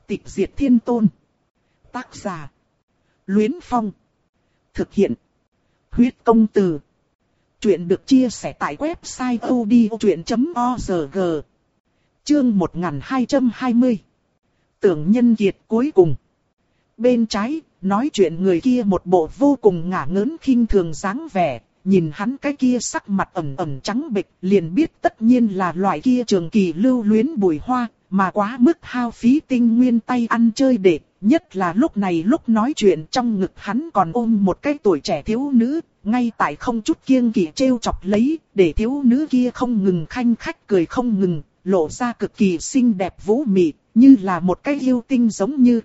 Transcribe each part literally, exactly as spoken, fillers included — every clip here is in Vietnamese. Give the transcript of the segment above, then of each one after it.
Tịch diệt thiên tôn. Tác giả. Luyến Phong. Thực hiện. Huyết công từ. Chuyện được chia sẻ tại website odchuyện chấm org. Chương một nghìn hai trăm hai mươi. Tưởng Nhân Kiệt cuối cùng. Bên trái, nói chuyện người kia một bộ vô cùng ngả ngớn khinh thường dáng vẻ. Nhìn hắn cái kia sắc mặt ẩn ẩn trắng bệch, liền biết tất nhiên là loại kia trường kỳ lưu luyến bùi hoa, mà quá mức hao phí tinh nguyên tay ăn chơi để, nhất là lúc này lúc nói chuyện trong ngực hắn còn ôm một cái tuổi trẻ thiếu nữ, ngay tại không chút kiêng kỵ trêu chọc lấy, để thiếu nữ kia không ngừng khanh khách cười không ngừng, lộ ra cực kỳ xinh đẹp vũ mị, như là một cái yêu tinh giống như.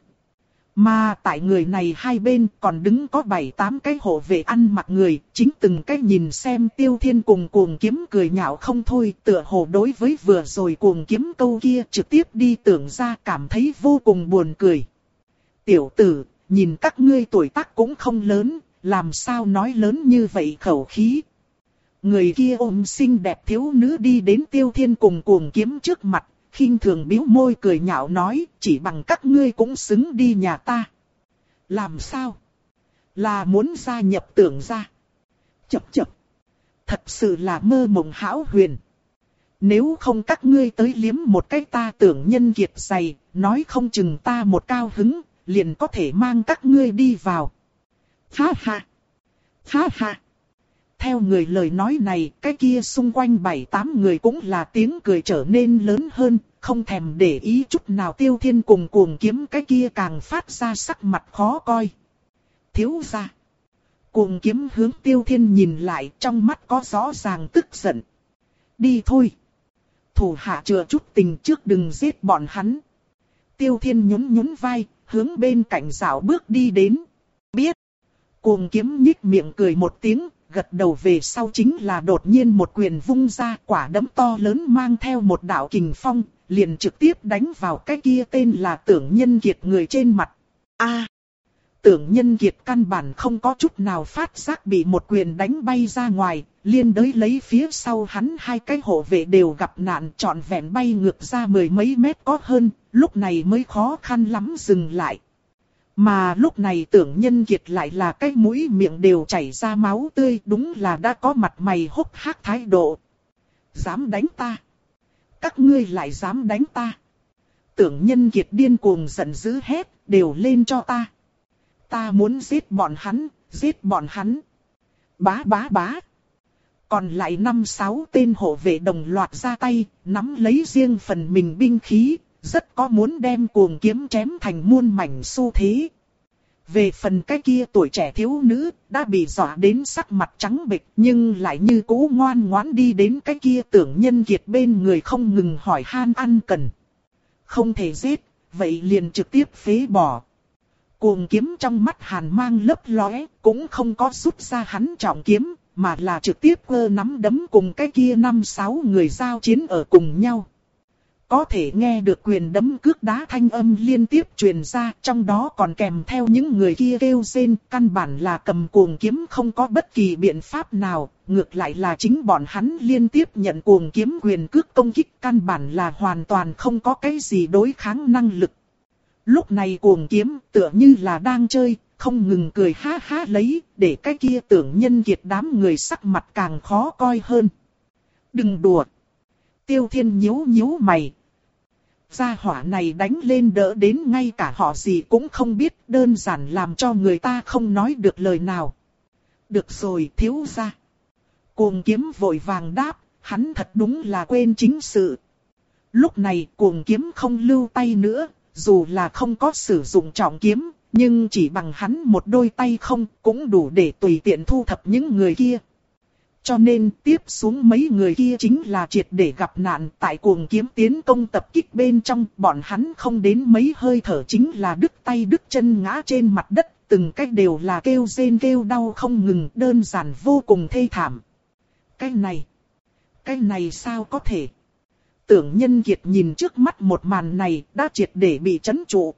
Mà tại người này hai bên còn đứng có bảy tám cái hộ vệ ăn mặc người, chính từng cái nhìn xem Tiêu Thiên cùng Cuồng Kiếm cười nhạo không thôi, tựa hồ đối với vừa rồi Cuồng Kiếm câu kia trực tiếp đi tưởng ra cảm thấy vô cùng buồn cười. Tiểu tử, nhìn các ngươi tuổi tác cũng không lớn, làm sao nói lớn như vậy khẩu khí. Người kia ôm xinh đẹp thiếu nữ đi đến Tiêu Thiên cùng Cuồng Kiếm trước mặt. Khinh thường bĩu môi cười nhạo nói, chỉ bằng các ngươi cũng xứng đi nhà ta. Làm sao? Là muốn gia nhập tưởng gia. Chập chập. Thật sự là mơ mộng hão huyền. Nếu không các ngươi tới liếm một cái ta Tưởng Nhân Kiệt dày, nói không chừng ta một cao hứng, liền có thể mang các ngươi đi vào. Ha ha. Ha ha. Theo người lời nói này, cái kia xung quanh bảy tám người cũng là tiếng cười trở nên lớn hơn, không thèm để ý chút nào Tiêu Thiên cùng Cuồng Kiếm cái kia càng phát ra sắc mặt khó coi. Thiếu gia. Cuồng Kiếm hướng Tiêu Thiên nhìn lại, trong mắt có rõ ràng tức giận. Đi thôi. Thủ hạ chừa chút tình trước đừng giết bọn hắn. Tiêu Thiên nhún nhún vai, hướng bên cạnh dạo bước đi đến. Biết. Cuồng Kiếm nhích miệng cười một tiếng. Gật đầu về sau chính là đột nhiên một quyền vung ra, quả đấm to lớn mang theo một đạo kình phong, liền trực tiếp đánh vào cái kia tên là Tưởng Nhân Kiệt người trên mặt. A, à, Tưởng Nhân Kiệt căn bản không có chút nào phát giác bị một quyền đánh bay ra ngoài, liên đới lấy phía sau hắn hai cái hộ vệ đều gặp nạn trọn vẹn bay ngược ra mười mấy mét có hơn, lúc này mới khó khăn lắm dừng lại. Mà lúc này Tưởng Nhân Kiệt lại là cái mũi miệng đều chảy ra máu tươi, đúng là đã có mặt mày hốc hác thái độ. Dám đánh ta? Các ngươi lại dám đánh ta? Tưởng Nhân Kiệt điên cuồng giận dữ hét, đều lên cho ta. Ta muốn giết bọn hắn, giết bọn hắn. Bá bá bá. Còn lại năm sáu tên hộ vệ đồng loạt ra tay, nắm lấy riêng phần mình binh khí. Rất có muốn đem Cuồng Kiếm chém thành muôn mảnh xu thế. Về phần cái kia tuổi trẻ thiếu nữ, đã bị dọa đến sắc mặt trắng bệch, nhưng lại như cũ ngoan ngoãn đi đến cái kia Tưởng Nhân Kiệt bên người không ngừng hỏi han ăn cần. Không thể giết, vậy liền trực tiếp phế bỏ. Cuồng Kiếm trong mắt hàn mang lấp lóe, cũng không có rút ra hắn trọng kiếm, mà là trực tiếp cơ nắm đấm cùng cái kia năm sáu người giao chiến ở cùng nhau. Có thể nghe được quyền đấm cước đá thanh âm liên tiếp truyền ra, trong đó còn kèm theo những người kia kêu rên, căn bản là cầm Cuồng Kiếm không có bất kỳ biện pháp nào, ngược lại là chính bọn hắn liên tiếp nhận Cuồng Kiếm quyền cước công kích, căn bản là hoàn toàn không có cái gì đối kháng năng lực. Lúc này Cuồng Kiếm tựa như là đang chơi, không ngừng cười ha ha lấy, để cái kia Tưởng Nhân Kiệt đám người sắc mặt càng khó coi hơn. Đừng đùa. Tiêu Thiên nhíu nhíu mày. Gia hỏa này đánh lên đỡ đến ngay cả họ gì cũng không biết, đơn giản làm cho người ta không nói được lời nào. Được rồi thiếu gia. Cuồng Kiếm vội vàng đáp, hắn thật đúng là quên chính sự. Lúc này Cuồng Kiếm không lưu tay nữa, dù là không có sử dụng trọng kiếm, nhưng chỉ bằng hắn một đôi tay không cũng đủ để tùy tiện thu thập những người kia. Cho nên tiếp xuống mấy người kia chính là triệt để gặp nạn, tại Cuồng Kiếm tiến công tập kích bên trong, bọn hắn không đến mấy hơi thở chính là đứt tay đứt chân ngã trên mặt đất, từng cách đều là kêu rên kêu đau không ngừng, đơn giản vô cùng thê thảm. Cái này, cái này sao có thể? Tưởng Nhân Kiệt nhìn trước mắt một màn này đã triệt để bị chấn trụ.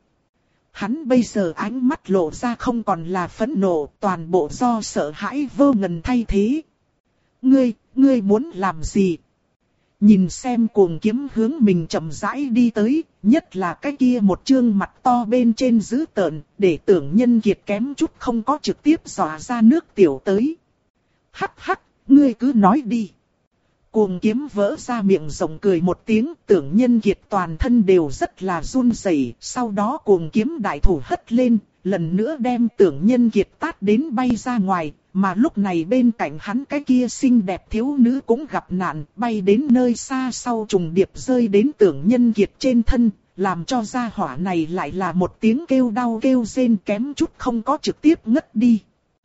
Hắn bây giờ ánh mắt lộ ra không còn là phẫn nộ, toàn bộ do sợ hãi vô ngần thay thế. Ngươi, ngươi muốn làm gì? Nhìn xem Cuồng Kiếm hướng mình chậm rãi đi tới, nhất là cái kia một trương mặt to bên trên dữ tợn, để Tưởng Nhân Kiệt kém chút không có trực tiếp dọa ra nước tiểu tới. Hắc hắc, ngươi cứ nói đi. Cuồng Kiếm vỡ ra miệng rộng cười một tiếng, Tưởng Nhân Kiệt toàn thân đều rất là run rẩy, sau đó Cuồng Kiếm đại thủ hất lên, lần nữa đem Tưởng Nhân Kiệt tát đến bay ra ngoài, mà lúc này bên cạnh hắn cái kia xinh đẹp thiếu nữ cũng gặp nạn, bay đến nơi xa sau trùng điệp rơi đến Tưởng Nhân Kiệt trên thân, làm cho gia hỏa này lại là một tiếng kêu đau kêu rên kém chút không có trực tiếp ngất đi.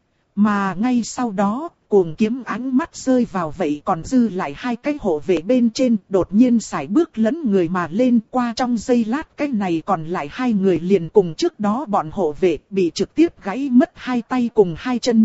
Mà ngay sau đó, Cuồng Kiếm ánh mắt rơi vào vậy còn dư lại hai cái hộ vệ bên trên, đột nhiên sải bước lấn người mà lên, qua trong giây lát cái này còn lại hai người liền cùng trước đó bọn hộ vệ bị trực tiếp gãy mất hai tay cùng hai chân.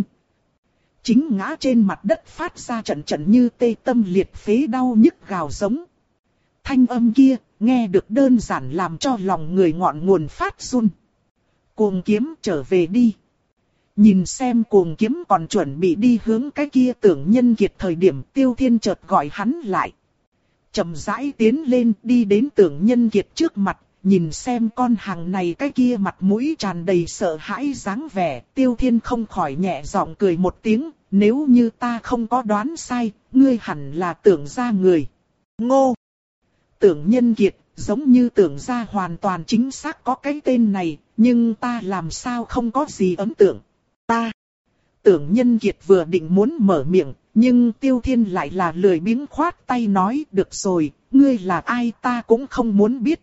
Chính ngã trên mặt đất phát ra trận trận như tê tâm liệt phế đau nhức gào giống. Thanh âm kia, nghe được đơn giản làm cho lòng người ngọn nguồn phát run. Cuồng Kiếm trở về đi. Nhìn xem Cuồng Kiếm còn chuẩn bị đi hướng cái kia Tưởng Nhân Kiệt thời điểm, Tiêu Thiên chợt gọi hắn lại. Chậm rãi tiến lên đi đến Tưởng Nhân Kiệt trước mặt, nhìn xem con hàng này cái kia mặt mũi tràn đầy sợ hãi dáng vẻ, Tiêu Thiên không khỏi nhẹ giọng cười một tiếng, nếu như ta không có đoán sai, ngươi hẳn là Tưởng gia người. Ngô! Tưởng Nhân Kiệt, giống như Tưởng gia hoàn toàn chính xác có cái tên này, nhưng ta làm sao không có gì ấn tượng. Ta! Tưởng Nhân Kiệt vừa định muốn mở miệng, nhưng Tiêu Thiên lại là lười biếng khoát tay nói, được rồi, ngươi là ai ta cũng không muốn biết.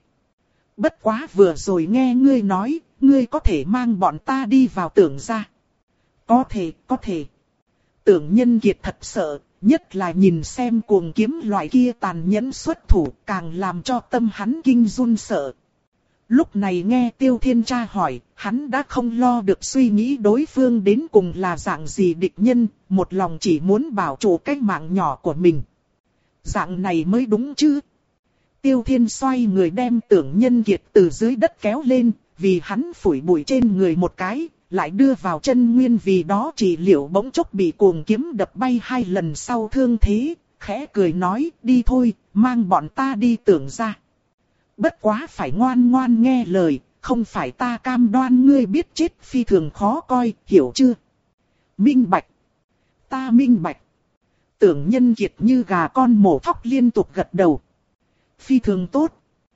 Bất quá vừa rồi nghe ngươi nói, ngươi có thể mang bọn ta đi vào Tưởng gia. Có thể, có thể. Tưởng Nhân Kiệt thật sợ, nhất là nhìn xem Cuồng Kiếm loại kia tàn nhẫn xuất thủ, càng làm cho tâm hắn kinh run sợ. Lúc này nghe Tiêu Thiên tra hỏi, hắn đã không lo được suy nghĩ đối phương đến cùng là dạng gì địch nhân, một lòng chỉ muốn bảo trụ cái mạng nhỏ của mình. Dạng này mới đúng chứ. Tiêu Thiên xoay người đem Tưởng Nhân Kiệt từ dưới đất kéo lên, vì hắn phủi bụi trên người một cái, lại đưa vào chân nguyên vì đó trị liệu bỗng chốc bị Cuồng Kiếm đập bay hai lần sau thương thế, khẽ cười nói, đi thôi, mang bọn ta đi Tưởng gia. Bất quá phải ngoan ngoan nghe lời, không phải ta cam đoan ngươi biết chết phi thường khó coi, hiểu chưa? Minh bạch. Ta minh bạch. Tưởng Nhân Kiệt như gà con mổ thóc liên tục gật đầu. Phi thường tốt.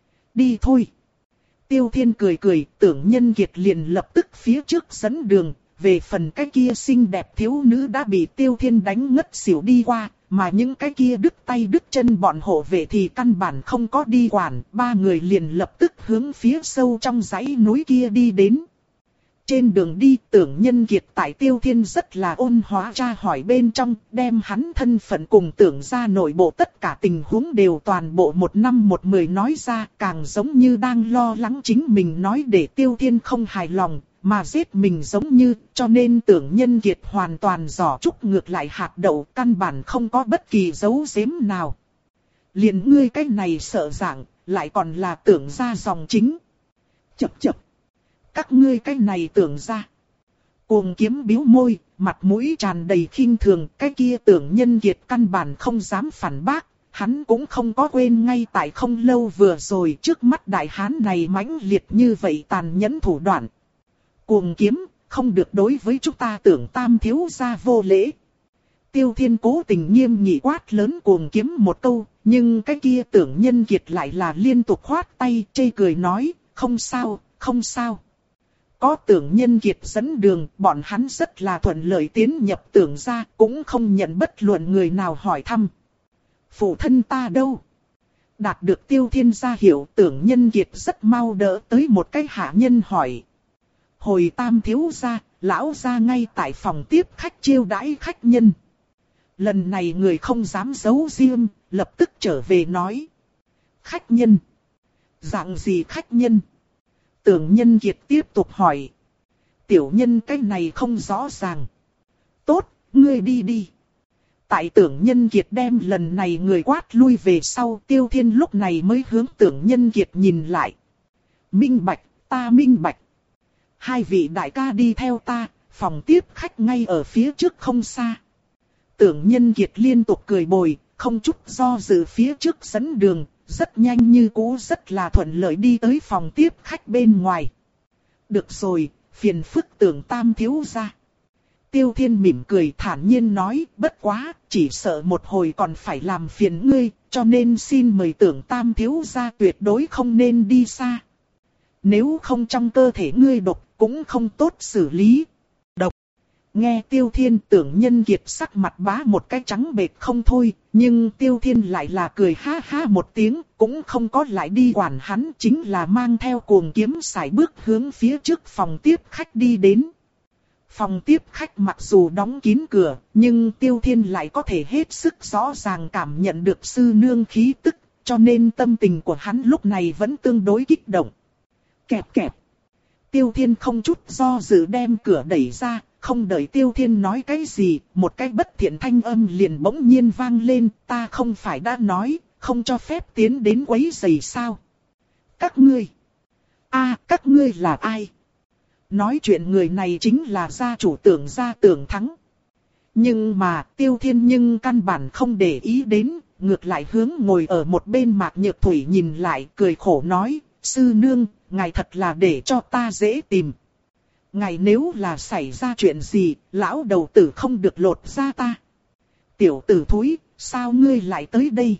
Đi thôi. Tiêu Thiên cười cười, Tưởng Nhân Kiệt liền lập tức phía trước dẫn đường, về phần cái kia xinh đẹp thiếu nữ đã bị Tiêu Thiên đánh ngất xỉu đi qua, mà những cái kia đứt tay đứt chân bọn hộ vệ thì căn bản không có đi quản, ba người liền lập tức hướng phía sâu trong dãy núi kia đi đến. Trên đường đi, Tưởng Nhân Kiệt tại Tiêu Thiên rất là ôn hòa tra hỏi bên trong, đem hắn thân phận cùng Tưởng gia nội bộ tất cả tình huống đều toàn bộ một năm một mười nói ra, càng giống như đang lo lắng chính mình nói để Tiêu Thiên không hài lòng, mà giết mình giống như, cho nên Tưởng Nhân Kiệt hoàn toàn giỏ trúc ngược lại hạt đậu, căn bản không có bất kỳ dấu giếm nào. Liền ngươi cái này sợ dạng, lại còn là Tưởng gia dòng chính. Chập chập. Các ngươi cái này Tưởng gia. Cuồng Kiếm bĩu môi, mặt mũi tràn đầy khinh thường, cái kia Tưởng Nhân Kiệt căn bản không dám phản bác, hắn cũng không có quên ngay tại không lâu vừa rồi trước mắt đại hán này mãnh liệt như vậy tàn nhẫn thủ đoạn. Cuồng Kiếm, không được đối với chúng ta Tưởng tam thiếu gia vô lễ. Tiêu Thiên cố tình nghiêm nghị quát lớn Cuồng Kiếm một câu, nhưng cái kia Tưởng Nhân Kiệt lại là liên tục khoát tay chê cười nói, không sao, không sao. Có Tưởng Nhân Kiệt dẫn đường, bọn hắn rất là thuận lợi tiến nhập Tưởng gia, cũng không nhận bất luận người nào hỏi thăm. Phụ thân ta đâu? Đạt được Tiêu Thiên gia hiểu, Tưởng Nhân Kiệt rất mau đỡ tới một cái hạ nhân hỏi. Hồi tam thiếu gia, lão gia ngay tại phòng tiếp khách chiêu đãi khách nhân. Lần này người không dám giấu riêng, lập tức trở về nói. Khách nhân? Dạng gì khách nhân? Tưởng Nhân Kiệt tiếp tục hỏi. Tiểu nhân cái này không rõ ràng. Tốt, ngươi đi đi. Tại Tưởng Nhân Kiệt đem lần này người quát lui về sau, Tiêu Thiên lúc này mới hướng Tưởng Nhân Kiệt nhìn lại. Minh bạch, ta minh bạch. Hai vị đại ca đi theo ta, phòng tiếp khách ngay ở phía trước không xa. Tưởng Nhân Kiệt liên tục cười bồi, không chút do dự phía trước dẫn đường, rất nhanh như cũ rất là thuận lợi đi tới phòng tiếp khách bên ngoài. Được rồi, phiền phức Tưởng Tam thiếu gia. Tiêu Thiên mỉm cười thản nhiên nói, bất quá, chỉ sợ một hồi còn phải làm phiền ngươi, cho nên xin mời Tưởng Tam thiếu gia tuyệt đối không nên đi xa. Nếu không trong cơ thể ngươi độc, cũng không tốt xử lý. Độc. Nghe Tiêu Thiên Tưởng Nhân Kiệt sắc mặt bá một cái trắng bệch không thôi, nhưng Tiêu Thiên lại là cười ha ha một tiếng, cũng không có lại đi quản hắn, chính là mang theo cuồng kiếm sải bước hướng phía trước phòng tiếp khách đi đến. Phòng tiếp khách mặc dù đóng kín cửa, nhưng Tiêu Thiên lại có thể hết sức rõ ràng cảm nhận được sư nương khí tức, cho nên tâm tình của hắn lúc này vẫn tương đối kích động. Kẹp kẹp. Tiêu Thiên không chút do dự đem cửa đẩy ra, không đợi Tiêu Thiên nói cái gì, một cái bất thiện thanh âm liền bỗng nhiên vang lên, ta không phải đã nói, không cho phép tiến đến quấy rầy sao? Các ngươi. A, các ngươi là ai? Nói chuyện người này chính là gia chủ Tưởng gia Tưởng Thắng. Nhưng mà Tiêu Thiên nhưng căn bản không để ý đến, ngược lại hướng ngồi ở một bên Mạc Nhược Thủy nhìn lại cười khổ nói, sư nương, ngài thật là để cho ta dễ tìm. Ngài nếu là xảy ra chuyện gì, lão đầu tử không được lột ra ta. Tiểu tử thúi, sao ngươi lại tới đây?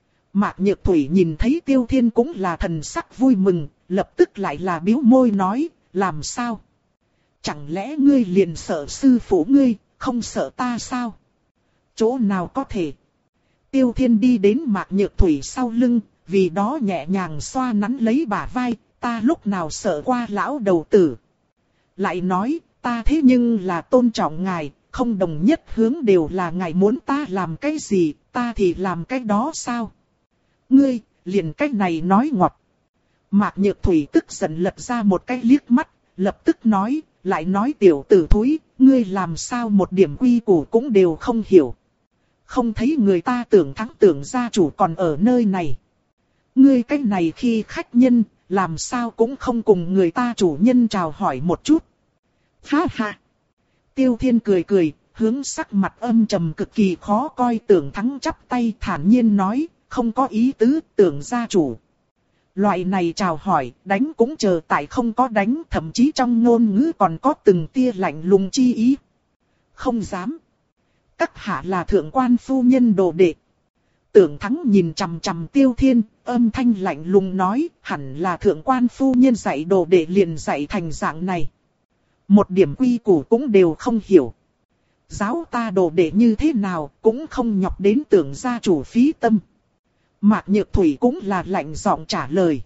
Mạc Nhược Thủy nhìn thấy Tiêu Thiên cũng là thần sắc vui mừng, lập tức lại là bĩu môi nói, làm sao? Chẳng lẽ ngươi liền sợ sư phụ ngươi, không sợ ta sao? Chỗ nào có thể? Tiêu Thiên đi đến Mạc Nhược Thủy sau lưng, vì đó nhẹ nhàng xoa nắn lấy bả vai, ta lúc nào sợ qua lão đầu tử. Lại nói, ta thế nhưng là tôn trọng ngài, không đồng nhất hướng đều là ngài muốn ta làm cái gì, ta thì làm cái đó sao? Ngươi, liền cái này nói ngọt. Mạc Nhược Thủy tức giận lật ra một cái liếc mắt, lập tức nói, lại nói tiểu tử thúi, ngươi làm sao một điểm quy củ cũng đều không hiểu. Không thấy người ta Tưởng Thắng Tưởng gia chủ còn ở nơi này. Ngươi cái này khi khách nhân, làm sao cũng không cùng người ta chủ nhân chào hỏi một chút. Ha ha. Tiêu Thiên cười cười, hướng sắc mặt âm trầm cực kỳ khó coi Tưởng Thắng chắp tay thản nhiên nói, không có ý tứ Tưởng gia chủ. Loại này chào hỏi, đánh cũng chờ tại không có đánh, thậm chí trong ngôn ngữ còn có từng tia lạnh lùng chi ý. Không dám. Các hạ là thượng quan phu nhân đồ đệ. Tưởng Thắng nhìn chằm chằm Tiêu Thiên, âm thanh lạnh lùng nói, hẳn là thượng quan phu nhân dạy đồ đệ liền dạy thành dạng này. Một điểm quy củ cũng đều không hiểu. Giáo ta đồ đệ như thế nào cũng không nhọc đến Tưởng gia chủ phí tâm. Mạc Nhược Thủy cũng là lạnh giọng trả lời.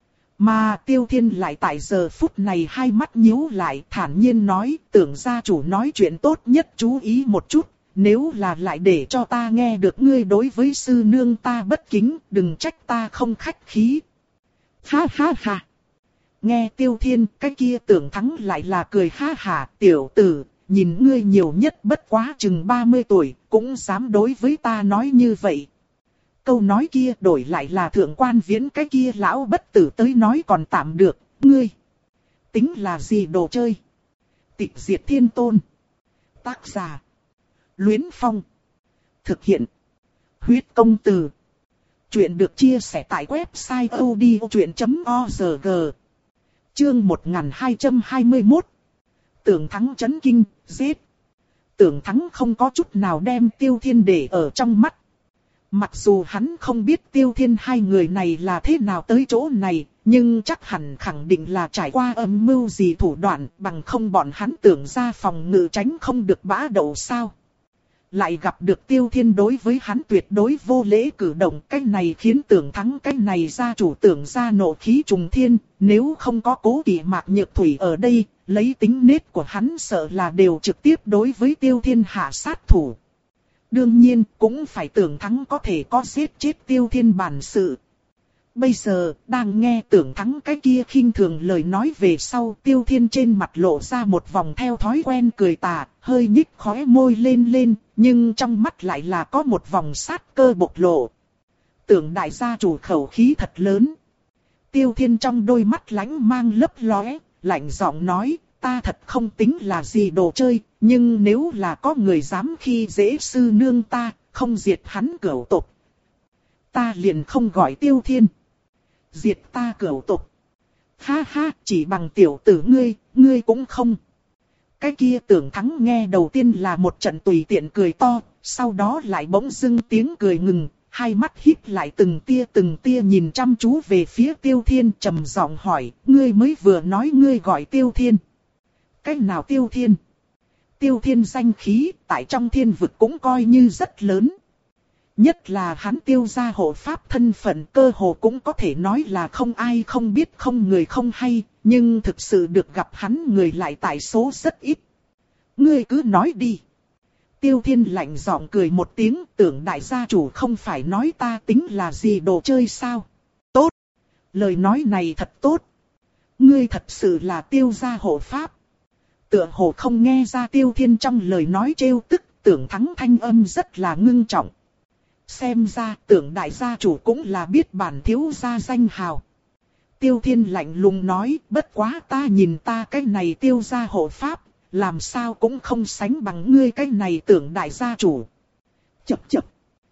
Mà Tiêu Thiên lại tại giờ phút này hai mắt nhíu lại thản nhiên nói, Tưởng gia chủ nói chuyện tốt nhất chú ý một chút, nếu là lại để cho ta nghe được ngươi đối với sư nương ta bất kính, đừng trách ta không khách khí. Ha ha ha. Nghe Tiêu Thiên, cái kia Tưởng Thắng lại là cười ha ha, tiểu tử, nhìn ngươi nhiều nhất bất quá chừng ba mươi tuổi, cũng dám đối với ta nói như vậy. Câu nói kia đổi lại là thượng quan Viễn cái kia lão bất tử tới nói còn tạm được, ngươi. Tính là gì đồ chơi? Tịch diệt thiên tôn. Tác giả. Luyến Phong. Thực hiện. Huyết công từ. Chuyện được chia sẻ tại website odchuyện chấm org. Chương một nghìn hai trăm hai mươi mốt. Tưởng Thắng chấn kinh, giết. Tưởng Thắng không có chút nào đem Tiêu Thiên để ở trong mắt. Mặc dù hắn không biết Tiêu Thiên hai người này là thế nào tới chỗ này, nhưng chắc hẳn khẳng định là trải qua âm mưu gì thủ đoạn, bằng không bọn hắn tưởng ra phòng ngự tránh không được bã đậu sao. Lại gặp được Tiêu Thiên đối với hắn tuyệt đối vô lễ cử động, cái này khiến Tưởng Thắng cái này gia chủ Tưởng ra nộ khí trùng thiên, nếu không có Cố Kỵ Mạc Nhược Thủy ở đây, lấy tính nết của hắn sợ là đều trực tiếp đối với Tiêu Thiên hạ sát thủ. Đương nhiên, cũng phải Tưởng Thắng có thể có giết chết Tiêu Thiên bản sự. Bây giờ, đang nghe Tưởng Thắng cái kia khinh thường lời nói về sau, Tiêu Thiên trên mặt lộ ra một vòng theo thói quen cười tà, hơi nhích khóe môi lên lên, nhưng trong mắt lại là có một vòng sát cơ bộc lộ. Tưởng đại gia chủ khẩu khí thật lớn. Tiêu Thiên trong đôi mắt lánh mang lấp lóe, lạnh giọng nói, ta thật không tính là gì đồ chơi, nhưng nếu là có người dám khi dễ sư nương ta, không diệt hắn cửu tộc, ta liền không gọi Tiêu Thiên. Diệt ta cửu tộc. Ha ha, chỉ bằng tiểu tử ngươi, ngươi cũng không. Cái kia Tưởng Thắng nghe đầu tiên là một trận tùy tiện cười to, sau đó lại bỗng dưng tiếng cười ngừng, hai mắt híp lại từng tia từng tia nhìn chăm chú về phía Tiêu Thiên, trầm giọng hỏi, ngươi mới vừa nói ngươi gọi Tiêu Thiên. Cái nào Tiêu Thiên? Tiêu Thiên danh khí, tại trong thiên vực cũng coi như rất lớn. Nhất là hắn Tiêu gia hộ pháp thân phận, cơ hồ cũng có thể nói là không ai không biết, không người không hay, nhưng thực sự được gặp hắn người lại tại số rất ít. Ngươi cứ nói đi. Tiêu Thiên lạnh giọng cười một tiếng, Tưởng đại gia chủ không phải nói ta tính là gì đồ chơi sao? Tốt. Lời nói này thật tốt. Ngươi thật sự là Tiêu gia hộ pháp. Tựa hồ không nghe ra Tiêu Thiên trong lời nói trêu tức, Tưởng Thắng thanh âm rất là ngưng trọng. Xem ra Tưởng đại gia chủ cũng là biết bản thiếu gia danh hào. Tiêu Thiên lạnh lùng nói, bất quá ta nhìn ta cái này Tiêu gia hộ pháp, làm sao cũng không sánh bằng ngươi cái này Tưởng đại gia chủ. Chập chập.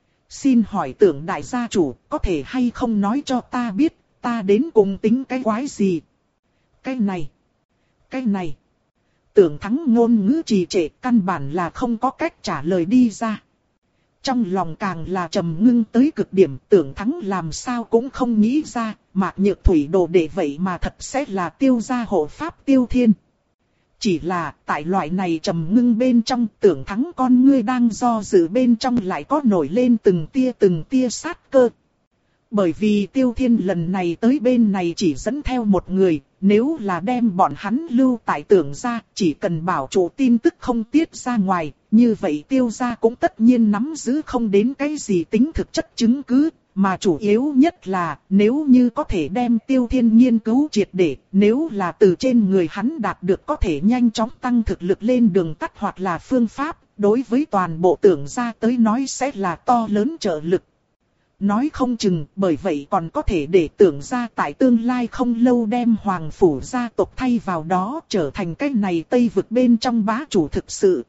Xin hỏi Tưởng đại gia chủ, có thể hay không nói cho ta biết, ta đến cùng tính cái quái gì? Cái này. Cái này. Tưởng Thắng ngôn ngữ trì trệ, căn bản là không có cách trả lời đi ra. Trong lòng càng là trầm ngưng tới cực điểm, Tưởng Thắng làm sao cũng không nghĩ ra, Mạc Nhược Thủy đồ đệ vậy mà thật sẽ là Tiêu gia hộ pháp Tiêu Thiên. Chỉ là, tại loại này trầm ngưng bên trong, Tưởng Thắng con ngươi đang do dự bên trong lại có nổi lên từng tia từng tia sát cơ. Bởi vì Tiêu Thiên lần này tới bên này chỉ dẫn theo một người, nếu là đem bọn hắn lưu tại Tưởng gia, chỉ cần bảo chủ tin tức không tiết ra ngoài, như vậy Tiêu gia cũng tất nhiên nắm giữ không đến cái gì tính thực chất chứng cứ, mà chủ yếu nhất là nếu như có thể đem Tiêu Thiên nghiên cứu triệt để, nếu là từ trên người hắn đạt được có thể nhanh chóng tăng thực lực lên đường tắt hoặc là phương pháp, đối với toàn bộ Tưởng gia tới nói sẽ là to lớn trợ lực. Nói không chừng, bởi vậy còn có thể để Tưởng gia tại tương lai không lâu đem Hoàng Phủ gia tộc thay vào đó trở thành cái này Tây vực bên trong bá chủ thực sự.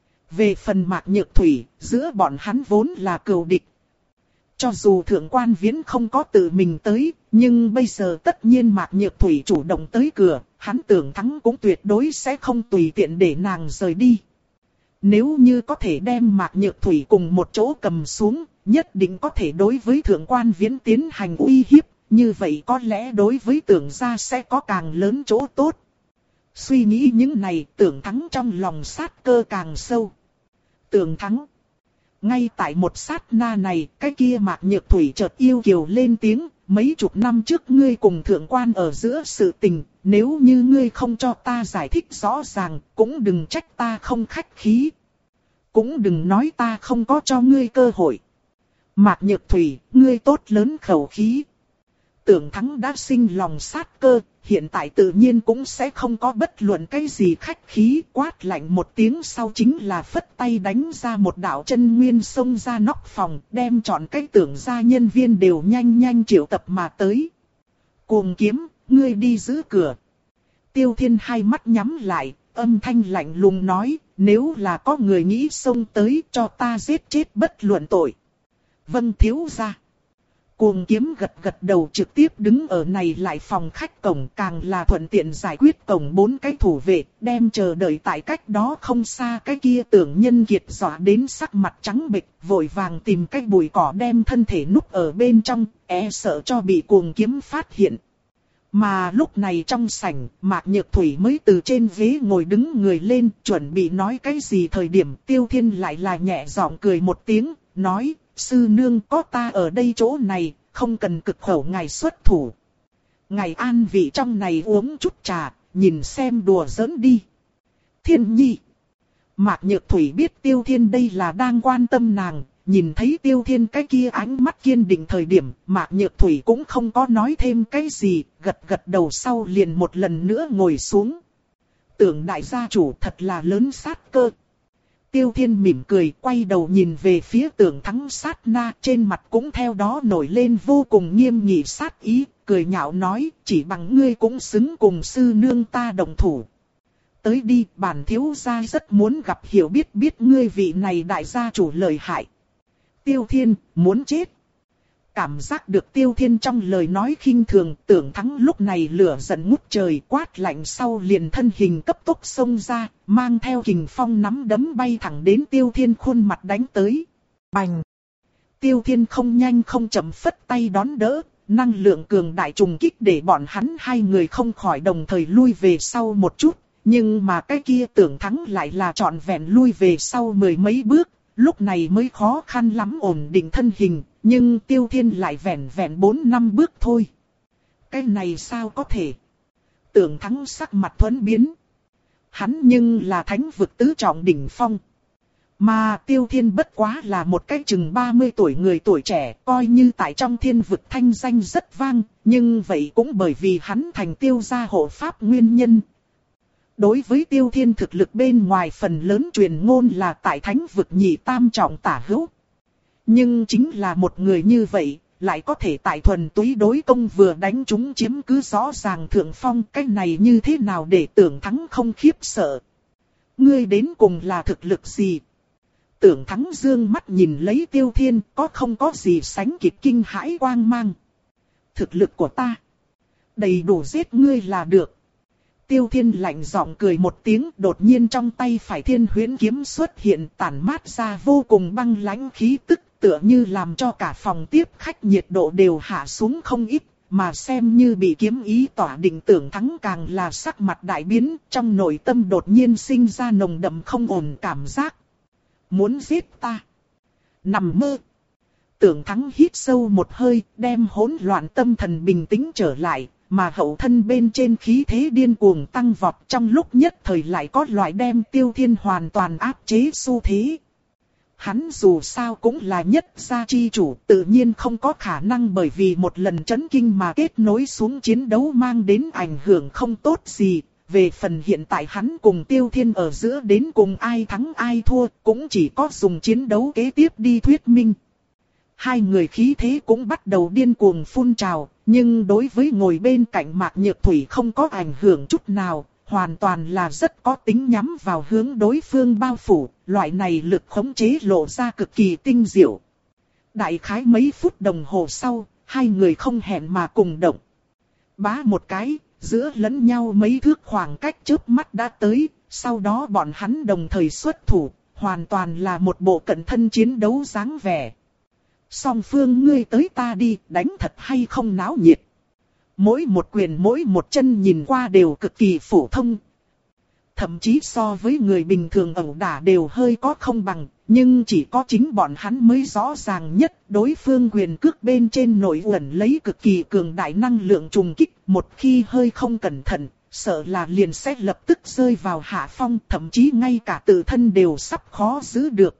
Về phần Mạc Nhược Thủy, giữa bọn hắn vốn là cừu địch. Cho dù Thượng Quan Viễn không có tự mình tới, nhưng bây giờ tất nhiên Mạc Nhược Thủy chủ động tới cửa, hắn Tưởng Thắng cũng tuyệt đối sẽ không tùy tiện để nàng rời đi. Nếu như có thể đem Mạc Nhược Thủy cùng một chỗ cầm xuống, nhất định có thể đối với Thượng Quan Viễn tiến hành uy hiếp, như vậy có lẽ đối với Tưởng gia sẽ có càng lớn chỗ tốt. Suy nghĩ những này, Tưởng Thắng trong lòng sát cơ càng sâu. Tưởng Thắng. Ngay tại một sát na này, cái kia Mạc Nhược Thủy chợt yêu kiều lên tiếng, mấy chục năm trước ngươi cùng Thượng Quan ở giữa sự tình, nếu như ngươi không cho ta giải thích rõ ràng, cũng đừng trách ta không khách khí. Cũng đừng nói ta không có cho ngươi cơ hội. Mạc Nhược Thủy, ngươi tốt lớn khẩu khí. Tưởng Thắng đã sinh lòng sát cơ, hiện tại tự nhiên cũng sẽ không có bất luận cái gì khách khí, quát lạnh một tiếng sau chính là phất tay đánh ra một đạo chân nguyên xông ra nóc phòng, đem trọn cái Tưởng gia nhân viên đều nhanh nhanh triệu tập mà tới. Cuồng Kiếm, ngươi đi giữ cửa. Tiêu Thiên hai mắt nhắm lại, âm thanh lạnh lùng nói, nếu là có người nghĩ xông tới cho ta giết chết bất luận tội. Vâng thiếu gia. Cuồng Kiếm gật gật đầu trực tiếp đứng ở này lại phòng khách cổng, càng là thuận tiện giải quyết cổng bốn cái thủ vệ, đem chờ đợi tại cách đó không xa cái kia Tưởng Nhân Kiệt dọa đến sắc mặt trắng bệch, vội vàng tìm cái bụi cỏ đem thân thể núp ở bên trong, e sợ cho bị Cuồng Kiếm phát hiện. Mà lúc này trong sảnh, Mạc Nhược Thủy mới từ trên ghế ngồi đứng người lên, chuẩn bị nói cái gì thời điểm Tiêu Thiên lại là nhẹ giọng cười một tiếng, nói, sư nương có ta ở đây chỗ này, không cần cực khẩu ngài xuất thủ. Ngài an vị trong này uống chút trà, nhìn xem đùa giỡn đi. Thiên nhi. Mạc Nhược Thủy biết Tiêu Thiên đây là đang quan tâm nàng, nhìn thấy Tiêu Thiên cái kia ánh mắt kiên định thời điểm, Mạc Nhược Thủy cũng không có nói thêm cái gì, gật gật đầu sau liền một lần nữa ngồi xuống. Tưởng đại gia chủ thật là lớn sát cơ. Tiêu Thiên mỉm cười, quay đầu nhìn về phía Tưởng Thắng sát na, trên mặt cũng theo đó nổi lên vô cùng nghiêm nghị sát ý, cười nhạo nói, chỉ bằng ngươi cũng xứng cùng sư nương ta đồng thủ. Tới đi, bản thiếu gia rất muốn gặp hiểu biết biết ngươi vị này đại gia chủ lợi hại. Tiêu Thiên, muốn chết. Cảm giác được Tiêu Thiên trong lời nói khinh thường, Tưởng Thắng lúc này lửa giận ngút trời, quát lạnh sau liền thân hình cấp tốc xông ra, mang theo kình phong nắm đấm bay thẳng đến Tiêu Thiên khuôn mặt đánh tới. Bành! Tiêu Thiên không nhanh không chậm phất tay đón đỡ, năng lượng cường đại trùng kích để bọn hắn hai người không khỏi đồng thời lui về sau một chút, nhưng mà cái kia Tưởng Thắng lại là trọn vẹn lui về sau mười mấy bước, lúc này mới khó khăn lắm ổn định thân hình, nhưng Tiêu Thiên lại vẹn vẹn bốn năm bước thôi. Cái này sao có thể? Tưởng Thắng sắc mặt thuẫn biến. Hắn nhưng là thánh vực tứ trọng đỉnh phong. Mà Tiêu Thiên bất quá là một cái chừng ba mươi tuổi người tuổi trẻ, coi như tại trong thiên vực thanh danh rất vang, nhưng vậy cũng bởi vì hắn thành Tiêu gia hộ pháp nguyên nhân. Đối với Tiêu Thiên thực lực bên ngoài phần lớn truyền ngôn là tại thánh vực nhị tam trọng tả hữu. Nhưng chính là một người như vậy, lại có thể tại thuần túy đối công vừa đánh chúng chiếm cứ rõ ràng thượng phong, cái này như thế nào để Tưởng Thắng không khiếp sợ. Ngươi đến cùng là thực lực gì? Tưởng Thắng dương mắt nhìn lấy Tiêu Thiên, có không có gì sánh kịp kinh hãi quang mang. Thực lực của ta, đầy đủ giết ngươi là được. Tiêu Thiên lạnh giọng cười một tiếng, đột nhiên trong tay phải Thiên Huyễn kiếm xuất hiện, tản mát ra vô cùng băng lãnh khí tức, tựa như làm cho cả phòng tiếp khách nhiệt độ đều hạ xuống không ít, mà xem như bị kiếm ý tỏa định. Tưởng Thắng càng là sắc mặt đại biến, trong nội tâm đột nhiên sinh ra nồng đậm không ổn cảm giác. Muốn giết ta? Nằm mơ. Tưởng Thắng hít sâu một hơi, đem hỗn loạn tâm thần bình tĩnh trở lại, mà hậu thân bên trên khí thế điên cuồng tăng vọt, trong lúc nhất thời lại có loại đem Tiêu Thiên hoàn toàn áp chế xu thế. Hắn dù sao cũng là nhất gia chi chủ, tự nhiên không có khả năng bởi vì một lần chấn kinh mà kết nối xuống chiến đấu mang đến ảnh hưởng không tốt gì. Về phần hiện tại hắn cùng Tiêu Thiên ở giữa đến cùng ai thắng ai thua, cũng chỉ có dùng chiến đấu kế tiếp đi thuyết minh. Hai người khí thế cũng bắt đầu điên cuồng phun trào, nhưng đối với ngồi bên cạnh Mạc Nhược Thủy không có ảnh hưởng chút nào, hoàn toàn là rất có tính nhắm vào hướng đối phương bao phủ, loại này lực khống chế lộ ra cực kỳ tinh diệu. Đại khái mấy phút đồng hồ sau, hai người không hẹn mà cùng động. Bá một cái, giữa lẫn nhau mấy thước khoảng cách chớp mắt đã tới, sau đó bọn hắn đồng thời xuất thủ, hoàn toàn là một bộ cận thân chiến đấu dáng vẻ. Song phương ngươi tới ta đi, đánh thật hay không náo nhiệt. Mỗi một quyền mỗi một chân nhìn qua đều cực kỳ phổ thông. Thậm chí so với người bình thường ẩu đả đều hơi có không bằng, nhưng chỉ có chính bọn hắn mới rõ ràng nhất. Đối phương quyền cước bên trên nổi uẩn lấy cực kỳ cường đại năng lượng trùng kích, một khi hơi không cẩn thận, sợ là liền sẽ lập tức rơi vào hạ phong, thậm chí ngay cả tự thân đều sắp khó giữ được.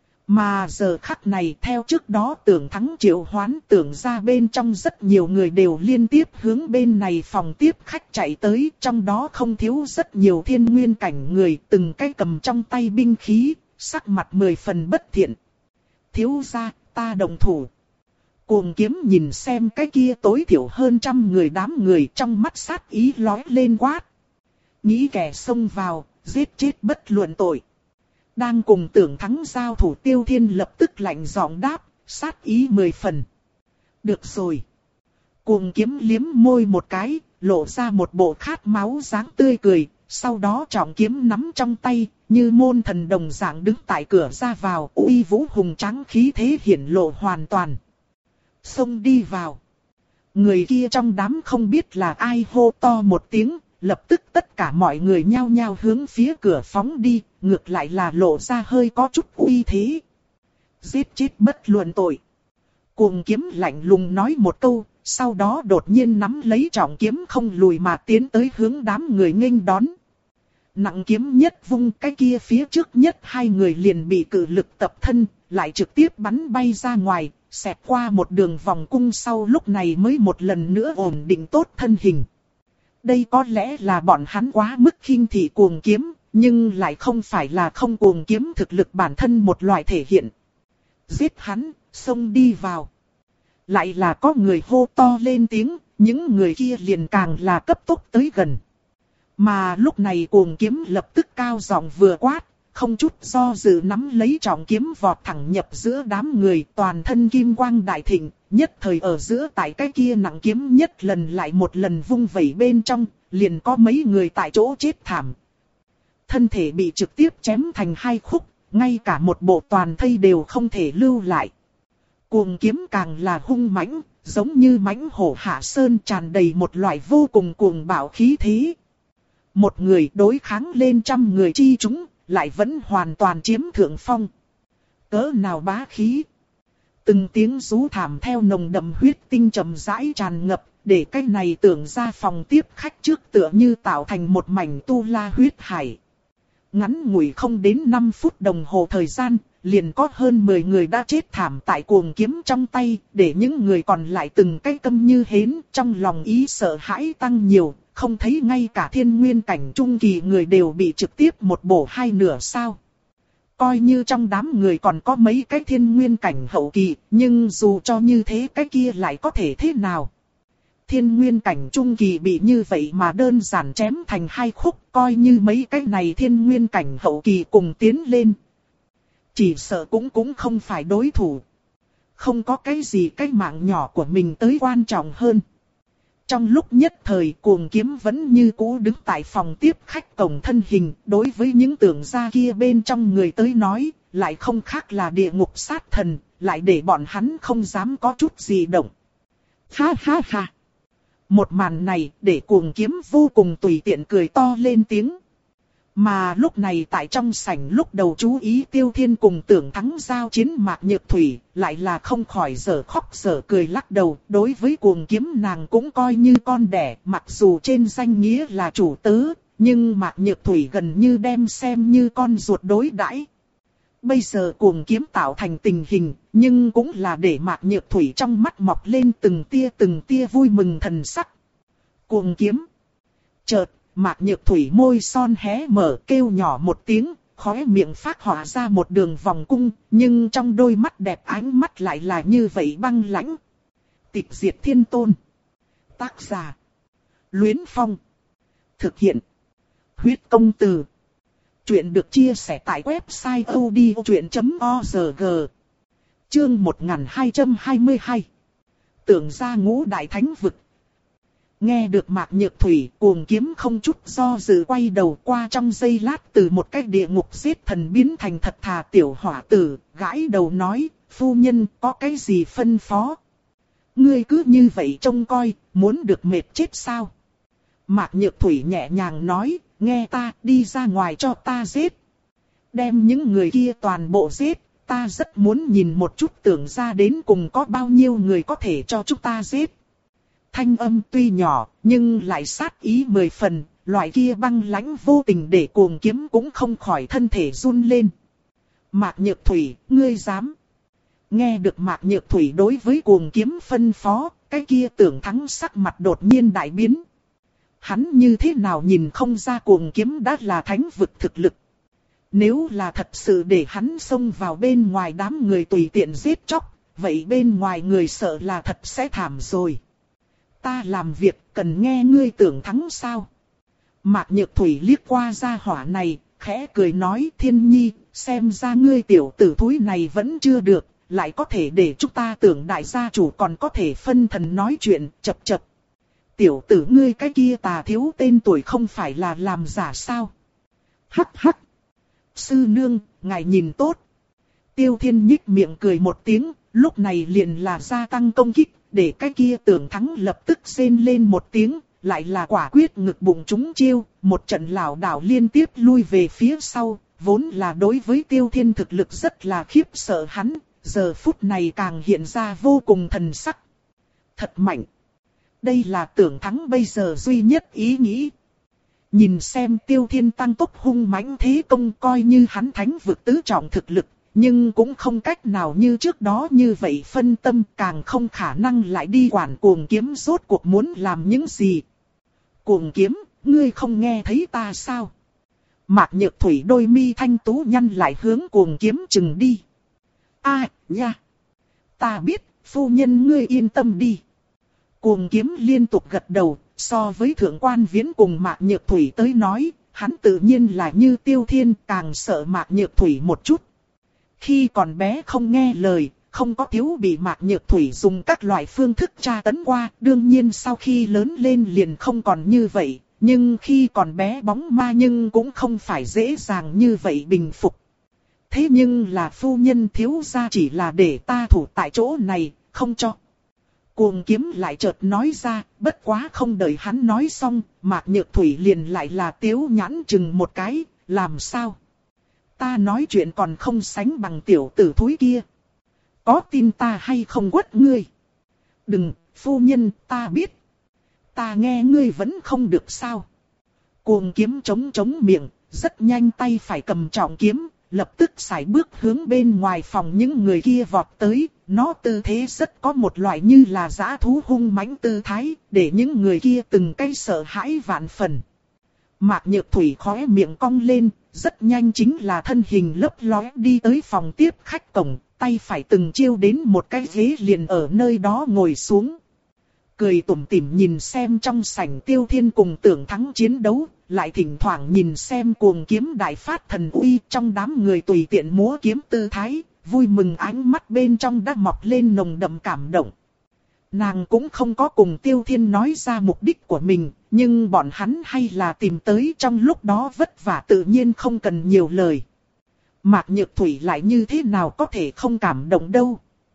Mà giờ khắc này theo trước đó Tưởng Thắng triệu hoán Tưởng ra bên trong rất nhiều người đều liên tiếp hướng bên này phòng tiếp khách chạy tới, trong đó không thiếu rất nhiều thiên nguyên cảnh người, từng cái cầm trong tay binh khí, sắc mặt mười phần bất thiện. Thiếu gia, ta đồng thủ. Cuồng Kiếm nhìn xem cái kia tối thiểu hơn trăm người đám người, trong mắt sát ý lóe lên quát. Nghĩ kẻ xông vào, giết chết bất luận tội. Đang cùng Tưởng Thắng giao thủ Tiêu Thiên lập tức lạnh giọng đáp, sát ý mười phần. Được rồi. Cuồng Kiếm liếm môi một cái, lộ ra một bộ khát máu dáng tươi cười, sau đó trọng kiếm nắm trong tay, như môn thần đồng dạng đứng tại cửa ra vào, uy vũ hùng tráng khí thế hiển lộ hoàn toàn. Xông đi vào. Người kia trong đám không biết là ai hô to một tiếng, lập tức tất cả mọi người nhao nhao hướng phía cửa phóng đi, ngược lại là lộ ra hơi có chút uy thế. Giết chết bất luận tội. Cuồng Kiếm lạnh lùng nói một câu, sau đó đột nhiên nắm lấy trọng kiếm không lùi mà tiến tới hướng đám người nghênh đón. Nặng kiếm nhất vung, cái kia phía trước nhất hai người liền bị cự lực tập thân, lại trực tiếp bắn bay ra ngoài, xẹt qua một đường vòng cung, sau lúc này mới một lần nữa ổn định tốt thân hình. Đây có lẽ là bọn hắn quá mức khinh thị Cuồng Kiếm, nhưng lại không phải là không Cuồng Kiếm thực lực bản thân một loại thể hiện. Giết hắn, xông đi vào. Lại là có người hô to lên tiếng, những người kia liền càng là cấp tốc tới gần. Mà lúc này Cuồng Kiếm lập tức cao giọng vừa quát, không chút do dự nắm lấy trọng kiếm vọt thẳng nhập giữa đám người, toàn thân kim quang đại thịnh, nhất thời ở giữa tại cái kia nặng kiếm nhất lần lại một lần vung vẩy bên trong, liền có mấy người tại chỗ chết thảm. Thân thể bị trực tiếp chém thành hai khúc, ngay cả một bộ toàn thây đều không thể lưu lại. Cuồng kiếm càng là hung mãnh, giống như mãnh hổ hạ sơn, tràn đầy một loại vô cùng cuồng bạo khí thế. Một người đối kháng lên trăm người chi chúng, lại vẫn hoàn toàn chiếm thượng phong. Cỡ nào bá khí. Từng tiếng rú thảm theo nồng đậm huyết tinh trầm rãi tràn ngập, để cái này tưởng ra phòng tiếp khách trước tựa như tạo thành một mảnh tu la huyết hải. Ngắn ngủi không đến năm phút đồng hồ thời gian, liền có hơn mười người đã chết thảm tại cuồng kiếm trong tay, để những người còn lại từng cái câm như hến, trong lòng ý sợ hãi tăng nhiều, không thấy ngay cả thiên nguyên cảnh trung kỳ người đều bị trực tiếp một bổ hai nửa sao. Coi như trong đám người còn có mấy cái thiên nguyên cảnh hậu kỳ, nhưng dù cho như thế cái kia lại có thể thế nào. Thiên nguyên cảnh trung kỳ bị như vậy mà đơn giản chém thành hai khúc, coi như mấy cái này thiên nguyên cảnh hậu kỳ cùng tiến lên. Chỉ sợ cũng cũng không phải đối thủ. Không có cái gì cái mạng nhỏ của mình tới quan trọng hơn. Trong lúc nhất thời cuồng kiếm vẫn như cũ đứng tại phòng tiếp khách cổng thân hình, đối với những tưởng gia kia bên trong người tới nói, lại không khác là địa ngục sát thần, lại để bọn hắn không dám có chút gì động. Ha ha ha! Một màn này để cuồng kiếm vô cùng tùy tiện cười to lên tiếng. Mà lúc này tại trong sảnh lúc đầu chú ý Tiêu Thiên cùng Tưởng Thắng giao chiến Mạc Nhược Thủy, lại là không khỏi dở khóc dở cười lắc đầu. Đối với cuồng kiếm nàng cũng coi như con đẻ, mặc dù trên danh nghĩa là chủ tớ, nhưng Mạc Nhược Thủy gần như đem xem như con ruột đối đãi. Bây giờ cuồng kiếm tạo thành tình hình, nhưng cũng là để Mạc Nhược Thủy trong mắt mọc lên từng tia từng tia vui mừng thần sắc. Cuồng kiếm. Chợt, Mạc Nhược Thủy môi son hé mở kêu nhỏ một tiếng, khóe miệng phát họa ra một đường vòng cung, nhưng trong đôi mắt đẹp ánh mắt lại là như vậy băng lãnh. Tịch diệt thiên tôn. Tác giả. Luyến Phong. Thực hiện. Huyết công từ. Chuyện được chia sẻ tại website odchuyện chấm org. Chương một nghìn hai trăm hai mươi hai. Tưởng ra ngũ đại thánh vực. Nghe được Mạc Nhược Thủy, cuồng kiếm không chút do dự quay đầu qua, trong giây lát từ một cái địa ngục giết thần biến thành thật thà tiểu hỏa tử, gãi đầu nói, phu nhân có cái gì phân phó? Ngươi cứ như vậy trông coi, muốn được mệt chết sao? Mạc Nhược Thủy nhẹ nhàng nói, nghe ta, đi ra ngoài cho ta giết. Đem những người kia toàn bộ giết, ta rất muốn nhìn một chút tưởng ra đến cùng có bao nhiêu người có thể cho chúng ta giết. Thanh âm tuy nhỏ, nhưng lại sát ý mười phần, loại kia băng lãnh vô tình để cuồng kiếm cũng không khỏi thân thể run lên. Mạc Nhược Thủy, ngươi dám? Nghe được Mạc Nhược Thủy đối với cuồng kiếm phân phó, cái kia Tưởng Thắng sắc mặt đột nhiên đại biến. Hắn như thế nào nhìn không ra cuồng kiếm đã là thánh vực thực lực. Nếu là thật sự để hắn xông vào bên ngoài đám người tùy tiện giết chóc, vậy bên ngoài người sợ là thật sẽ thảm rồi. Ta làm việc cần nghe ngươi Tưởng Thắng sao? Mạc Nhược Thủy liếc qua gia hỏa này, khẽ cười nói, Thiên Nhi, xem ra ngươi tiểu tử thúi này vẫn chưa được, lại có thể để chúng ta Tưởng đại gia chủ còn có thể phân thần nói chuyện, chập chập. Tiểu tử ngươi cái kia tà thiếu tên tuổi không phải là làm giả sao? Hắc hắc. Sư nương, ngài nhìn tốt. Tiêu Thiên nhích miệng cười một tiếng, lúc này liền là gia tăng công kích, để cái kia Tưởng Thắng lập tức rên lên một tiếng, lại là quả quyết ngực bụng trúng chiêu, một trận lảo đảo liên tiếp lui về phía sau, vốn là đối với Tiêu Thiên thực lực rất là khiếp sợ hắn, giờ phút này càng hiện ra vô cùng thần sắc. Thật mạnh. Đây là Tưởng Thắng bây giờ duy nhất ý nghĩ. Nhìn xem Tiêu Thiên tăng tốc hung mãnh thế công, coi như hắn thánh vực tứ trọng thực lực, nhưng cũng không cách nào như trước đó như vậy phân tâm, càng không khả năng lại đi quản cuồng kiếm rốt cuộc muốn làm những gì. Cuồng kiếm, ngươi không nghe thấy ta sao? Mạc Nhược Thủy đôi mi thanh tú nhăn lại hướng cuồng kiếm chừng đi. A, nha! Ta biết, phu nhân ngươi yên tâm đi. Cuồng kiếm liên tục gật đầu, so với thượng quan viễn cùng Mạc Nhược Thủy tới nói, hắn tự nhiên là như Tiêu Thiên, càng sợ Mạc Nhược Thủy một chút. Khi còn bé không nghe lời, không có thiếu bị Mạc Nhược Thủy dùng các loại phương thức tra tấn qua, đương nhiên sau khi lớn lên liền không còn như vậy, nhưng khi còn bé bóng ma nhưng cũng không phải dễ dàng như vậy bình phục. Thế nhưng là phu nhân thiếu gia chỉ là để ta thủ tại chỗ này, không cho. Cuồng Kiếm lại chợt nói ra, bất quá không đợi hắn nói xong, Mạc Nhược Thủy liền lại là tiếu nhãn chừng một cái, làm sao? Ta nói chuyện còn không sánh bằng tiểu tử thúi kia. Có tin ta hay không quất ngươi? Đừng, phu nhân, ta biết. Ta nghe ngươi vẫn không được sao? Cuồng Kiếm chống chống miệng, rất nhanh tay phải cầm trọng kiếm, lập tức sải bước hướng bên ngoài phòng những người kia vọt tới. Nó tư thế rất có một loại như là dã thú hung mãnh tư thái, để những người kia từng cái sợ hãi vạn phần. Mạc Nhược Thủy khóe miệng cong lên, rất nhanh chính là thân hình lấp lóe đi tới phòng tiếp khách cổng, tay phải từng chiêu đến một cái ghế liền ở nơi đó ngồi xuống. Cười tủm tỉm nhìn xem trong sảnh Tiêu Thiên cùng Tưởng Thắng chiến đấu, lại thỉnh thoảng nhìn xem Cuồng Kiếm đại phát thần uy trong đám người tùy tiện múa kiếm tư thái, vui mừng ánh mắt bên trong đã mọc lên nồng đậm cảm động. Nàng cũng không có cùng Tiêu Thiên nói ra mục đích của mình, nhưng bọn hắn hay là tìm tới trong lúc đó vất vả tự nhiên không cần nhiều lời. Mạc Nhược Thủy lại như thế nào có thể không cảm động đâu.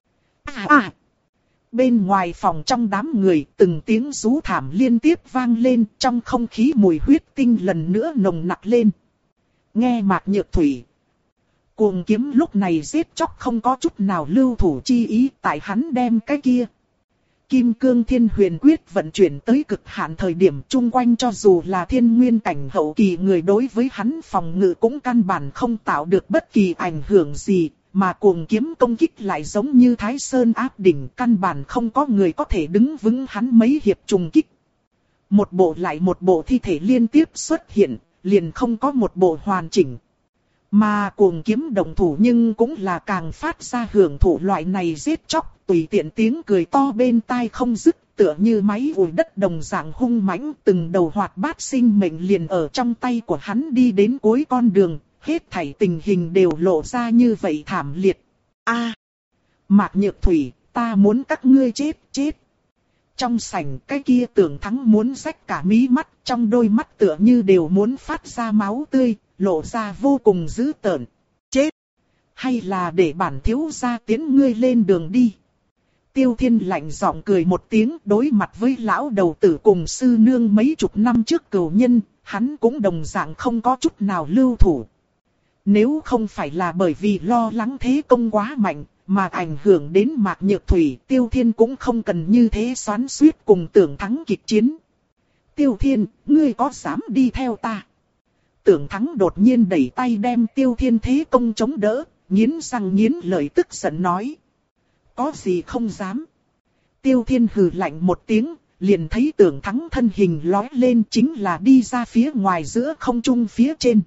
À à! Bên ngoài phòng trong đám người từng tiếng rú thảm liên tiếp vang lên, trong không khí mùi huyết tinh lần nữa nồng nặc lên. Nghe Mạc Nhược Thủy. Cuồng Kiếm lúc này giết chóc không có chút nào lưu thủ chi ý, tại hắn đem cái kia Kim Cương Thiên Huyền Quyết vận chuyển tới cực hạn thời điểm chung quanh cho dù là thiên nguyên cảnh hậu kỳ người đối với hắn phòng ngự cũng căn bản không tạo được bất kỳ ảnh hưởng gì, mà Cuồng Kiếm công kích lại giống như Thái Sơn áp đỉnh, căn bản không có người có thể đứng vững hắn mấy hiệp trùng kích. Một bộ lại một bộ thi thể liên tiếp xuất hiện, liền không có một bộ hoàn chỉnh. Mà Cuồng Kiếm đồng thủ nhưng cũng là càng phát ra hưởng thụ loại này giết chóc, tùy tiện tiếng cười to bên tai không dứt, tựa như máy ủi đất đồng dạng hung mãnh, từng đầu hoạt bát sinh mệnh liền ở trong tay của hắn đi đến cuối con đường, hết thảy tình hình đều lộ ra như vậy thảm liệt. A, Mạc Nhược Thủy, ta muốn các ngươi chết, chết. Trong sảnh cái kia Tưởng Thắng muốn rách cả mí mắt, trong đôi mắt tựa như đều muốn phát ra máu tươi, lộ ra vô cùng dữ tợn. Chết! Hay là để bản thiếu gia tiến ngươi lên đường đi. Tiêu Thiên lạnh giọng cười một tiếng, đối mặt với lão đầu tử cùng sư nương mấy chục năm trước cừu nhân, hắn cũng đồng dạng không có chút nào lưu thủ. Nếu không phải là bởi vì lo lắng thế công quá mạnh, mà ảnh hưởng đến Mạc Nhược Thủy, Tiêu Thiên cũng không cần như thế xoắn xuýt cùng Tưởng Thắng kịch chiến. Tiêu Thiên, ngươi có dám đi theo ta? Tưởng Thắng đột nhiên đẩy tay đem Tiêu Thiên thế công chống đỡ, nghiến răng nghiến lợi tức giận nói. Có gì không dám? Tiêu Thiên hừ lạnh một tiếng, liền thấy Tưởng Thắng thân hình lói lên chính là đi ra phía ngoài giữa không trung phía trên.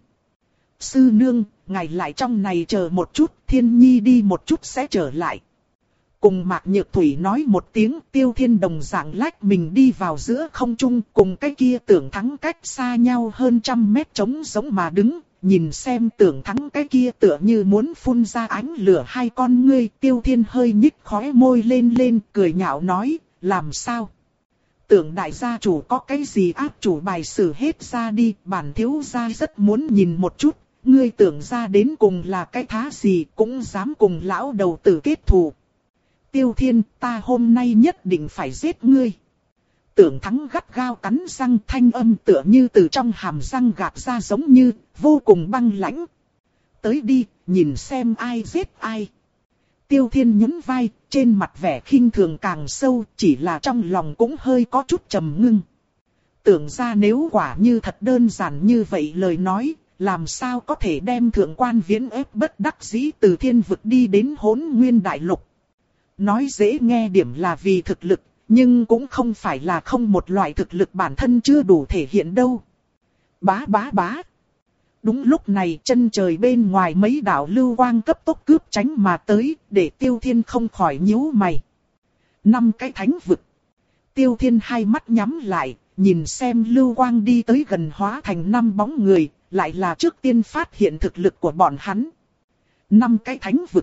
Sư nương, ngài lại trong này chờ một chút, Thiên Nhi đi một chút sẽ trở lại. Cùng Mạc Nhược Thủy nói một tiếng, Tiêu Thiên đồng dạng lách mình đi vào giữa không trung, cùng cái kia Tưởng Thắng cách xa nhau hơn trăm mét trống giống mà đứng, nhìn xem Tưởng Thắng cái kia tựa như muốn phun ra ánh lửa hai con ngươi, Tiêu Thiên hơi nhích khóe môi lên lên, cười nhạo nói, làm sao? Tưởng đại gia chủ có cái gì áp chủ bài xử hết ra đi, bản thiếu gia rất muốn nhìn một chút, ngươi tưởng ra đến cùng là cái thá gì cũng dám cùng lão đầu tử kết thù. Tiêu Thiên, ta hôm nay nhất định phải giết ngươi. Tưởng Thắng gắt gao cắn răng, thanh âm tựa như từ trong hàm răng gạt ra giống như, vô cùng băng lãnh. Tới đi, nhìn xem ai giết ai. Tiêu Thiên nhún vai, trên mặt vẻ khinh thường càng sâu, chỉ là trong lòng cũng hơi có chút trầm ngưng. Tưởng ra nếu quả như thật đơn giản như vậy lời nói, làm sao có thể đem thượng quan viễn ép bất đắc dĩ từ thiên vực đi đến hỗn nguyên đại lục. Nói dễ nghe điểm là vì thực lực, nhưng cũng không phải là không một loại thực lực bản thân chưa đủ thể hiện đâu. Bá bá bá. Đúng lúc này chân trời bên ngoài mấy đạo lưu quang cấp tốc cướp tránh mà tới, để Tiêu Thiên không khỏi nhíu mày. Năm cái thánh vực. Tiêu Thiên hai mắt nhắm lại, nhìn xem lưu quang đi tới gần hóa thành năm bóng người, lại là trước tiên phát hiện thực lực của bọn hắn. Năm cái thánh vực.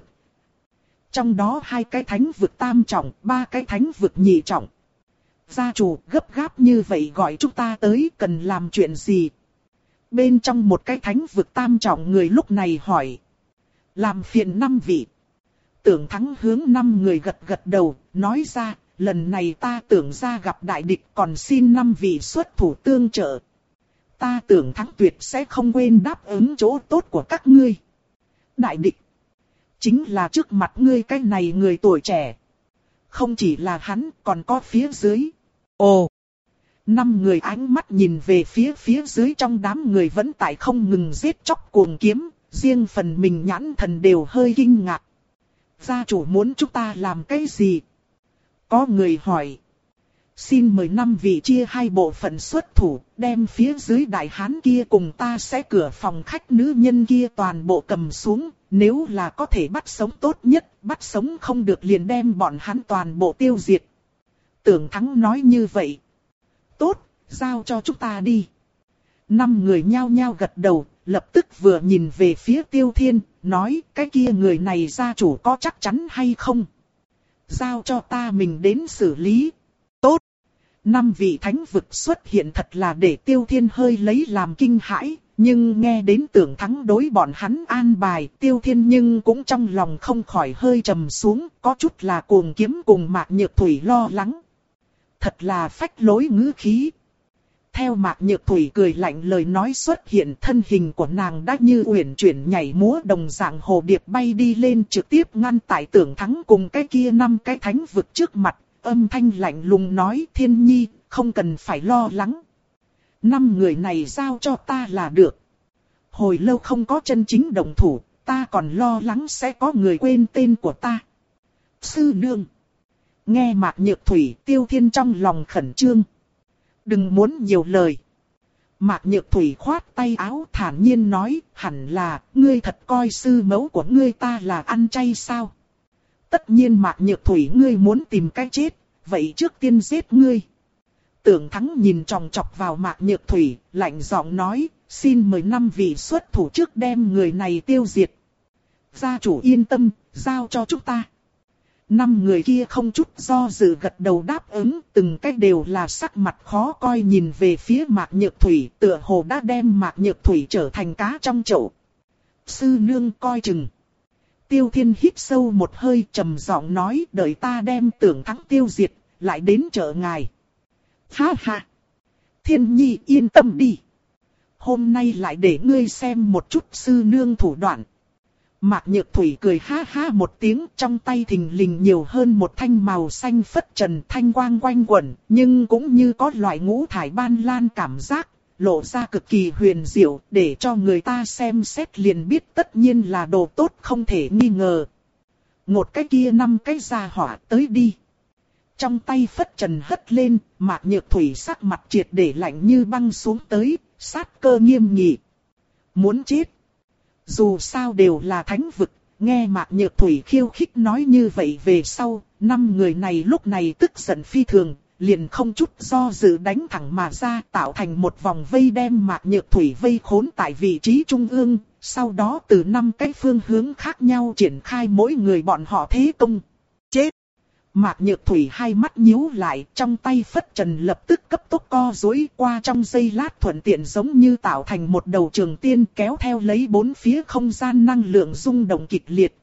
Trong đó hai cái thánh vực tam trọng, ba cái thánh vực nhị trọng. Gia chủ gấp gáp như vậy gọi chúng ta tới cần làm chuyện gì? Bên trong một cái thánh vực tam trọng người lúc này hỏi. Làm phiền năm vị. Tưởng Thắng hướng năm người gật gật đầu, nói ra, lần này ta tưởng ra gặp đại địch còn xin năm vị xuất thủ tương trợ. Ta Tưởng Thắng tuyệt sẽ không quên đáp ứng chỗ tốt của các ngươi. Đại địch. Chính là trước mặt ngươi cái này người tuổi trẻ. Không chỉ là hắn, còn có phía dưới. Ồ! Năm người ánh mắt nhìn về phía phía dưới trong đám người vẫn tại không ngừng giết chóc cuồng kiếm, riêng phần mình nhãn thần đều hơi kinh ngạc. Gia chủ muốn chúng ta làm cái gì? Có người hỏi. Xin mời năm vị chia hai bộ phận xuất thủ, đem phía dưới đại hán kia cùng ta sẽ cửa phòng khách nữ nhân kia toàn bộ cầm xuống, nếu là có thể bắt sống tốt nhất, bắt sống không được liền đem bọn hắn toàn bộ tiêu diệt. Tưởng Thắng nói như vậy. Tốt, giao cho chúng ta đi. Năm người nhao nhao gật đầu, lập tức vừa nhìn về phía Tiêu Thiên, nói cái kia người này gia chủ có chắc chắn hay không? Giao cho ta mình đến xử lý. Tốt. Năm vị thánh vực xuất hiện thật là để Tiêu Thiên hơi lấy làm kinh hãi, nhưng nghe đến Tưởng Thắng đối bọn hắn an bài, Tiêu Thiên nhưng cũng trong lòng không khỏi hơi trầm xuống, có chút là cuồng kiếm cùng Mạc Nhược Thủy lo lắng. Thật là phách lối ngữ khí. Theo Mạc Nhược Thủy cười lạnh lời nói xuất hiện, thân hình của nàng đã như uyển chuyển nhảy múa đồng dạng hồ điệp bay đi lên, trực tiếp ngăn tại Tưởng Thắng cùng cái kia năm cái thánh vực trước mặt, âm thanh lạnh lùng nói: Thiên Nhi, không cần phải lo lắng. Năm người này giao cho ta là được. Hồi lâu không có chân chính động thủ, ta còn lo lắng sẽ có người quên tên của ta. Sư nương. Nghe Mạc Nhược Thủy, Tiêu Thiên trong lòng khẩn trương. Đừng muốn nhiều lời. Mạc Nhược Thủy khoát tay áo thản nhiên nói, hẳn là, ngươi thật coi sư mẫu của ngươi ta là ăn chay sao? Tất nhiên Mạc Nhược Thủy ngươi muốn tìm cái chết, vậy trước tiên giết ngươi. Tưởng Thắng nhìn chòng chọc vào Mạc Nhược Thủy, lạnh giọng nói, xin mời năm vị xuất thủ trước đem người này tiêu diệt. Gia chủ yên tâm, giao cho chúng ta. Năm người kia không chút do dự gật đầu đáp ứng, từng cách đều là sắc mặt khó coi nhìn về phía Mạc Nhược Thủy, tựa hồ đã đem Mạc Nhược Thủy trở thành cá trong chậu. Sư nương coi chừng. Tiêu Thiên hít sâu một hơi trầm giọng nói, đợi ta đem Tưởng Thắng tiêu diệt, lại đến chợ ngài. Ha ha! Thiên Nhi yên tâm đi. Hôm nay lại để ngươi xem một chút sư nương thủ đoạn. Mạc Nhược Thủy cười ha ha một tiếng, trong tay thình lình nhiều hơn một thanh màu xanh phất trần, thanh quang quanh quẩn, nhưng cũng như có loại ngũ thải ban lan cảm giác, lộ ra cực kỳ huyền diệu, để cho người ta xem xét liền biết tất nhiên là đồ tốt không thể nghi ngờ. Ngột cái kia năm cái gia hỏa tới đi. Trong tay phất trần hất lên, Mạc Nhược Thủy sắc mặt triệt để lạnh như băng xuống tới, sát cơ nghiêm nghị. Muốn chết. Dù sao đều là thánh vực, nghe Mạc Nhược Thủy khiêu khích nói như vậy về sau, năm người này lúc này tức giận phi thường, liền không chút do dự đánh thẳng mà ra, tạo thành một vòng vây đem Mạc Nhược Thủy vây khốn tại vị trí trung ương, sau đó từ năm cái phương hướng khác nhau triển khai mỗi người bọn họ thế công. Chết! Mạc Nhược Thủy hai mắt nhíu lại, trong tay phất trần lập tức cấp tốc co duỗi qua trong giây lát thuận tiện giống như tạo thành một đầu trường tiên kéo theo lấy bốn phía không gian năng lượng rung động kịch liệt.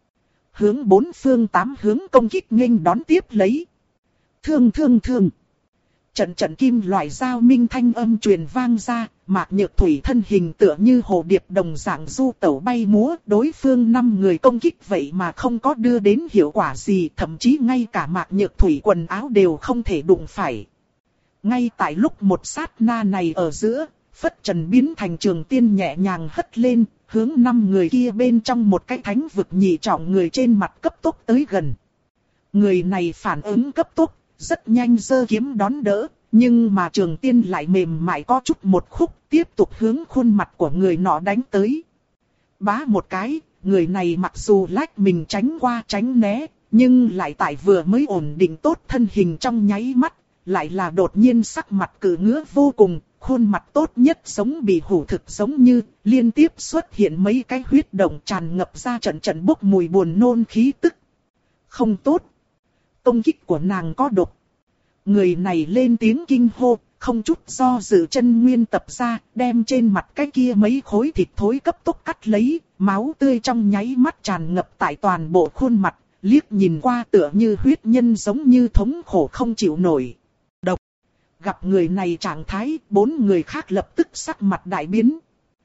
Hướng bốn phương tám hướng công kích nghênh đón tiếp lấy. Thương thương thương. Trận trận kim loại dao minh thanh âm truyền vang ra, Mạc Nhược Thủy thân hình tựa như hồ điệp đồng dạng du tẩu bay múa, đối phương năm người công kích vậy mà không có đưa đến hiệu quả gì, thậm chí ngay cả Mạc Nhược Thủy quần áo đều không thể đụng phải. Ngay tại lúc một sát na này ở giữa, phất trần biến thành trường tiên nhẹ nhàng hất lên, hướng năm người kia bên trong một cái thánh vực nhị trọng người trên mặt cấp tốc tới gần. Người này phản ứng cấp tốc, rất nhanh giơ kiếm đón đỡ, nhưng mà trường tiên lại mềm mại có chút một khúc, tiếp tục hướng khuôn mặt của người nọ đánh tới. Bá một cái, người này mặc dù lách mình tránh qua tránh né, nhưng lại tại vừa mới ổn định tốt thân hình trong nháy mắt, lại là đột nhiên sắc mặt cự ngứa vô cùng, khuôn mặt tốt nhất giống bị hủ thực giống như, liên tiếp xuất hiện mấy cái huyết động tràn ngập ra trận trận bốc mùi buồn nôn khí tức. Không tốt. Công kích của nàng có độc. Người này lên tiếng kinh hô, không chút do dự chân nguyên tập ra, đem trên mặt cái kia mấy khối thịt thối cấp tốc cắt lấy, máu tươi trong nháy mắt tràn ngập tại toàn bộ khuôn mặt, liếc nhìn qua tựa như huyết nhân giống như thống khổ không chịu nổi. Độc. Gặp người này trạng thái, bốn người khác lập tức sắc mặt đại biến.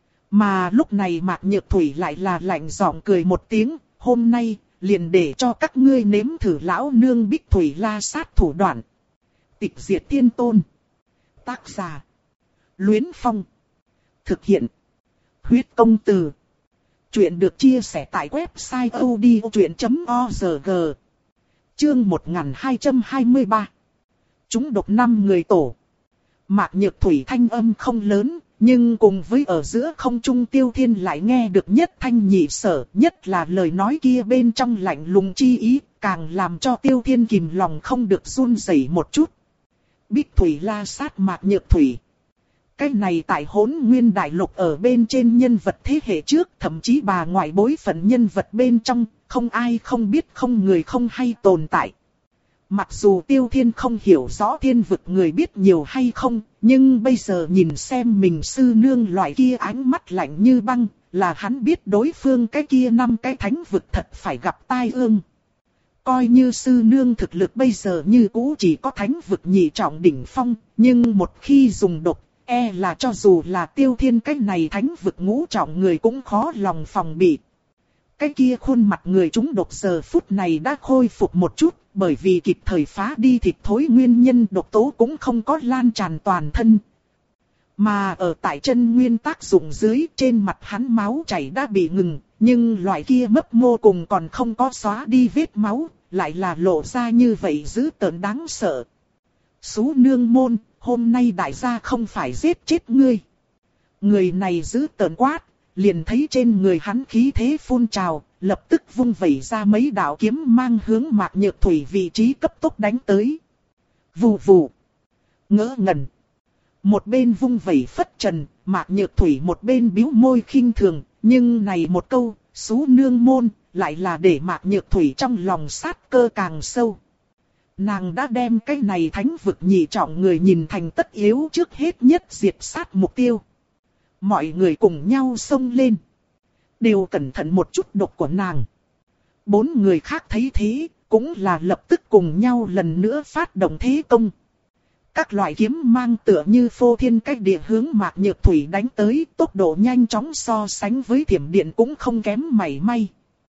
Mà lúc này Mạc Nhược Thủy lại là lạnh giọng cười một tiếng, hôm nay, liền để cho các ngươi nếm thử lão nương Bích Thủy La Sát thủ đoạn. Tịch diệt tiên tôn. Tác giả. Luyến Phong. Thực hiện. Huyết công từ. Chuyện được chia sẻ tại website odchuyện chấm org. Chương một nghìn hai trăm hai mươi ba. Chúng độc năm người tổ. Mạc Nhược Thủy thanh âm không lớn, nhưng cùng với ở giữa không trung Tiêu Thiên lại nghe được nhất thanh nhị sở, nhất là lời nói kia bên trong lạnh lùng chi ý, càng làm cho Tiêu Thiên kìm lòng không được run rẩy một chút. Bích Thủy La Sát Mạc Nhược Thủy. Cái này tại Hỗn Nguyên Đại Lục ở bên trên nhân vật thế hệ trước, thậm chí bà ngoại bối phận nhân vật bên trong, không ai không biết không người không hay tồn tại. Mặc dù Tiêu Thiên không hiểu rõ thiên vực người biết nhiều hay không, nhưng bây giờ nhìn xem mình sư nương loại kia ánh mắt lạnh như băng, là hắn biết đối phương cái kia năm cái thánh vực thật phải gặp tai ương. Coi như sư nương thực lực bây giờ như cũ chỉ có thánh vực nhị trọng đỉnh phong, nhưng một khi dùng độc, e là cho dù là Tiêu Thiên cái này thánh vực ngũ trọng người cũng khó lòng phòng bị. Cái kia khuôn mặt người chúng độc giờ phút này đã khôi phục một chút, bởi vì kịp thời phá đi thịt thối nguyên nhân độc tố cũng không có lan tràn toàn thân. Mà ở tại chân nguyên tác dụng dưới, trên mặt hắn máu chảy đã bị ngừng, nhưng loại kia mấp mô cùng còn không có xóa đi vết máu, lại là lộ ra như vậy dữ tợn đáng sợ. Sú nương môn, hôm nay đại gia không phải giết chết ngươi. Người này dữ tợn quát, liền thấy trên người hắn khí thế phun trào, lập tức vung vẩy ra mấy đạo kiếm mang hướng Mạc Nhược Thủy vị trí cấp tốc đánh tới. Vù vù. Ngỡ ngẩn. Một bên vung vẩy phất trần, Mạc Nhược Thủy một bên bĩu môi khinh thường, nhưng này một câu, sú nương môn, lại là để Mạc Nhược Thủy trong lòng sát cơ càng sâu. Nàng đã đem cái này thánh vực nhị trọng người nhìn thành tất yếu trước hết nhất diệt sát mục tiêu. Mọi người cùng nhau xông lên. Đều cẩn thận một chút độc của nàng. Bốn người khác thấy thế, cũng là lập tức cùng nhau lần nữa phát động thế công. Các loại kiếm mang tựa như phô thiên cách địa hướng Mạc Nhược Thủy đánh tới, tốc độ nhanh chóng so sánh với thiểm điện cũng không kém mảy may.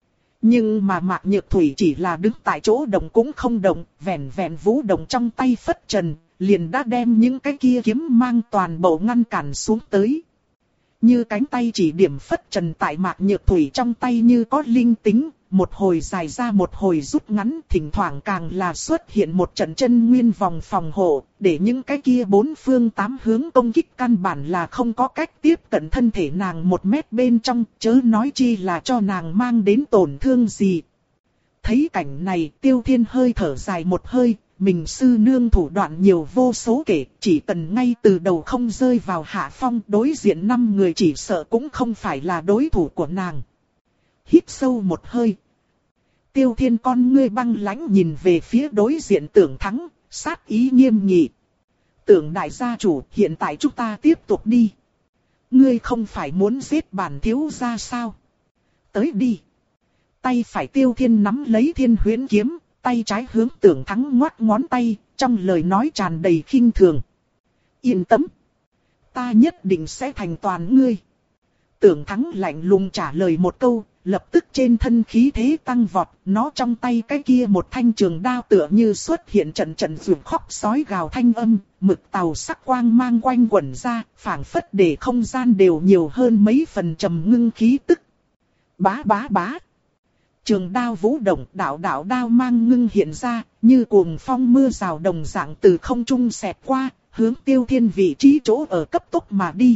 Nhưng mà Mạc Nhược Thủy chỉ là đứng tại chỗ động cũng không động, vẹn vẹn vũ động trong tay phất trần, liền đã đem những cái kia kiếm mang toàn bộ ngăn cản xuống tới. Như cánh tay chỉ điểm phất trần tại Mạc Nhược Thủy trong tay như có linh tính, một hồi dài ra một hồi rút ngắn, thỉnh thoảng càng là xuất hiện một trận chân nguyên vòng phòng hộ, để những cái kia bốn phương tám hướng công kích căn bản là không có cách tiếp cận thân thể nàng một mét bên trong, chớ nói chi là cho nàng mang đến tổn thương gì. Thấy cảnh này, Tiêu Thiên hơi thở dài một hơi, mình sư nương thủ đoạn nhiều vô số kể, chỉ cần ngay từ đầu không rơi vào hạ phong, đối diện năm người chỉ sợ cũng không phải là đối thủ của nàng. Hít sâu một hơi. Tiêu Thiên con ngươi băng lãnh nhìn về phía đối diện Tưởng Thắng, sát ý nghiêm nghị. Tưởng đại gia chủ, hiện tại chúng ta tiếp tục đi. Ngươi không phải muốn giết bản thiếu gia sao? Tới đi. Tay phải Tiêu Thiên nắm lấy Thiên Huyễn kiếm, tay trái hướng Tưởng Thắng ngoắc ngón tay, trong lời nói tràn đầy khinh thường. Yên tâm. Ta nhất định sẽ thành toàn ngươi. Tưởng Thắng lạnh lùng trả lời một câu, lập tức trên thân khí thế tăng vọt, nó trong tay cái kia một thanh trường đao tựa như xuất hiện trận trận ruột khóc sói gào thanh âm, mực tàu sắc quang mang quanh quẩn ra, phảng phất để không gian đều nhiều hơn mấy phần trầm ngưng khí tức. Bá bá bá. Trường đao vũ động, đạo đạo đao mang ngưng hiện ra, như cuồng phong mưa rào đồng dạng từ không trung xẹt qua, hướng Tiêu Thiên vị trí chỗ ở cấp tốc mà đi.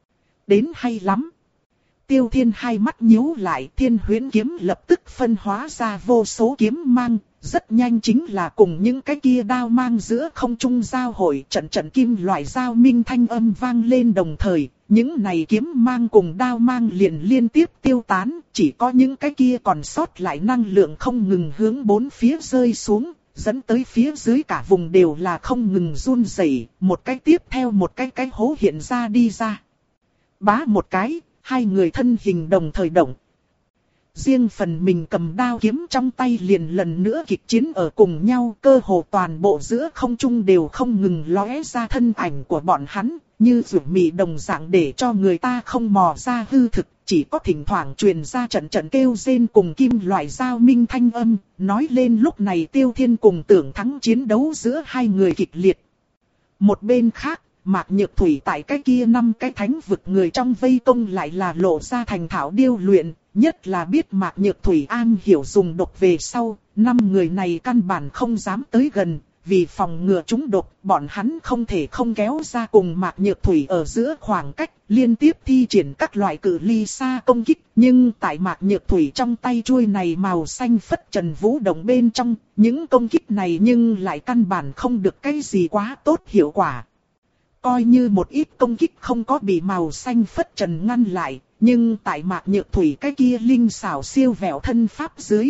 Đến hay lắm. Tiêu Thiên hai mắt nhíu lại, Thiên Huyễn kiếm lập tức phân hóa ra vô số kiếm mang, rất nhanh chính là cùng những cái kia đao mang giữa không trung giao hội, trận trận kim loại giao minh thanh âm vang lên đồng thời, những này kiếm mang cùng đao mang liền liên tiếp tiêu tán, chỉ có những cái kia còn sót lại năng lượng không ngừng hướng bốn phía rơi xuống, dẫn tới phía dưới cả vùng đều là không ngừng run rẩy, một cái tiếp theo một cái cái hố hiện ra đi ra. Bá một cái, hai người thân hình đồng thời động. Riêng phần mình cầm đao kiếm trong tay liền lần nữa kịch chiến ở cùng nhau, cơ hồ toàn bộ giữa không trung đều không ngừng lóe ra thân ảnh của bọn hắn, như rủ mị đồng dạng để cho người ta không mò ra hư thực, chỉ có thỉnh thoảng truyền ra trận trận kêu rên cùng kim loại giao minh thanh âm, nói lên lúc này Tiêu Thiên cùng Tưởng Thắng chiến đấu giữa hai người kịch liệt. Một bên khác, Mạc Nhược Thủy tại cái kia năm cái thánh vực người trong vây công lại là lộ ra thành thạo điêu luyện, nhất là biết Mạc Nhược Thủy an hiểu dùng độc về sau, năm người này căn bản không dám tới gần, vì phòng ngừa chúng độc, bọn hắn không thể không kéo ra cùng Mạc Nhược Thủy ở giữa khoảng cách, liên tiếp thi triển các loại cự ly xa công kích, nhưng tại Mạc Nhược Thủy trong tay chuôi này màu xanh phất trần vũ động bên trong, những công kích này nhưng lại căn bản không được cái gì quá tốt hiệu quả. Coi như một ít công kích không có bị màu xanh phất trần ngăn lại, nhưng tại Mạc Nhược Thủy cái kia linh xảo siêu vẹo thân pháp dưới,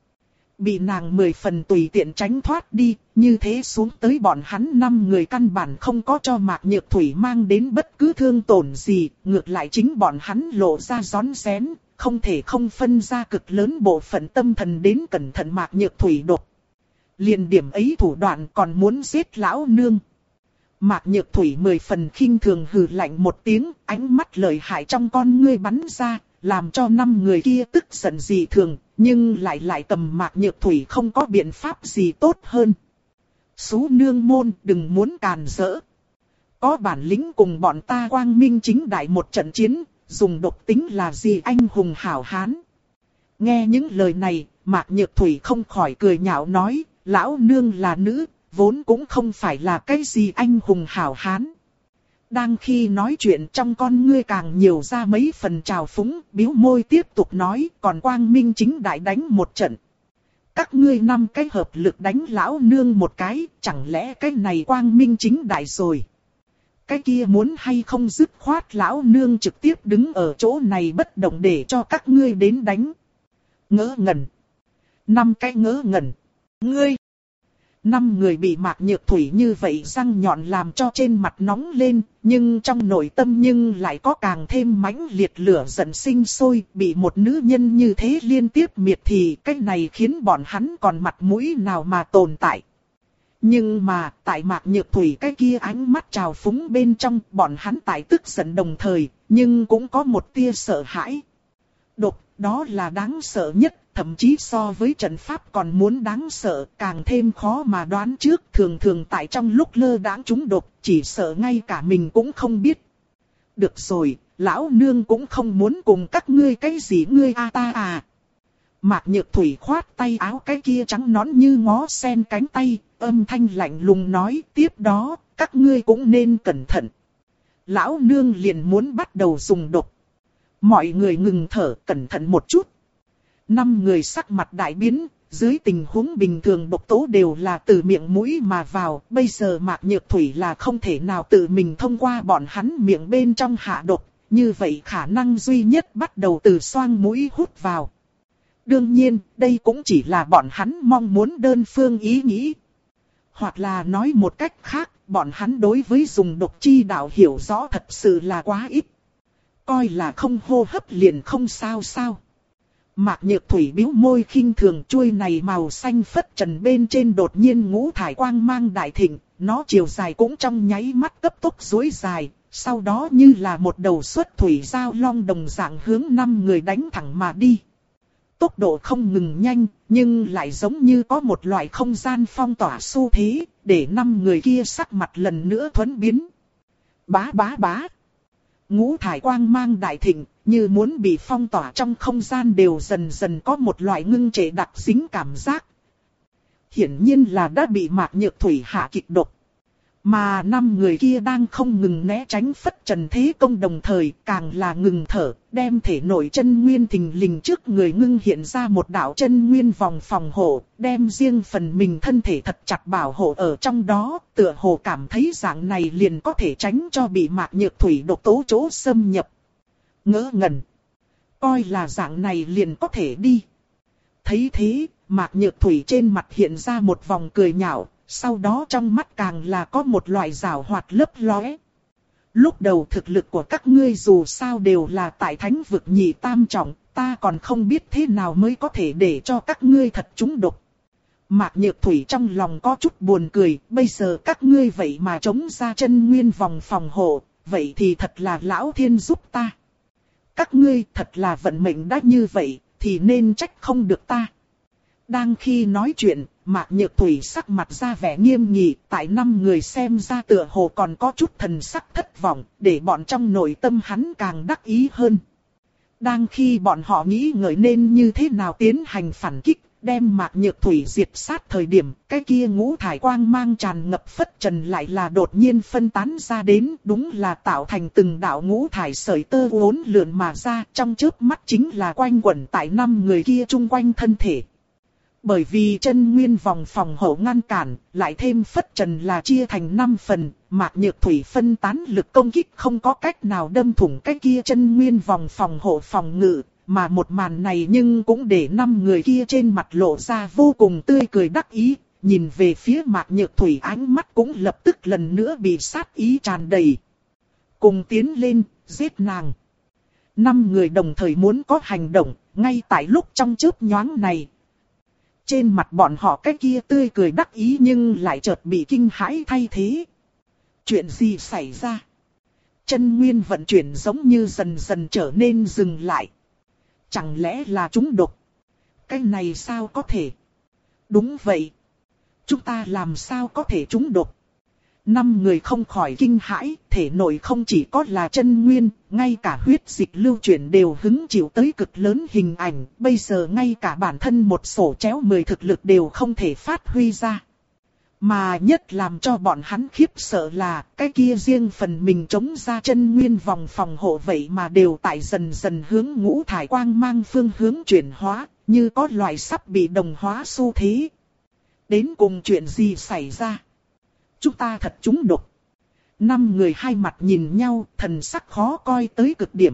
bị nàng mười phần tùy tiện tránh thoát đi, như thế xuống tới bọn hắn năm người căn bản không có cho Mạc Nhược Thủy mang đến bất cứ thương tổn gì, ngược lại chính bọn hắn lộ ra rón rén, không thể không phân ra cực lớn bộ phận tâm thần đến cẩn thận Mạc Nhược Thủy đột. Liền điểm ấy thủ đoạn còn muốn giết lão nương. Mạc Nhược Thủy mười phần khinh thường hừ lạnh một tiếng, ánh mắt lợi hại trong con ngươi bắn ra, làm cho năm người kia tức giận dị thường, nhưng lại lại cầm Mạc Nhược Thủy không có biện pháp gì tốt hơn. Xú nương môn, đừng muốn càn rỡ. Có bản lĩnh cùng bọn ta quang minh chính đại một trận chiến, dùng độc tính là gì anh hùng hảo hán. Nghe những lời này, Mạc Nhược Thủy không khỏi cười nhạo nói, lão nương là nữ, vốn cũng không phải là cái gì anh hùng hảo hán. Đang khi nói chuyện trong con ngươi càng nhiều ra mấy phần trào phúng, biếu môi tiếp tục nói, còn quang minh chính đại đánh một trận. Các ngươi năm cái hợp lực đánh lão nương một cái, chẳng lẽ cái này quang minh chính đại rồi. Cái kia muốn hay không dứt khoát lão nương trực tiếp đứng ở chỗ này bất động để cho các ngươi đến đánh. Ngớ ngẩn. Năm cái ngớ ngẩn. Ngươi. Năm người bị Mạc Nhược Thủy như vậy răng nhọn làm cho trên mặt nóng lên, nhưng trong nội tâm nhưng lại có càng thêm mãnh liệt lửa giận sinh sôi, bị một nữ nhân như thế liên tiếp miệt thì cái này khiến bọn hắn còn mặt mũi nào mà tồn tại. Nhưng mà, tại Mạc Nhược Thủy cái kia ánh mắt trào phúng bên trong, bọn hắn tại tức giận đồng thời, nhưng cũng có một tia sợ hãi. Độc, đó là đáng sợ nhất. Thậm chí so với trận pháp còn muốn đáng sợ, càng thêm khó mà đoán trước, thường thường tại trong lúc lơ đãng trúng độc, chỉ sợ ngay cả mình cũng không biết. Được rồi, lão nương cũng không muốn cùng các ngươi cái gì ngươi a ta à. Mạc Nhược Thủy khoát tay áo cái kia trắng nõn như ngó sen cánh tay, âm thanh lạnh lùng nói, tiếp đó, các ngươi cũng nên cẩn thận. Lão nương liền muốn bắt đầu dùng độc. Mọi người ngừng thở, cẩn thận một chút. Năm người sắc mặt đại biến, dưới tình huống bình thường độc tố đều là từ miệng mũi mà vào, bây giờ Mạc Nhược Thủy là không thể nào tự mình thông qua bọn hắn miệng bên trong hạ độc, như vậy khả năng duy nhất bắt đầu từ xoang mũi hút vào. Đương nhiên, đây cũng chỉ là bọn hắn mong muốn đơn phương ý nghĩ. Hoặc là nói một cách khác, bọn hắn đối với dùng độc chi đạo hiểu rõ thật sự là quá ít. Coi là không hô hấp liền không sao sao. Mạc Nhược Thủy bĩu môi khinh thường, chuôi này màu xanh phất trần bên trên đột nhiên ngũ thải quang mang đại thịnh, nó chiều dài cũng trong nháy mắt cấp tốc duỗi dài, sau đó như là một đầu xuất thủy giao long đồng dạng hướng năm người đánh thẳng mà đi. Tốc độ không ngừng nhanh, nhưng lại giống như có một loại không gian phong tỏa xu thế, để năm người kia sắc mặt lần nữa thuẫn biến. Bá bá bá. Ngũ thải quang mang đại thịnh, như muốn bị phong tỏa trong không gian đều dần dần có một loại ngưng trệ đặc dính cảm giác. Hiển nhiên là đã bị Mạc Nhược Thủy hạ kịch độc. Mà năm người kia đang không ngừng né tránh phất trần thế công, đồng thời càng là ngừng thở, đem thể nội chân nguyên thình lình trước người ngưng hiện ra một đạo chân nguyên vòng phòng hộ, đem riêng phần mình thân thể thật chặt bảo hộ ở trong đó, tựa hồ cảm thấy dạng này liền có thể tránh cho bị Mạc Nhược Thủy độc tố chỗ xâm nhập. Ngỡ ngẩn, coi là dạng này liền có thể đi. Thấy thế, Mạc Nhược Thủy trên mặt hiện ra một vòng cười nhạo. Sau đó trong mắt càng là có một loại giảo hoạt lấp lóe. Lúc đầu thực lực của các ngươi dù sao đều là tại thánh vực nhị tam trọng, ta còn không biết thế nào mới có thể để cho các ngươi thật trúng độc. Mạc Nhược Thủy trong lòng có chút buồn cười, bây giờ các ngươi vậy mà chống ra chân nguyên vòng phòng hộ, vậy thì thật là lão thiên giúp ta. Các ngươi thật là vận mệnh đã như vậy, thì nên trách không được ta. Đang khi nói chuyện, Mạc Nhược Thủy sắc mặt ra vẻ nghiêm nghị, tại năm người xem ra tựa hồ còn có chút thần sắc thất vọng, để bọn trong nội tâm hắn càng đắc ý hơn. Đang khi bọn họ nghĩ ngợi nên như thế nào tiến hành phản kích, đem Mạc Nhược Thủy diệt sát thời điểm, cái kia ngũ thải quang mang tràn ngập phất trần lại là đột nhiên phân tán ra đến, đúng là tạo thành từng đạo ngũ thải sợi tơ uốn lượn mà ra, trong chớp mắt chính là quanh quẩn tại năm người kia chung quanh thân thể. Bởi vì chân nguyên vòng phòng hộ ngăn cản, lại thêm phất trần là chia thành năm phần, Mạc Nhược Thủy phân tán lực công kích không có cách nào đâm thủng cái kia chân nguyên vòng phòng hộ phòng ngự, mà một màn này nhưng cũng để năm người kia trên mặt lộ ra vô cùng tươi cười đắc ý, nhìn về phía Mạc Nhược Thủy ánh mắt cũng lập tức lần nữa bị sát ý tràn đầy. Cùng tiến lên, giết nàng. Năm người đồng thời muốn có hành động, ngay tại lúc trong chớp nhoáng này. Trên mặt bọn họ cái kia tươi cười đắc ý nhưng lại chợt bị kinh hãi thay thế. Chuyện gì xảy ra? Chân nguyên vận chuyển giống như dần dần trở nên dừng lại. Chẳng lẽ là chúng độc? Cái này sao có thể? Đúng vậy. Chúng ta làm sao có thể trúng độc? Năm người không khỏi kinh hãi, thể nội không chỉ có là chân nguyên, ngay cả huyết dịch lưu chuyển đều hứng chịu tới cực lớn hình ảnh, bây giờ ngay cả bản thân một sổ chéo mười thực lực đều không thể phát huy ra. Mà nhất làm cho bọn hắn khiếp sợ là, cái kia riêng phần mình chống ra chân nguyên vòng phòng hộ vậy mà đều tại dần dần hướng ngũ thải quang mang phương hướng chuyển hóa, như có loại sắp bị đồng hóa xu thế. Đến cùng chuyện gì xảy ra? Chúng ta thật trúng độc. Năm người hai mặt nhìn nhau, thần sắc khó coi tới cực điểm.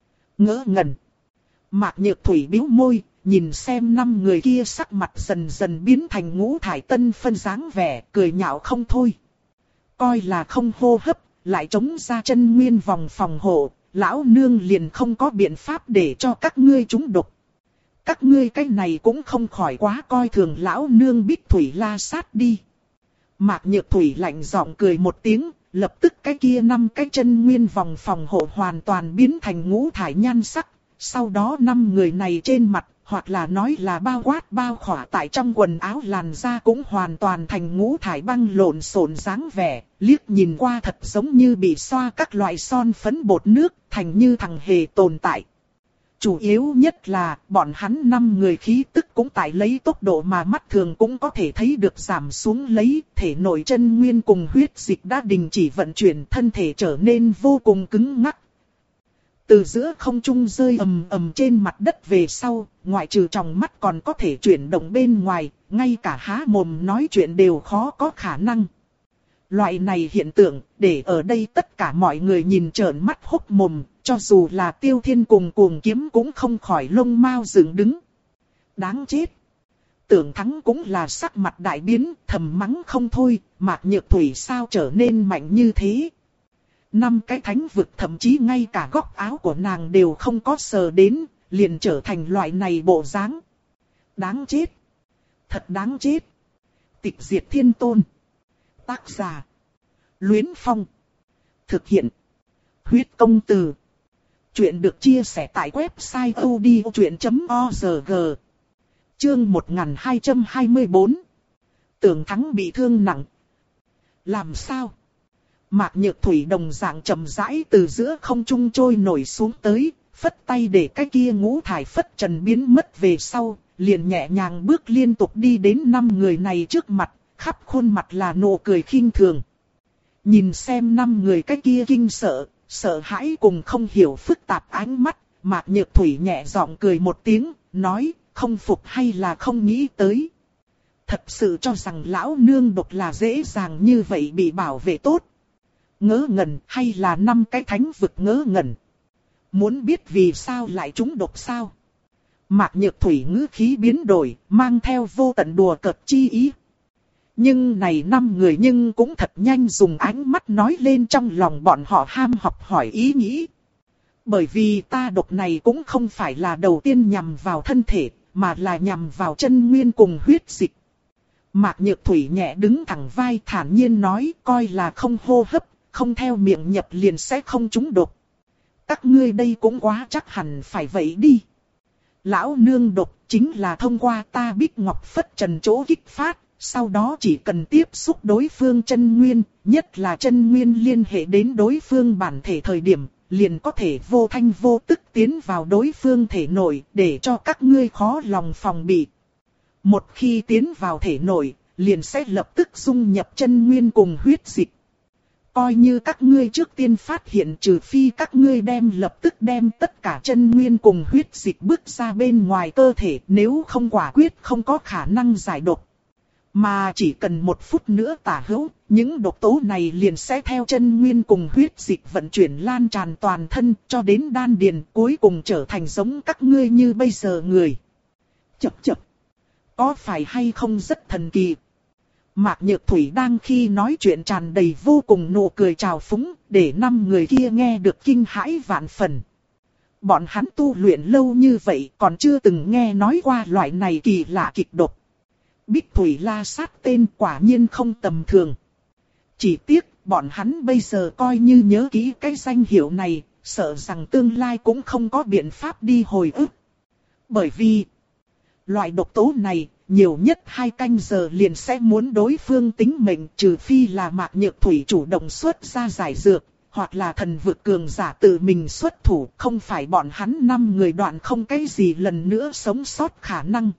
Ngỡ ngẩn. Mạc Nhược Thủy bĩu môi, nhìn xem năm người kia sắc mặt dần dần biến thành ngũ thải tân phân dáng vẻ, cười nhạo không thôi. Coi là không hô hấp, lại chống ra chân nguyên vòng phòng hộ, lão nương liền không có biện pháp để cho các ngươi trúng độc. Các ngươi cái này cũng không khỏi quá coi thường lão nương Bích Thủy La Sát đi. Mạc Nhược Thủy lạnh giọng cười một tiếng, lập tức cái kia năm cái chân nguyên vòng phòng hộ hoàn toàn biến thành ngũ thải nhan sắc. Sau đó năm người này trên mặt, hoặc là nói là bao quát bao khỏa tại trong quần áo làn da cũng hoàn toàn thành ngũ thải băng lộn xộn dáng vẻ, liếc nhìn qua thật giống như bị xoa các loại son phấn bột nước, thành như thằng hề tồn tại. Chủ yếu nhất là, bọn hắn năm người khí tức cũng tại lấy tốc độ mà mắt thường cũng có thể thấy được giảm xuống lấy, thể nội chân nguyên cùng huyết dịch đã đình chỉ vận chuyển, thân thể trở nên vô cùng cứng ngắc. Từ giữa không trung rơi ầm ầm trên mặt đất về sau, ngoại trừ trong mắt còn có thể chuyển động bên ngoài, ngay cả há mồm nói chuyện đều khó có khả năng. Loại này hiện tượng, để ở đây tất cả mọi người nhìn trợn mắt hốc mồm, cho dù là Tiêu Thiên cùng Cuồng Kiếm cũng không khỏi lông mao dựng đứng. Đáng chết! Tưởng Thắng cũng là sắc mặt đại biến, thầm mắng không thôi, Mạc Nhược Thủy sao trở nên mạnh như thế. Năm cái thánh vực thậm chí ngay cả góc áo của nàng đều không có sờ đến, liền trở thành loại này bộ dáng. Đáng chết! Thật đáng chết! Tịch diệt thiên tôn. Tác giả: Luyến Phong. Thực hiện: Huyết Công Từ. Chuyện được chia sẻ tại website odchuyện chấm org. Chương một nghìn hai trăm hai mươi tư. Tưởng Thắng bị thương nặng. Làm sao? Mạc Nhược Thủy đồng dạng chậm rãi từ giữa không trung trôi nổi xuống tới, phất tay để cái kia ngũ thải phất trần biến mất về sau, liền nhẹ nhàng bước liên tục đi đến năm người này trước mặt, khắp khuôn mặt là nụ cười khinh thường. Nhìn xem năm người cái kia kinh sợ, sợ hãi cùng không hiểu phức tạp ánh mắt, Mạc Nhược Thủy nhẹ giọng cười một tiếng, nói, không phục hay là không nghĩ tới. Thật sự cho rằng lão nương độc là dễ dàng như vậy bị bảo vệ tốt. Ngớ ngẩn hay là năm cái thánh vực ngớ ngẩn. Muốn biết vì sao lại trúng độc sao? Mạc Nhược Thủy ngữ khí biến đổi, mang theo vô tận đùa cợt chi ý. Nhưng này năm người nhưng cũng thật nhanh dùng ánh mắt nói lên trong lòng bọn họ ham học hỏi ý nghĩ. Bởi vì ta độc này cũng không phải là đầu tiên nhằm vào thân thể, mà là nhằm vào chân nguyên cùng huyết dịch. Mạc Nhược Thủy nhẹ đứng thẳng vai thản nhiên nói, coi là không hô hấp, không theo miệng nhập liền sẽ không trúng độc. Các ngươi đây cũng quá chắc hẳn phải vậy đi. Lão nương độc chính là thông qua ta Bích Ngọc Phất Trần chỗ kích phát, sau đó chỉ cần tiếp xúc đối phương chân nguyên, nhất là chân nguyên liên hệ đến đối phương bản thể thời điểm, liền có thể vô thanh vô tức tiến vào đối phương thể nội, để cho các ngươi khó lòng phòng bị. Một khi tiến vào thể nội, liền sẽ lập tức dung nhập chân nguyên cùng huyết dịch. Coi như các ngươi trước tiên phát hiện, trừ phi các ngươi đem lập tức đem tất cả chân nguyên cùng huyết dịch bước ra bên ngoài cơ thể, nếu không quả quyết không có khả năng giải độc. Mà chỉ cần một phút nữa tả hữu, những độc tố này liền sẽ theo chân nguyên cùng huyết dịch vận chuyển lan tràn toàn thân cho đến đan điền, cuối cùng trở thành giống các ngươi như bây giờ người. Chập chập. Có phải hay không rất thần kỳ? Mạc Nhược Thủy đang khi nói chuyện tràn đầy vô cùng nụ cười trào phúng, để năm người kia nghe được kinh hãi vạn phần. Bọn hắn tu luyện lâu như vậy còn chưa từng nghe nói qua loại này kỳ lạ kịch độc. Bích Thủy La Sát tên quả nhiên không tầm thường. Chỉ tiếc bọn hắn bây giờ coi như nhớ kỹ cái danh hiệu này, sợ rằng tương lai cũng không có biện pháp đi hồi ức. Bởi vì loại độc tố này nhiều nhất hai canh giờ liền sẽ muốn đối phương tính mệnh, trừ phi là Mạc Nhược Thủy chủ động xuất ra giải dược, hoặc là thần vực cường giả tự mình xuất thủ, không phải bọn hắn năm người đoạn không cái gì lần nữa sống sót khả năng.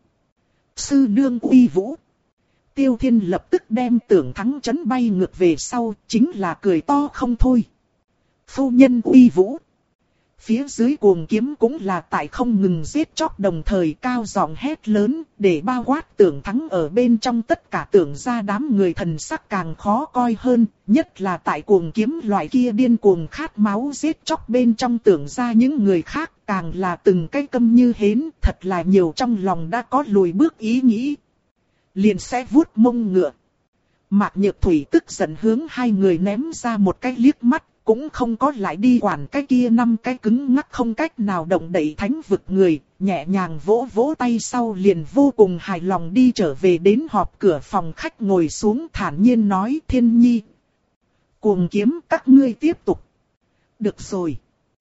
Sư nương uy vũ. Tiêu Thiên lập tức đem Tưởng Thắng chấn bay ngược về sau, chính là cười to không thôi. Phu nhân uy vũ. Phía dưới Cuồng Kiếm cũng là tại không ngừng giết chóc đồng thời cao giọng hét lớn, để bao quát Tưởng Thắng ở bên trong tất cả Tưởng gia đám người thần sắc càng khó coi hơn, nhất là tại Cuồng Kiếm loại kia điên cuồng khát máu giết chóc bên trong Tưởng gia những người khác, càng là từng cái câm như hến, thật là nhiều trong lòng đã có lùi bước ý nghĩ. Liền sẽ vuốt mông ngựa. Mạc Nhược Thủy tức giận hướng hai người ném ra một cái liếc mắt, cũng không có lại đi quản cái kia năm cái cứng ngắc không cách nào động đậy thánh vực người, nhẹ nhàng vỗ vỗ tay sau liền vô cùng hài lòng đi trở về đến họp cửa phòng khách ngồi xuống thản nhiên nói, Thiên Nhi, Cuồng Kiếm, các ngươi tiếp tục. Được rồi.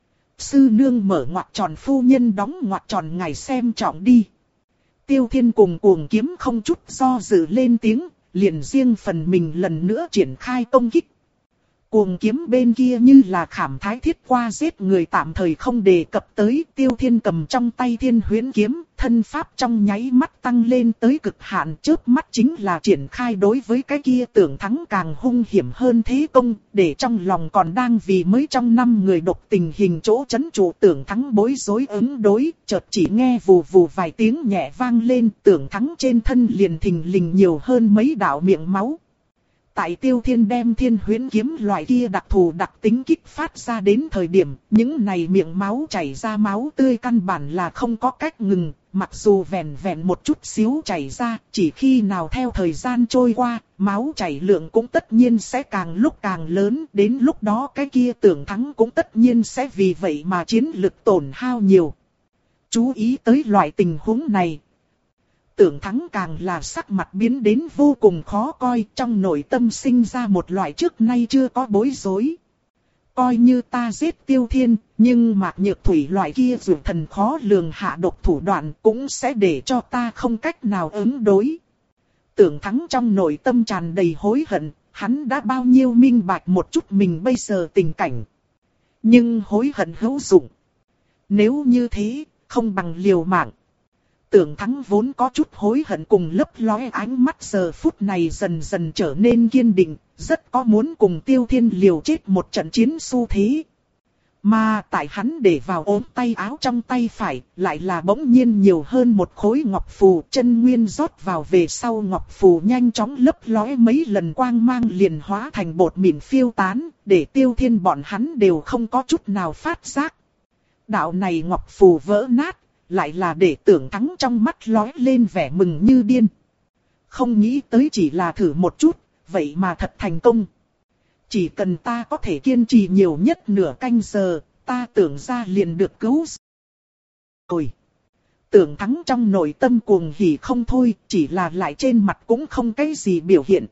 Sư nương mở ngoặc tròn, phu nhân đóng ngoặc tròn, ngài xem trọng đi. Tiêu Thiên cùng Cuồng Kiếm không chút do dự lên tiếng, liền riêng phần mình lần nữa triển khai công kích. Cuồng Kiếm bên kia như là khảm thái thiết qua giết người tạm thời không đề cập tới, Tiêu Thiên cầm trong tay Thiên Huyễn Kiếm, thân pháp trong nháy mắt tăng lên tới cực hạn, chớp mắt chính là triển khai đối với cái kia Tưởng Thắng càng hung hiểm hơn thế công, để trong lòng còn đang vì mới trong năm người độc tình hình chỗ chấn trụ Tưởng Thắng bối rối ứng đối, chợt chỉ nghe vù vù vài tiếng nhẹ vang lên, Tưởng Thắng trên thân liền thình lình nhiều hơn mấy đạo miệng máu. Tại Tiêu Thiên đem Thiên Huyễn Kiếm loại kia đặc thù đặc tính kích phát ra đến thời điểm, những này miệng máu chảy ra máu tươi căn bản là không có cách ngừng, mặc dù vẹn vẹn một chút xíu chảy ra, chỉ khi nào theo thời gian trôi qua, máu chảy lượng cũng tất nhiên sẽ càng lúc càng lớn, đến lúc đó cái kia Tưởng Thắng cũng tất nhiên sẽ vì vậy mà chiến lực tổn hao nhiều. Chú ý tới loại tình huống này. Tưởng Thắng càng là sắc mặt biến đến vô cùng khó coi, trong nội tâm sinh ra một loại trước nay chưa có bối rối. Coi như ta giết Tiêu Thiên, nhưng Mạc Nhược Thủy loại kia dù thần khó lường hạ độc thủ đoạn cũng sẽ để cho ta không cách nào ứng đối. Tưởng Thắng trong nội tâm tràn đầy hối hận, hắn đã bao nhiêu minh bạch một chút mình bây giờ tình cảnh. Nhưng hối hận hữu dụng. Nếu như thế, không bằng liều mạng. Tưởng Thắng vốn có chút hối hận cùng lấp lóe ánh mắt giờ phút này dần dần trở nên kiên định, rất có muốn cùng Tiêu Thiên liều chết một trận chiến xu thế. Mà tại hắn để vào ốm tay áo trong tay phải, lại là bỗng nhiên nhiều hơn một khối ngọc phù, chân nguyên rót vào về sau ngọc phù nhanh chóng lấp lóe mấy lần quang mang liền hóa thành bột mịn phiêu tán, để Tiêu Thiên bọn hắn đều không có chút nào phát giác. Đạo này ngọc phù vỡ nát, lại là để Tưởng Thắng trong mắt lóe lên vẻ mừng như điên. Không nghĩ tới chỉ là thử một chút, vậy mà thật thành công. Chỉ cần ta có thể kiên trì nhiều nhất nửa canh giờ, ta tưởng ra liền được cứu. Ôi! Tưởng Thắng trong nội tâm cuồng hỉ không thôi, chỉ là lại trên mặt cũng không cái gì biểu hiện.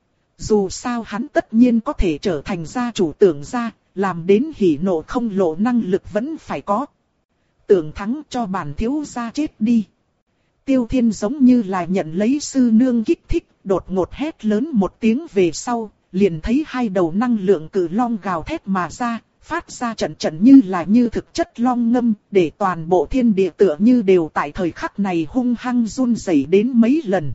Dù sao hắn tất nhiên có thể trở thành gia chủ Tưởng gia, làm đến hỉ nộ không lộ năng lực vẫn phải có. Tưởng Thắng cho bản thiếu gia chết đi. Tiêu Thiên giống như là nhận lấy sư nương kích thích, đột ngột hét lớn một tiếng về sau, liền thấy hai đầu năng lượng cự long gào thét mà ra, phát ra trận trận như là như thực chất long ngâm, để toàn bộ thiên địa tựa như đều tại thời khắc này hung hăng run rẩy đến mấy lần.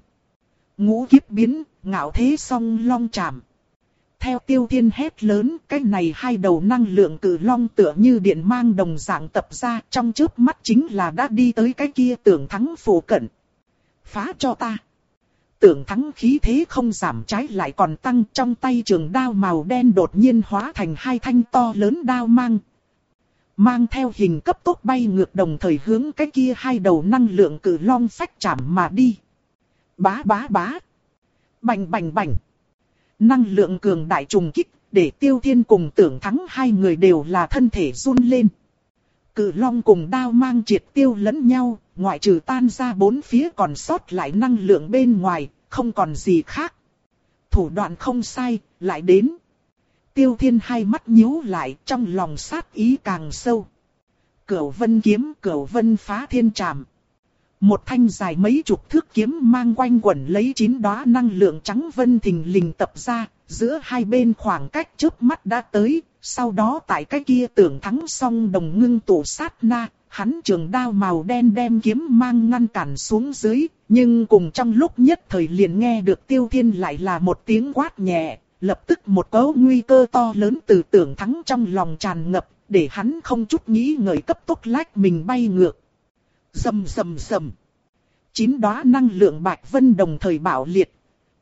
Ngũ kiếp biến, ngạo thế song long chạm. Theo Tiêu Thiên hét lớn, cái này hai đầu năng lượng cự long tựa như điện mang đồng dạng tập ra, trong chớp mắt chính là đã đi tới cái kia Tưởng Thắng phủ cận. Phá cho ta! Tưởng Thắng khí thế không giảm, trái lại còn tăng, trong tay trường đao màu đen đột nhiên hóa thành hai thanh to lớn đao mang. Mang theo hình cấp tốc bay ngược, đồng thời hướng cái kia hai đầu năng lượng cự long phách chạm mà đi. Bá bá bá! Bành bành bành! Năng lượng cường đại trùng kích, để Tiêu Thiên cùng Tưởng Thắng hai người đều là thân thể run lên. Cự long cùng đao mang triệt tiêu lẫn nhau, ngoại trừ tan ra bốn phía còn sót lại năng lượng bên ngoài, không còn gì khác. Thủ đoạn không sai, lại đến. Tiêu Thiên hai mắt nhíu lại, trong lòng sát ý càng sâu. Cửu vân kiếm, cửu vân phá thiên trảm. Một thanh dài mấy chục thước kiếm mang quanh quẩn lấy chín đóa năng lượng trắng vân thình lình tập ra, giữa hai bên khoảng cách chớp mắt đã tới, sau đó tại cái kia Tưởng Thắng song đồng ngưng tụ sát na, hắn trường đao màu đen đem kiếm mang ngăn cản xuống dưới, nhưng cùng trong lúc nhất thời liền nghe được Tiêu Thiên lại là một tiếng quát nhẹ, lập tức một cấu nguy cơ to lớn từ Tưởng Thắng trong lòng tràn ngập, để hắn không chút nghĩ ngợi cấp tốc lách mình bay ngược. Rầm rầm rầm. Chín đóa năng lượng bạch vân đồng thời bạo liệt,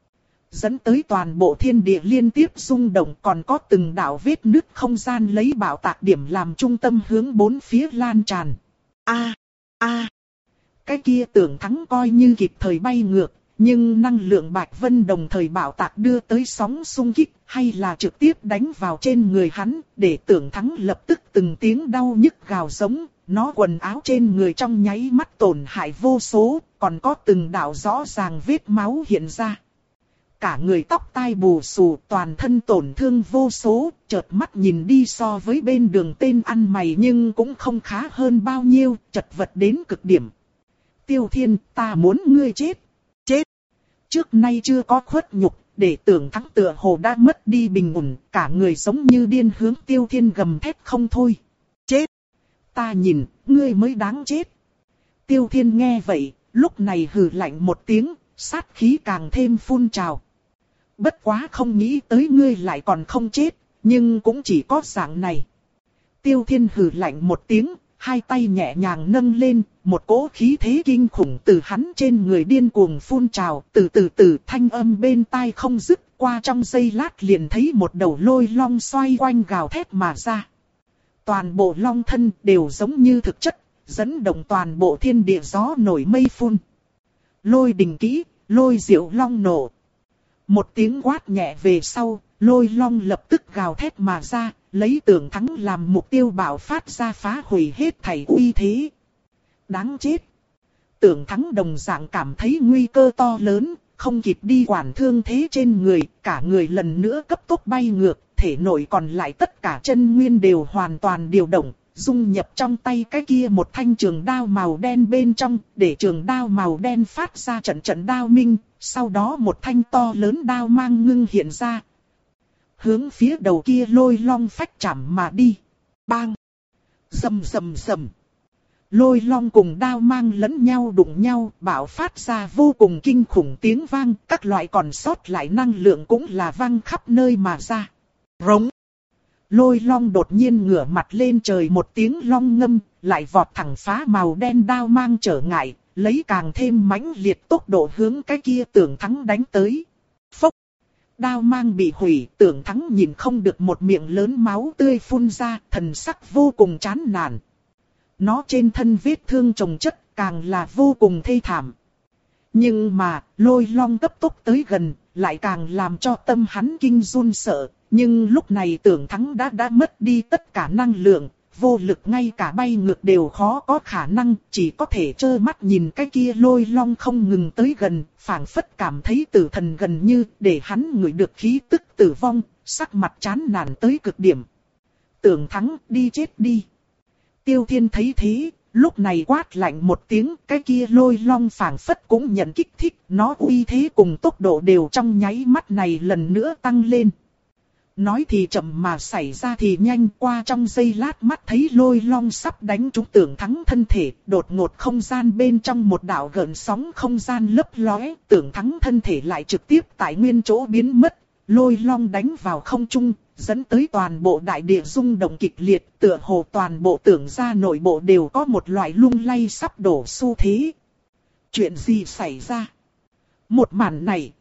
dẫn tới toàn bộ thiên địa liên tiếp rung động, còn có từng đạo vết nứt không gian lấy bảo tạc điểm làm trung tâm hướng bốn phía lan tràn. A a, cái kia Tưởng Thắng coi như kịp thời bay ngược, nhưng năng lượng bạch vân đồng thời bảo tạc đưa tới sóng xung kích, hay là trực tiếp đánh vào trên người hắn, để Tưởng Thắng lập tức từng tiếng đau nhức gào giống. Nó quần áo trên người trong nháy mắt tổn hại vô số, còn có từng đạo rõ ràng vết máu hiện ra. Cả người tóc tai bù xù, toàn thân tổn thương vô số, chợt mắt nhìn đi so với bên đường tên ăn mày nhưng cũng không khá hơn bao nhiêu, chật vật đến cực điểm. Tiêu Thiên, ta muốn ngươi chết. Chết. Trước nay chưa có khuất nhục, để Tưởng Thắng tựa hồ đã mất đi bình ổn, cả người giống như điên hướng Tiêu Thiên gầm thét không thôi. Chết. Ta nhìn, ngươi mới đáng chết. Tiêu Thiên nghe vậy, lúc này hừ lạnh một tiếng, sát khí càng thêm phun trào. Bất quá không nghĩ tới ngươi lại còn không chết, nhưng cũng chỉ có dạng này. Tiêu Thiên hừ lạnh một tiếng, hai tay nhẹ nhàng nâng lên, một cỗ khí thế kinh khủng từ hắn trên người điên cuồng phun trào, từ từ từ thanh âm bên tai không dứt, qua trong giây lát liền thấy một đầu lôi long xoay quanh gào thét mà ra. Toàn bộ long thân đều giống như thực chất, dẫn động toàn bộ thiên địa gió nổi mây phun. Lôi đình kỹ, lôi diệu long nổ. Một tiếng quát nhẹ về sau, lôi long lập tức gào thét mà ra, lấy Tưởng Thắng làm mục tiêu bạo phát ra phá hủy hết thảy uy thế. Đáng chết. Tưởng Thắng đồng dạng cảm thấy nguy cơ to lớn, không kịp đi quản thương thế trên người, cả người lần nữa cấp tốc bay ngược, thể nội còn lại tất cả chân nguyên đều hoàn toàn điều động, dung nhập trong tay cái kia một thanh trường đao màu đen bên trong, để trường đao màu đen phát ra trận trận đao minh, sau đó một thanh to lớn đao mang ngưng hiện ra. Hướng phía đầu kia lôi long phách chạm mà đi. Bang! Rầm rầm rầm! Lôi long cùng đao mang lẫn nhau đụng nhau, bạo phát ra vô cùng kinh khủng tiếng vang, các loại còn sót lại năng lượng cũng là vang khắp nơi mà ra. Rống. Lôi long đột nhiên ngửa mặt lên trời một tiếng long ngâm, lại vọt thẳng phá màu đen đao mang trở ngại, lấy càng thêm mãnh liệt tốc độ hướng cái kia Tưởng Thắng đánh tới. Phốc. Đao mang bị hủy, Tưởng Thắng nhìn không được một miệng lớn máu tươi phun ra, thần sắc vô cùng chán nản. Nó trên thân vết thương chồng chất, càng là vô cùng thê thảm. Nhưng mà, lôi long cấp tốc tới gần, lại càng làm cho tâm hắn kinh run sợ. Nhưng lúc này Tưởng Thắng đã đã mất đi tất cả năng lượng, vô lực ngay cả bay ngược đều khó có khả năng, chỉ có thể trơ mắt nhìn cái kia lôi long không ngừng tới gần, phảng phất cảm thấy tử thần gần như, để hắn ngửi được khí tức tử vong, sắc mặt chán nản tới cực điểm. Tưởng Thắng, đi chết đi. Tiêu Thiên thấy thế, lúc này quát lạnh một tiếng, cái kia lôi long phảng phất cũng nhận kích thích, nó uy thế cùng tốc độ đều trong nháy mắt này lần nữa tăng lên. Nói thì chậm mà xảy ra thì nhanh, qua trong giây lát mắt thấy lôi long sắp đánh trúng Tưởng Thắng thân thể, đột ngột không gian bên trong một đạo gợn sóng không gian lấp lóe, Tưởng Thắng thân thể lại trực tiếp tại nguyên chỗ biến mất, lôi long đánh vào không trung, dẫn tới toàn bộ đại địa rung động kịch liệt, tựa hồ toàn bộ Tưởng gia nội bộ đều có một loại lung lay sắp đổ xu thế. Chuyện gì xảy ra? Một màn này,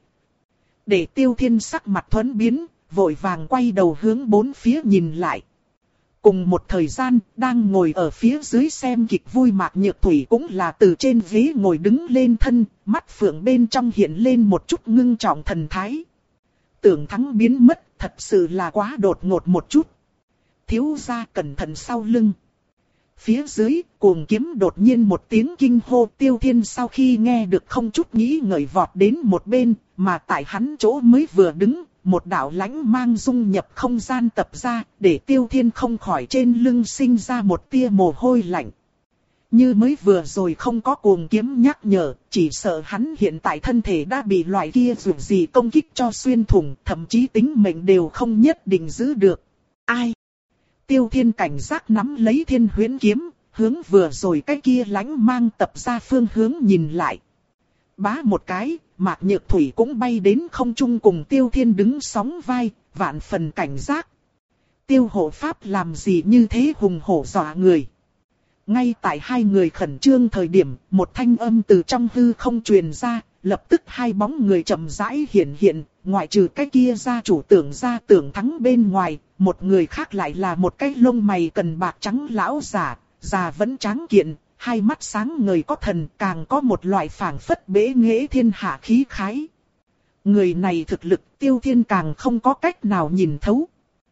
để Tiêu Thiên sắc mặt thuẫn biến, vội vàng quay đầu hướng bốn phía nhìn lại. Cùng một thời gian, đang ngồi ở phía dưới xem kịch vui Mạc Nhược Thủy cũng là từ trên ghế ngồi đứng lên thân, mắt phượng bên trong hiện lên một chút ngưng trọng thần thái. Tưởng Thắng biến mất, thật sự là quá đột ngột một chút. Thiếu gia cẩn thận sau lưng. Phía dưới, Cuồng Kiếm đột nhiên một tiếng kinh hô, Tiêu Thiên sau khi nghe được không chút nghĩ ngợi vọt đến một bên, mà tại hắn chỗ mới vừa đứng, một đạo lãnh mang dung nhập không gian tập ra, để Tiêu Thiên không khỏi trên lưng sinh ra một tia mồ hôi lạnh. Như mới vừa rồi không có Cuồng Kiếm nhắc nhở, chỉ sợ hắn hiện tại thân thể đã bị loại kia dù gì công kích cho xuyên thủng, thậm chí tính mệnh đều không nhất định giữ được. Ai? Tiêu Thiên cảnh giác nắm lấy Thiên Huyễn kiếm, hướng vừa rồi cái kia lãnh mang tập ra phương hướng nhìn lại. Bá một cái, Mạc Nhược Thủy cũng bay đến không trung cùng Tiêu Thiên đứng sóng vai, vạn phần cảnh giác. Tiêu hộ pháp làm gì như thế hùng hổ dọa người. Ngay tại hai người khẩn trương thời điểm, một thanh âm từ trong hư không truyền ra, lập tức hai bóng người chậm rãi hiện hiện, ngoại trừ cái kia gia chủ Tưởng gia Tưởng Thắng bên ngoài, một người khác lại là một cái lông mày cần bạc trắng lão giả, già vẫn tráng kiện, hai mắt sáng ngời có thần, càng có một loại phảng phất bế nghệ thiên hạ khí khái. Người này thực lực Tiêu Thiên càng không có cách nào nhìn thấu.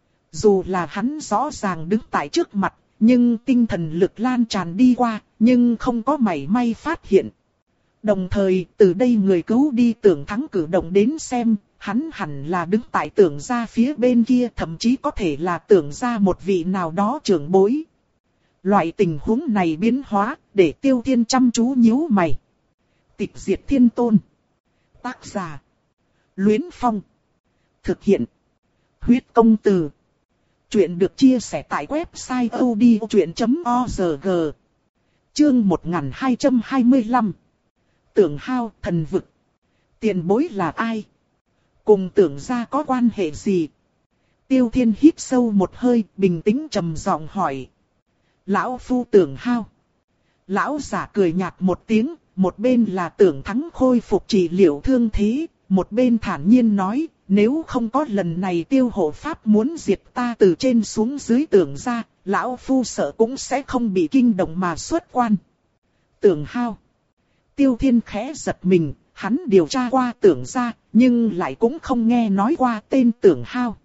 Dù là hắn rõ ràng đứng tại trước mặt, nhưng tinh thần lực lan tràn đi qua, nhưng không có mảy may phát hiện. Đồng thời, từ đây người cứu đi Tưởng Thắng cử động đến xem, hắn hẳn là đứng tại Tưởng gia phía bên kia, thậm chí có thể là Tưởng gia một vị nào đó trưởng bối. Loại tình huống này biến hóa, để Tiêu Thiên chăm chú nhíu mày. Tịch diệt thiên tôn. Tác giả: Luyến Phong. Thực hiện: Huyết Công Từ. Chuyện được chia sẻ tại website odchuyện chấm org. Chương một nghìn hai trăm hai mươi lăm. Tưởng Hao, thần vực. Tiền bối là ai? Cùng Tưởng gia có quan hệ gì? Tiêu Thiên hít sâu một hơi, bình tĩnh trầm giọng hỏi. Lão phu Tưởng Hao. Lão giả cười nhạt một tiếng, một bên là Tưởng Thắng khôi phục trị liệu thương thế, một bên thản nhiên nói, nếu không có lần này Tiêu hộ pháp muốn diệt ta từ trên xuống dưới Tưởng gia, lão phu sợ cũng sẽ không bị kinh động mà xuất quan. Tưởng Hao. Tiêu Thiên khẽ giật mình, hắn điều tra qua Tưởng gia, nhưng lại cũng không nghe nói qua tên Tưởng Hao.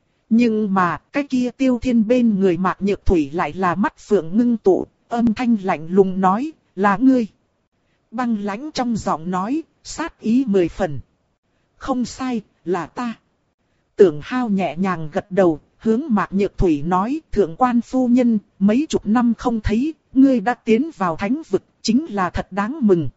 Nhưng mà, cái kia Tiêu Thiên bên người Mạc Nhược Thủy lại là mắt phượng ngưng tụ, âm thanh lạnh lùng nói, là ngươi. Băng lãnh trong giọng nói, sát ý mười phần. Không sai, là ta. Tưởng Hao nhẹ nhàng gật đầu, hướng Mạc Nhược Thủy nói, thượng quan phu nhân, mấy chục năm không thấy, ngươi đã tiến vào thánh vực, chính là thật đáng mừng.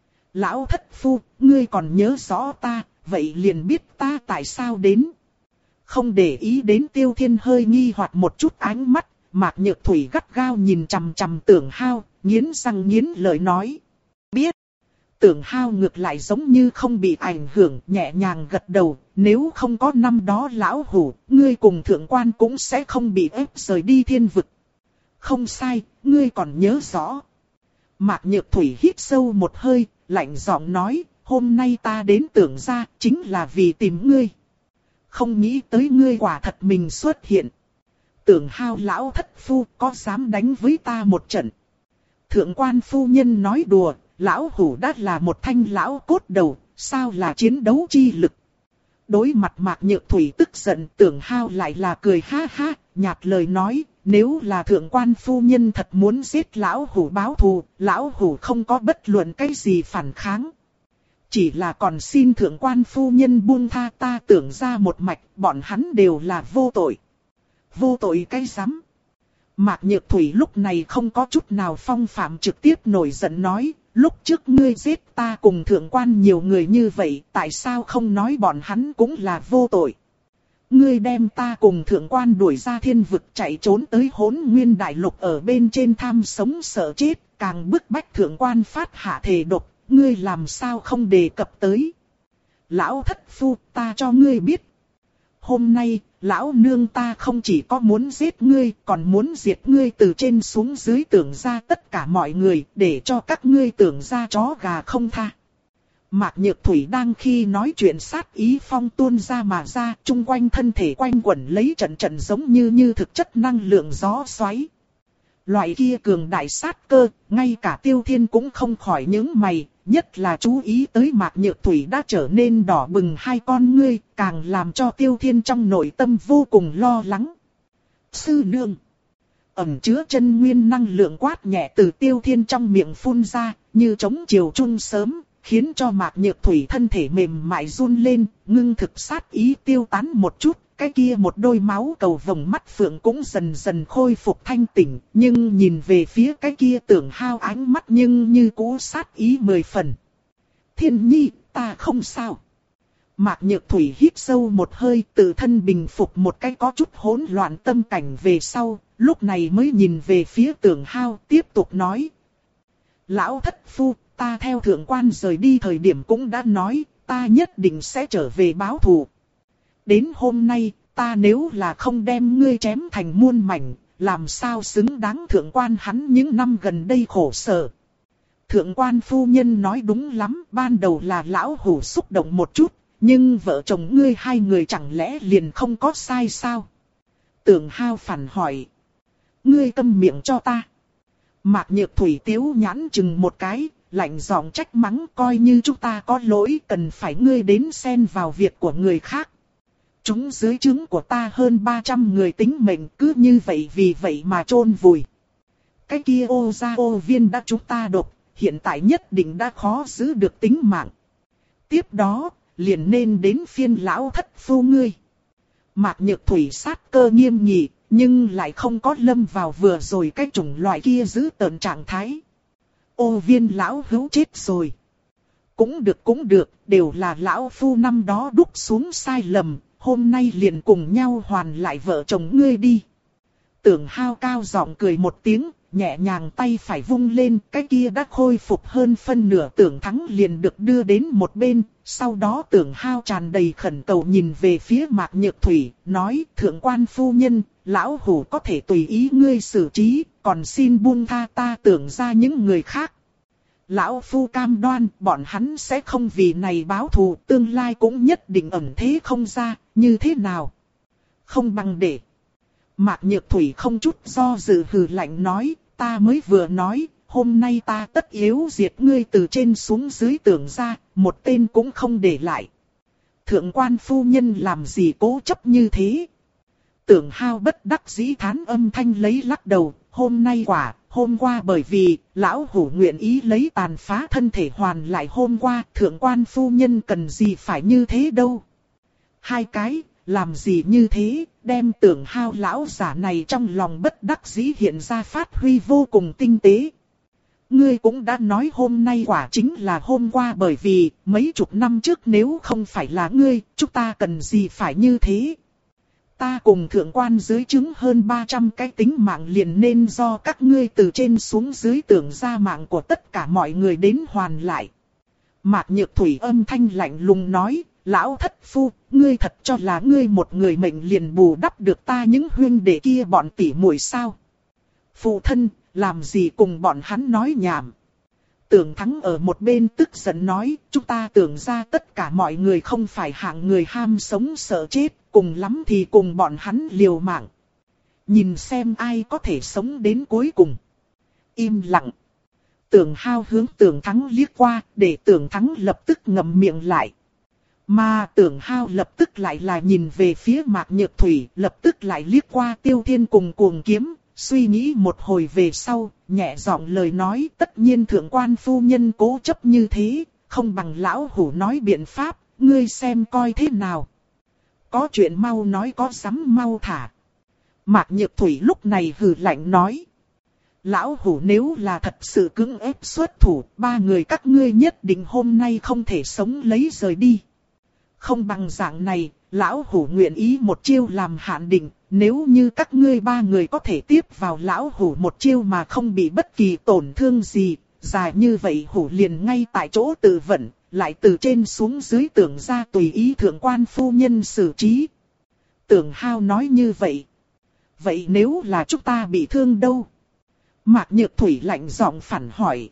Lão thất phu, ngươi còn nhớ rõ ta, vậy liền biết ta tại sao đến. Không để ý đến Tiêu Thiên hơi nghi hoặc một chút ánh mắt, Mạc Nhược Thủy gắt gao nhìn chằm chằm Tưởng Hao, nghiến răng nghiến lợi nói. Biết. Tưởng Hao ngược lại giống như không bị ảnh hưởng, nhẹ nhàng gật đầu, nếu không có năm đó lão hủ, ngươi cùng thượng quan cũng sẽ không bị ép rời đi thiên vực. Không sai, ngươi còn nhớ rõ. Mạc Nhược Thủy hít sâu một hơi, lạnh giọng nói, hôm nay ta đến Tưởng gia chính là vì tìm ngươi. Không nghĩ tới ngươi quả thật mình xuất hiện. Tưởng Hao lão thất phu có dám đánh với ta một trận. Thượng quan phu nhân nói đùa, lão hủ đã là một thanh lão cốt đầu, sao là chiến đấu chi lực. Đối mặt Mạc Nhược Thủy tức giận, Tưởng Hao lại là cười ha ha, nhạt lời nói, nếu là thượng quan phu nhân thật muốn giết lão hủ báo thù, lão hủ không có bất luận cái gì phản kháng. Chỉ là còn xin thượng quan phu nhân buông tha ta Tưởng ra một mạch, bọn hắn đều là vô tội. Vô tội cái rắm. Mạc Nhược Thủy lúc này không có chút nào phong phạm, trực tiếp nổi giận nói, lúc trước ngươi giết ta cùng thượng quan nhiều người như vậy, tại sao không nói bọn hắn cũng là vô tội. Ngươi đem ta cùng thượng quan đuổi ra thiên vực chạy trốn tới Hỗn Nguyên Đại Lục ở bên trên tham sống sợ chết, càng bức bách thượng quan phát hạ thể độc, ngươi làm sao không đề cập tới. Lão thất phu, ta cho ngươi biết. Hôm nay, lão nương ta không chỉ có muốn giết ngươi, còn muốn diệt ngươi từ trên xuống dưới Tưởng ra tất cả mọi người, để cho các ngươi Tưởng ra chó gà không tha. Mạc Nhược Thủy đang khi nói chuyện sát ý phong tuôn ra mà ra, chung quanh thân thể quanh quẩn lấy trận trận giống như như thực chất năng lượng gió xoáy. Loại kia cường đại sát cơ, ngay cả Tiêu Thiên cũng không khỏi những mày, nhất là chú ý tới Mạc Nhược Thủy đã trở nên đỏ bừng hai con ngươi, càng làm cho Tiêu Thiên trong nội tâm vô cùng lo lắng. Sư nương. Ẩm chứa chân nguyên năng lượng quát nhẹ từ Tiêu Thiên trong miệng phun ra, như trống chiều trung sớm, khiến cho Mạc Nhược Thủy thân thể mềm mại run lên, ngưng thực sát ý tiêu tán một chút. Cái kia một đôi máu cầu vồng mắt phượng cũng dần dần khôi phục thanh tỉnh, nhưng nhìn về phía cái kia Tưởng Hao ánh mắt nhưng như cũ sát ý mười phần. Thiên nhi, ta không sao. Mạc Nhược Thủy hít sâu một hơi, tự thân bình phục một cái có chút hỗn loạn tâm cảnh về sau, lúc này mới nhìn về phía Tưởng Hao, tiếp tục nói. Lão thất phu, ta theo thượng quan rời đi thời điểm cũng đã nói, ta nhất định sẽ trở về báo thù. Đến hôm nay, ta nếu là không đem ngươi chém thành muôn mảnh, làm sao xứng đáng thượng quan hắn những năm gần đây khổ sở. Thượng quan phu nhân nói đúng lắm, ban đầu là lão hủ xúc động một chút, nhưng vợ chồng ngươi hai người chẳng lẽ liền không có sai sao? Tưởng Hao phản hỏi. Ngươi câm miệng cho ta. Mạc Nhược Thủy tiếu nhãn chừng một cái, lạnh giọng trách mắng, coi như chúng ta có lỗi cần phải ngươi đến xen vào việc của người khác. Chúng dưới trướng của ta hơn ba trăm người tính mệnh cứ như vậy vì vậy mà chôn vùi. Cái kia ô gia ô viên đã chúng ta độc, hiện tại nhất định đã khó giữ được tính mạng. Tiếp đó, liền nên đến phiên lão thất phu ngươi. Mạc Nhược Thủy sát cơ nghiêm nghị, nhưng lại không có lâm vào vừa rồi cái chủng loại kia giữ tợn trạng thái. Ô viên lão hữu chết rồi. Cũng được cũng được, đều là lão phu năm đó đúc xuống sai lầm. Hôm nay liền cùng nhau hoàn lại vợ chồng ngươi đi. Tưởng Hao cao giọng cười một tiếng, nhẹ nhàng tay phải vung lên, cái kia đã khôi phục hơn phân nửa Tưởng Thắng liền được đưa đến một bên. Sau đó Tưởng Hao tràn đầy khẩn cầu nhìn về phía Mạc Nhược Thủy, nói thượng quan phu nhân, lão hủ có thể tùy ý ngươi xử trí, còn xin buông tha ta Tưởng ra những người khác. Lão phu cam đoan bọn hắn sẽ không vì này báo thù, tương lai cũng nhất định ẩn thế không ra, như thế nào? Không bằng để. Mạc Nhược Thủy không chút do dự hừ lạnh nói, ta mới vừa nói, hôm nay ta tất yếu diệt ngươi từ trên xuống dưới Tưởng ra, một tên cũng không để lại. Thượng quan phu nhân làm gì cố chấp như thế? Tưởng Hao bất đắc dĩ thán âm thanh lấy lắc đầu, hôm nay quả, hôm qua bởi vì, lão hủ nguyện ý lấy tàn phá thân thể hoàn lại hôm qua, thượng quan phu nhân cần gì phải như thế đâu. Hai cái, làm gì như thế, đem Tưởng Hao lão giả này trong lòng bất đắc dĩ hiện ra phát huy vô cùng tinh tế. Ngươi cũng đã nói hôm nay quả chính là hôm qua bởi vì, mấy chục năm trước nếu không phải là ngươi, chúng ta cần gì phải như thế. ta cùng thượng quan dưới chứng hơn ba trăm cái tính mạng liền nên do các ngươi từ trên xuống dưới tưởng ra mạng của tất cả mọi người đến hoàn lại. Mạc Nhược Thủy âm thanh lạnh lùng nói, lão thất phu, ngươi thật cho là ngươi một người mệnh liền bù đắp được ta những huynh đệ kia bọn tỉ muội sao? Phụ thân, làm gì cùng bọn hắn nói nhảm? Tưởng Thắng ở một bên tức giận nói, chúng ta tưởng ra tất cả mọi người không phải hạng người ham sống sợ chết, cùng lắm thì cùng bọn hắn liều mạng. Nhìn xem ai có thể sống đến cuối cùng. Im lặng. Tưởng Hao hướng Tưởng Thắng liếc qua, để Tưởng Thắng lập tức ngậm miệng lại. Mà Tưởng Hao lập tức lại là nhìn về phía Mạc Nhược Thủy, lập tức lại liếc qua Tiêu Thiên cùng Cuồng Kiếm, suy nghĩ một hồi về sau, nhẹ giọng lời nói, tất nhiên thượng quan phu nhân cố chấp như thế, không bằng lão hủ nói biện pháp, ngươi xem coi thế nào. Có chuyện mau nói, có dám mau thả. Mạc Nhược Thủy lúc này hừ lạnh nói. Lão hủ nếu là thật sự cưỡng ép xuất thủ, ba người các ngươi nhất định hôm nay không thể sống lấy rời đi. Không bằng dạng này, lão hủ nguyện ý một chiêu làm hạn định, nếu như các ngươi ba người có thể tiếp vào lão hủ một chiêu mà không bị bất kỳ tổn thương gì, dài như vậy hủ liền ngay tại chỗ tự vận, lại từ trên xuống dưới tưởng ra tùy ý thượng quan phu nhân xử trí. Tưởng Hao nói như vậy. Vậy nếu là chúng ta bị thương đâu? Mạc Nhược Thủy lạnh giọng phản hỏi.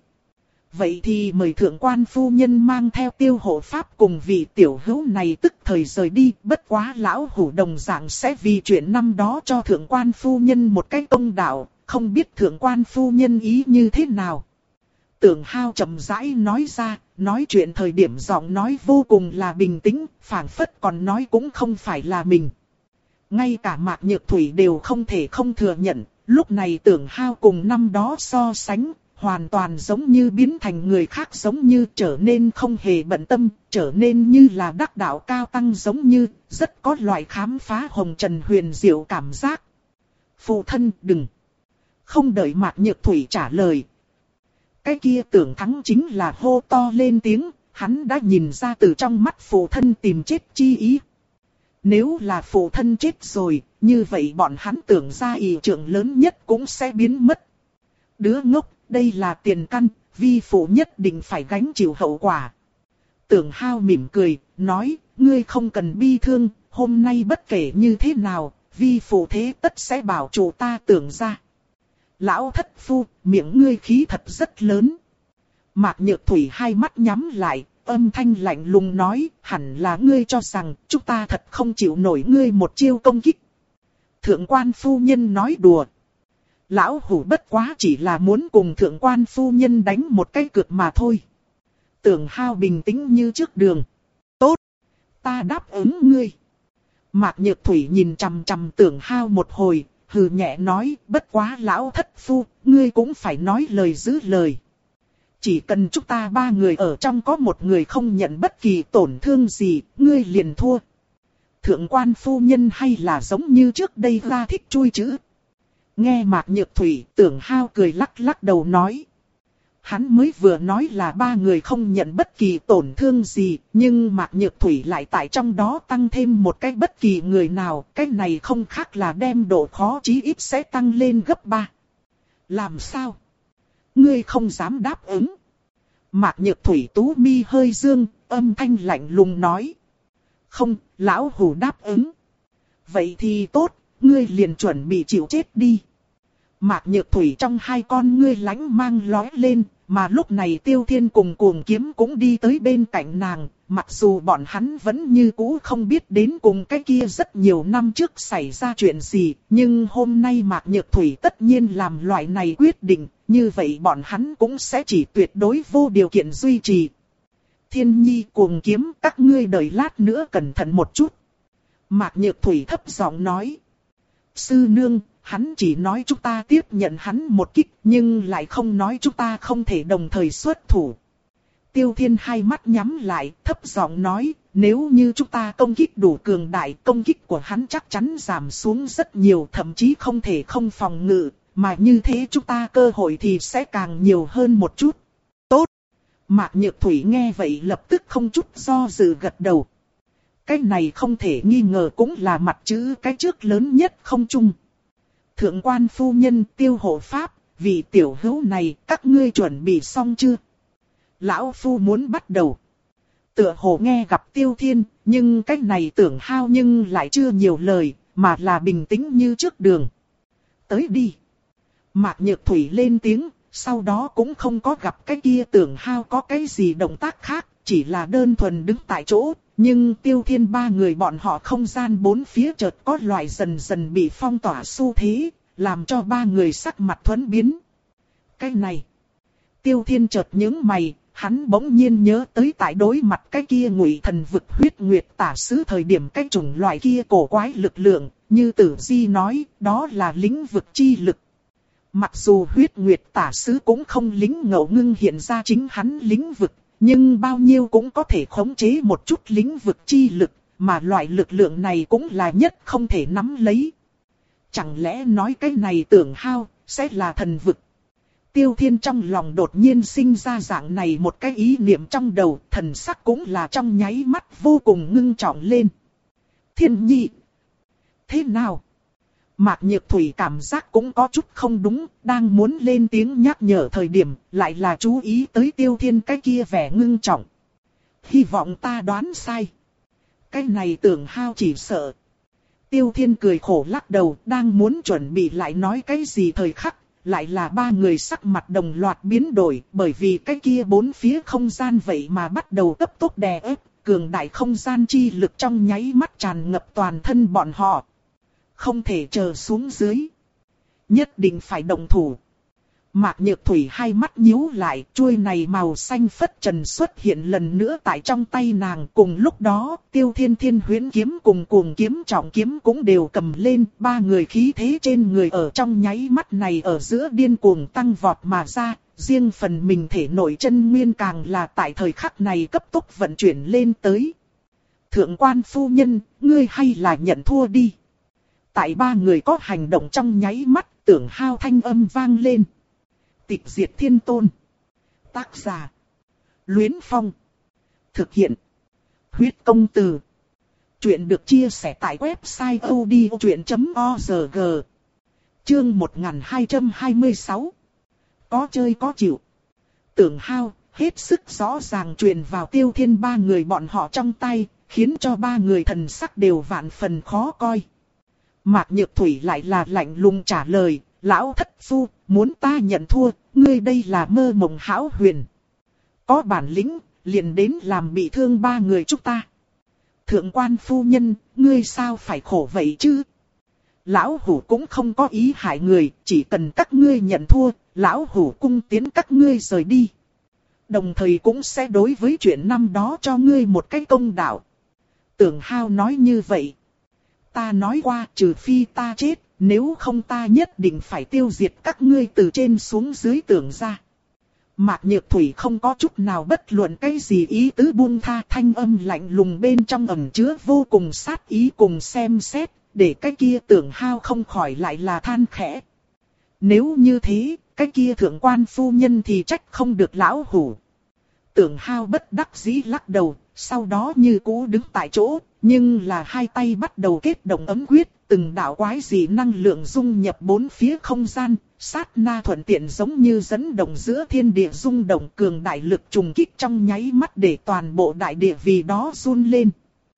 Vậy thì mời thượng quan phu nhân mang theo Tiêu hộ pháp cùng vị tiểu hữu này tức thời rời đi, bất quá lão hủ đồng dạng sẽ vì chuyện năm đó cho thượng quan phu nhân một cái công đạo, không biết thượng quan phu nhân ý như thế nào. Tưởng Hao chậm rãi nói ra, nói chuyện thời điểm giọng nói vô cùng là bình tĩnh, phảng phất còn nói cũng không phải là mình. Ngay cả Mạc Nhược Thủy đều không thể không thừa nhận, lúc này Tưởng Hao cùng năm đó so sánh, hoàn toàn giống như biến thành người khác, giống như trở nên không hề bận tâm, trở nên như là đắc đạo cao tăng, giống như rất có loại khám phá hồng trần huyền diệu cảm giác. Phụ thân đừng. Không đợi Mạc Nhược Thủy trả lời. Cái kia Tưởng Thắng chính là hô to lên tiếng, hắn đã nhìn ra từ trong mắt phụ thân tìm chết chi ý. Nếu là phụ thân chết rồi, như vậy bọn hắn tưởng ra ý trưởng lớn nhất cũng sẽ biến mất. Đứa ngốc, đây là tiền căn, vi phụ nhất định phải gánh chịu hậu quả. Tưởng Hao mỉm cười, nói, ngươi không cần bi thương, hôm nay bất kể như thế nào, vi phụ thế tất sẽ bảo chủ ta tưởng ra. Lão thất phu, miệng ngươi khí thật rất lớn. Mạc Nhược Thủy hai mắt nhắm lại, âm thanh lạnh lùng nói, hẳn là ngươi cho rằng chúng ta thật không chịu nổi ngươi một chiêu công kích. Thượng quan phu nhân nói đùa. Lão hủ bất quá chỉ là muốn cùng thượng quan phu nhân đánh một cái cược mà thôi. Tưởng Hao bình tĩnh như trước đường. Tốt, ta đáp ứng ngươi. Mạc Nhược Thủy nhìn chằm chằm Tưởng Hao một hồi, hừ nhẹ nói, bất quá lão thất phu, ngươi cũng phải nói lời giữ lời. Chỉ cần chúng ta ba người ở trong có một người không nhận bất kỳ tổn thương gì, ngươi liền thua. Thượng quan phu nhân hay là giống như trước đây ra thích chui chữ. Nghe Mạc Nhược Thủy, Tưởng Hao cười lắc lắc đầu nói. Hắn mới vừa nói là ba người không nhận bất kỳ tổn thương gì, nhưng Mạc Nhược Thủy lại tại trong đó tăng thêm một cái bất kỳ người nào, cái này không khác là đem độ khó chí ít sẽ tăng lên gấp ba. Làm sao? Ngươi không dám đáp ứng. Mạc Nhược Thủy tú mi hơi dương, âm thanh lạnh lùng nói. Không, lão hủ đáp ứng. Vậy thì tốt, ngươi liền chuẩn bị chịu chết đi. Mạc Nhược Thủy trong hai con ngươi lánh mang lóe lên, mà lúc này Tiêu Thiên cùng Cuồng Kiếm cũng đi tới bên cạnh nàng, mặc dù bọn hắn vẫn như cũ không biết đến cùng cái kia rất nhiều năm trước xảy ra chuyện gì, nhưng hôm nay Mạc Nhược Thủy tất nhiên làm loại này quyết định, như vậy bọn hắn cũng sẽ chỉ tuyệt đối vô điều kiện duy trì. Thiên Nhi, Cuồng Kiếm, các ngươi đợi lát nữa cẩn thận một chút. Mạc Nhược Thủy thấp giọng nói. Sư nương, hắn chỉ nói chúng ta tiếp nhận hắn một kích, nhưng lại không nói chúng ta không thể đồng thời xuất thủ. Tiêu Thiên hai mắt nhắm lại, thấp giọng nói, nếu như chúng ta công kích đủ cường đại, công kích của hắn chắc chắn giảm xuống rất nhiều, thậm chí không thể không phòng ngự, mà như thế chúng ta cơ hội thì sẽ càng nhiều hơn một chút. Tốt! Mạc Nhược Thủy nghe vậy lập tức không chút do dự gật đầu. cái này không thể nghi ngờ cũng là mặt chữ cái trước lớn nhất không chung. Thượng quan phu nhân, Tiêu hộ pháp, vị tiểu hữu này các ngươi chuẩn bị xong chưa? Lão phu muốn bắt đầu. Tựa hồ nghe gặp Tiêu Thiên, nhưng cái này Tưởng Hao nhưng lại chưa nhiều lời, mà là bình tĩnh như trước đường. Tới đi. Mạc Nhược Thủy lên tiếng, sau đó cũng không có gặp cái kia Tưởng Hao có cái gì động tác khác, chỉ là đơn thuần đứng tại chỗ. Nhưng Tiêu Thiên ba người bọn họ không gian bốn phía chợt có loại dần dần bị phong tỏa xu thế, làm cho ba người sắc mặt thuẫn biến. Cái này. Tiêu Thiên chợt nhướng mày, hắn bỗng nhiên nhớ tới tại đối mặt cái kia Ngụy Thần vực huyết nguyệt tả sứ thời điểm cái chủng loại kia cổ quái lực lượng, như Tử Di nói, đó là lĩnh vực chi lực. Mặc dù huyết nguyệt tả sứ cũng không lính ngẫu ngưng hiện ra chính hắn lĩnh vực, nhưng bao nhiêu cũng có thể khống chế một chút lĩnh vực chi lực, mà loại lực lượng này cũng là nhất không thể nắm lấy. Chẳng lẽ nói cái này Tưởng Hao sẽ là thần vực? Tiêu Thiên trong lòng đột nhiên sinh ra dạng này một cái ý niệm trong đầu, thần sắc cũng là trong nháy mắt vô cùng ngưng trọng lên. Thiên Nhi! Thế nào? Mạc Nhược Thủy cảm giác cũng có chút không đúng, đang muốn lên tiếng nhắc nhở thời điểm, lại là chú ý tới Tiêu Thiên cái kia vẻ ngưng trọng. Hy vọng ta đoán sai. Cái này Tưởng Hao chỉ sợ. Tiêu Thiên cười khổ lắc đầu, đang muốn chuẩn bị lại nói cái gì thời khắc, lại là ba người sắc mặt đồng loạt biến đổi, bởi vì cái kia bốn phía không gian vậy mà bắt đầu cấp tốc đè ép, cường đại không gian chi lực trong nháy mắt tràn ngập toàn thân bọn họ. Không thể chờ xuống dưới. Nhất định phải động thủ. Mạc Nhược Thủy hai mắt nhíu lại, chuôi này màu xanh phất trần xuất hiện lần nữa tại trong tay nàng. Cùng lúc đó, Tiêu Thiên Thiên huyễn kiếm cùng cuồng kiếm trọng kiếm cũng đều cầm lên. Ba người khí thế trên người ở trong nháy mắt này ở giữa điên cuồng tăng vọt mà ra. Riêng phần mình thể nội chân nguyên càng là tại thời khắc này cấp tốc vận chuyển lên tới. Thượng quan phu nhân, ngươi hay là nhận thua đi. Tại ba người có hành động trong nháy mắt, Tưởng Hao thanh âm vang lên. Tịch diệt thiên tôn. Tác giả. Luyến Phong. Thực hiện. Huyết công từ. Chuyện được chia sẻ tại website odchuyện chấm org. Chương một nghìn hai trăm hai mươi sáu. Có chơi có chịu. Tưởng Hao hết sức rõ ràng truyền vào Tiêu Thiên ba người bọn họ trong tay, khiến cho ba người thần sắc đều vạn phần khó coi. Mạc Nhược Thủy lại là lạnh lùng trả lời, lão thất phu, muốn ta nhận thua, ngươi đây là mơ mộng hão huyền. Có bản lĩnh, liền đến làm bị thương ba người chúng ta. Thượng quan phu nhân, ngươi sao phải khổ vậy chứ? Lão hủ cũng không có ý hại người, chỉ cần các ngươi nhận thua, lão hủ cung tiến các ngươi rời đi. Đồng thời cũng sẽ đối với chuyện năm đó cho ngươi một cái công đạo. Tưởng Hao nói như vậy. Ta nói qua trừ phi ta chết, nếu không ta nhất định phải tiêu diệt các ngươi từ trên xuống dưới Tưởng ra. Mạc Nhược Thủy không có chút nào bất luận cái gì ý tứ buông tha, thanh âm lạnh lùng bên trong ẩn chứa vô cùng sát ý cùng xem xét, để cái kia Tưởng Hao không khỏi lại là than khẽ. Nếu như thế, cái kia thượng quan phu nhân thì trách không được lão hủ. Tưởng Hao bất đắc dĩ lắc đầu, sau đó như cũ đứng tại chỗ, nhưng là hai tay bắt đầu kết động ấm quyết, từng đạo quái dị năng lượng dung nhập bốn phía không gian, sát na thuận tiện giống như dẫn động giữa thiên địa rung động, cường đại lực trùng kích trong nháy mắt để toàn bộ đại địa vì đó run lên.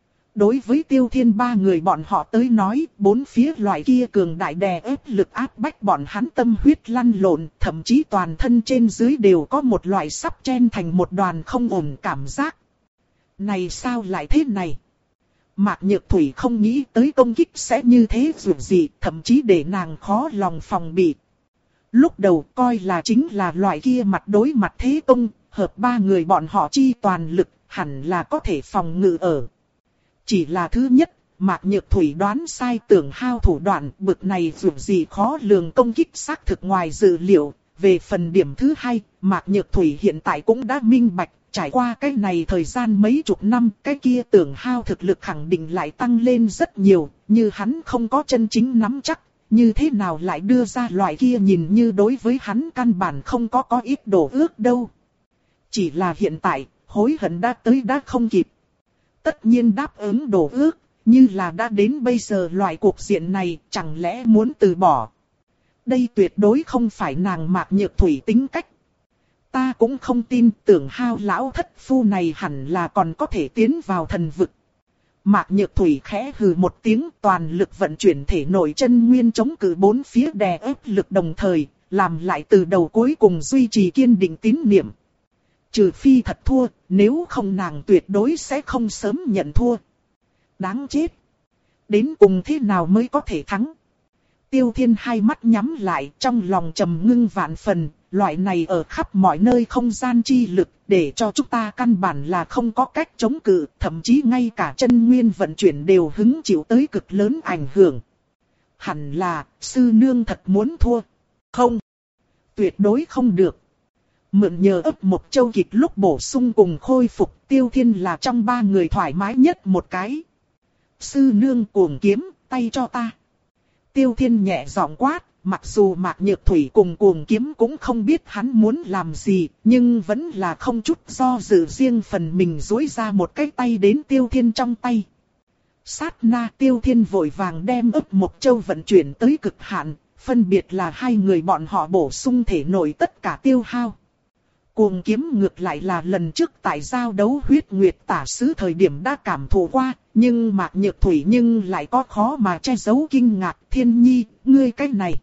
Đối với Tiêu Thiên ba người bọn họ tới nói, bốn phía loại kia cường đại đè ép lực áp bách bọn hắn tâm huyết lăn lộn, thậm chí toàn thân trên dưới đều có một loại sắp chen thành một đoàn không ổn cảm giác. Này sao lại thế này? Mạc Nhược Thủy không nghĩ tới công kích sẽ như thế dù gì, thậm chí để nàng khó lòng phòng bị. Lúc đầu coi là chính là loại kia mặt đối mặt thế công, hợp ba người bọn họ chi toàn lực, hẳn là có thể phòng ngự ở. Chỉ là thứ nhất, Mạc Nhược Thủy đoán sai Tưởng Hao thủ đoạn, bực này dù gì khó lường công kích xác thực ngoài dự liệu. Về phần điểm thứ hai, Mạc Nhược Thủy hiện tại cũng đã minh bạch, trải qua cái này thời gian mấy chục năm, cái kia Tưởng Hao thực lực khẳng định lại tăng lên rất nhiều, như hắn không có chân chính nắm chắc, như thế nào lại đưa ra loại kia nhìn như đối với hắn căn bản không có có ít đổ ước đâu. Chỉ là hiện tại, hối hận đã tới đã không kịp. Tất nhiên đáp ứng đổ ước, như là đã đến bây giờ loại cuộc diện này, chẳng lẽ muốn từ bỏ. Đây tuyệt đối không phải nàng Mạc Nhược Thủy tính cách. Ta cũng không tin Tưởng Hao lão thất phu này hẳn là còn có thể tiến vào thần vực. Mạc Nhược Thủy khẽ hừ một tiếng, toàn lực vận chuyển thể nội chân nguyên chống cự bốn phía đè ép lực đồng thời, làm lại từ đầu cuối cùng duy trì kiên định tín niệm. Trừ phi thật thua, nếu không nàng tuyệt đối sẽ không sớm nhận thua. Đáng chết. Đến cùng thế nào mới có thể thắng? Tiêu Thiên hai mắt nhắm lại, trong lòng trầm ngưng vạn phần, loại này ở khắp mọi nơi không gian chi lực, để cho chúng ta căn bản là không có cách chống cự, thậm chí ngay cả chân nguyên vận chuyển đều hứng chịu tới cực lớn ảnh hưởng. Hẳn là, sư nương thật muốn thua. Không. Tuyệt đối không được. Mượn nhờ ấp một châu kịch lúc bổ sung cùng khôi phục, Tiêu Thiên là trong ba người thoải mái nhất một cái. Sư nương cuồng kiếm, tay cho ta. Tiêu Thiên nhẹ giọng quát, mặc dù Mạc Nhược Thủy cùng cuồng kiếm cũng không biết hắn muốn làm gì, nhưng vẫn là không chút do dự riêng phần mình duỗi ra một cái tay đến Tiêu Thiên trong tay. Sát na Tiêu Thiên vội vàng đem ấp một châu vận chuyển tới cực hạn, phân biệt là hai người bọn họ bổ sung thể nội tất cả tiêu hao. Cuồng kiếm ngược lại là lần trước tại giao đấu huyết nguyệt tả sứ thời điểm đã cảm thụ qua, nhưng Mạc Nhược Thủy nhưng lại có khó mà che giấu kinh ngạc. Thiên nhi, ngươi cái này.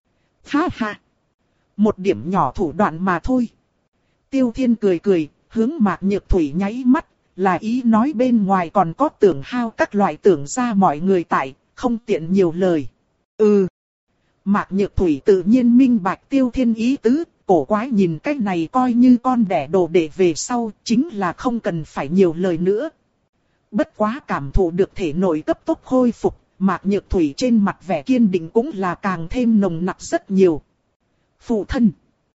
Ha ha. Một điểm nhỏ thủ đoạn mà thôi. Tiêu Thiên cười cười, hướng Mạc Nhược Thủy nháy mắt, là ý nói bên ngoài còn có Tưởng Hao các loại tưởng ra mọi người tại, không tiện nhiều lời. Ừ. Mạc Nhược Thủy tự nhiên minh bạch Tiêu Thiên ý tứ. Cổ quái nhìn cái này coi như con đẻ đồ để về sau, chính là không cần phải nhiều lời nữa. Bất quá cảm thụ được thể nội cấp tốc khôi phục, Mạc Nhược Thủy trên mặt vẻ kiên định cũng là càng thêm nồng nặc rất nhiều. Phụ thân.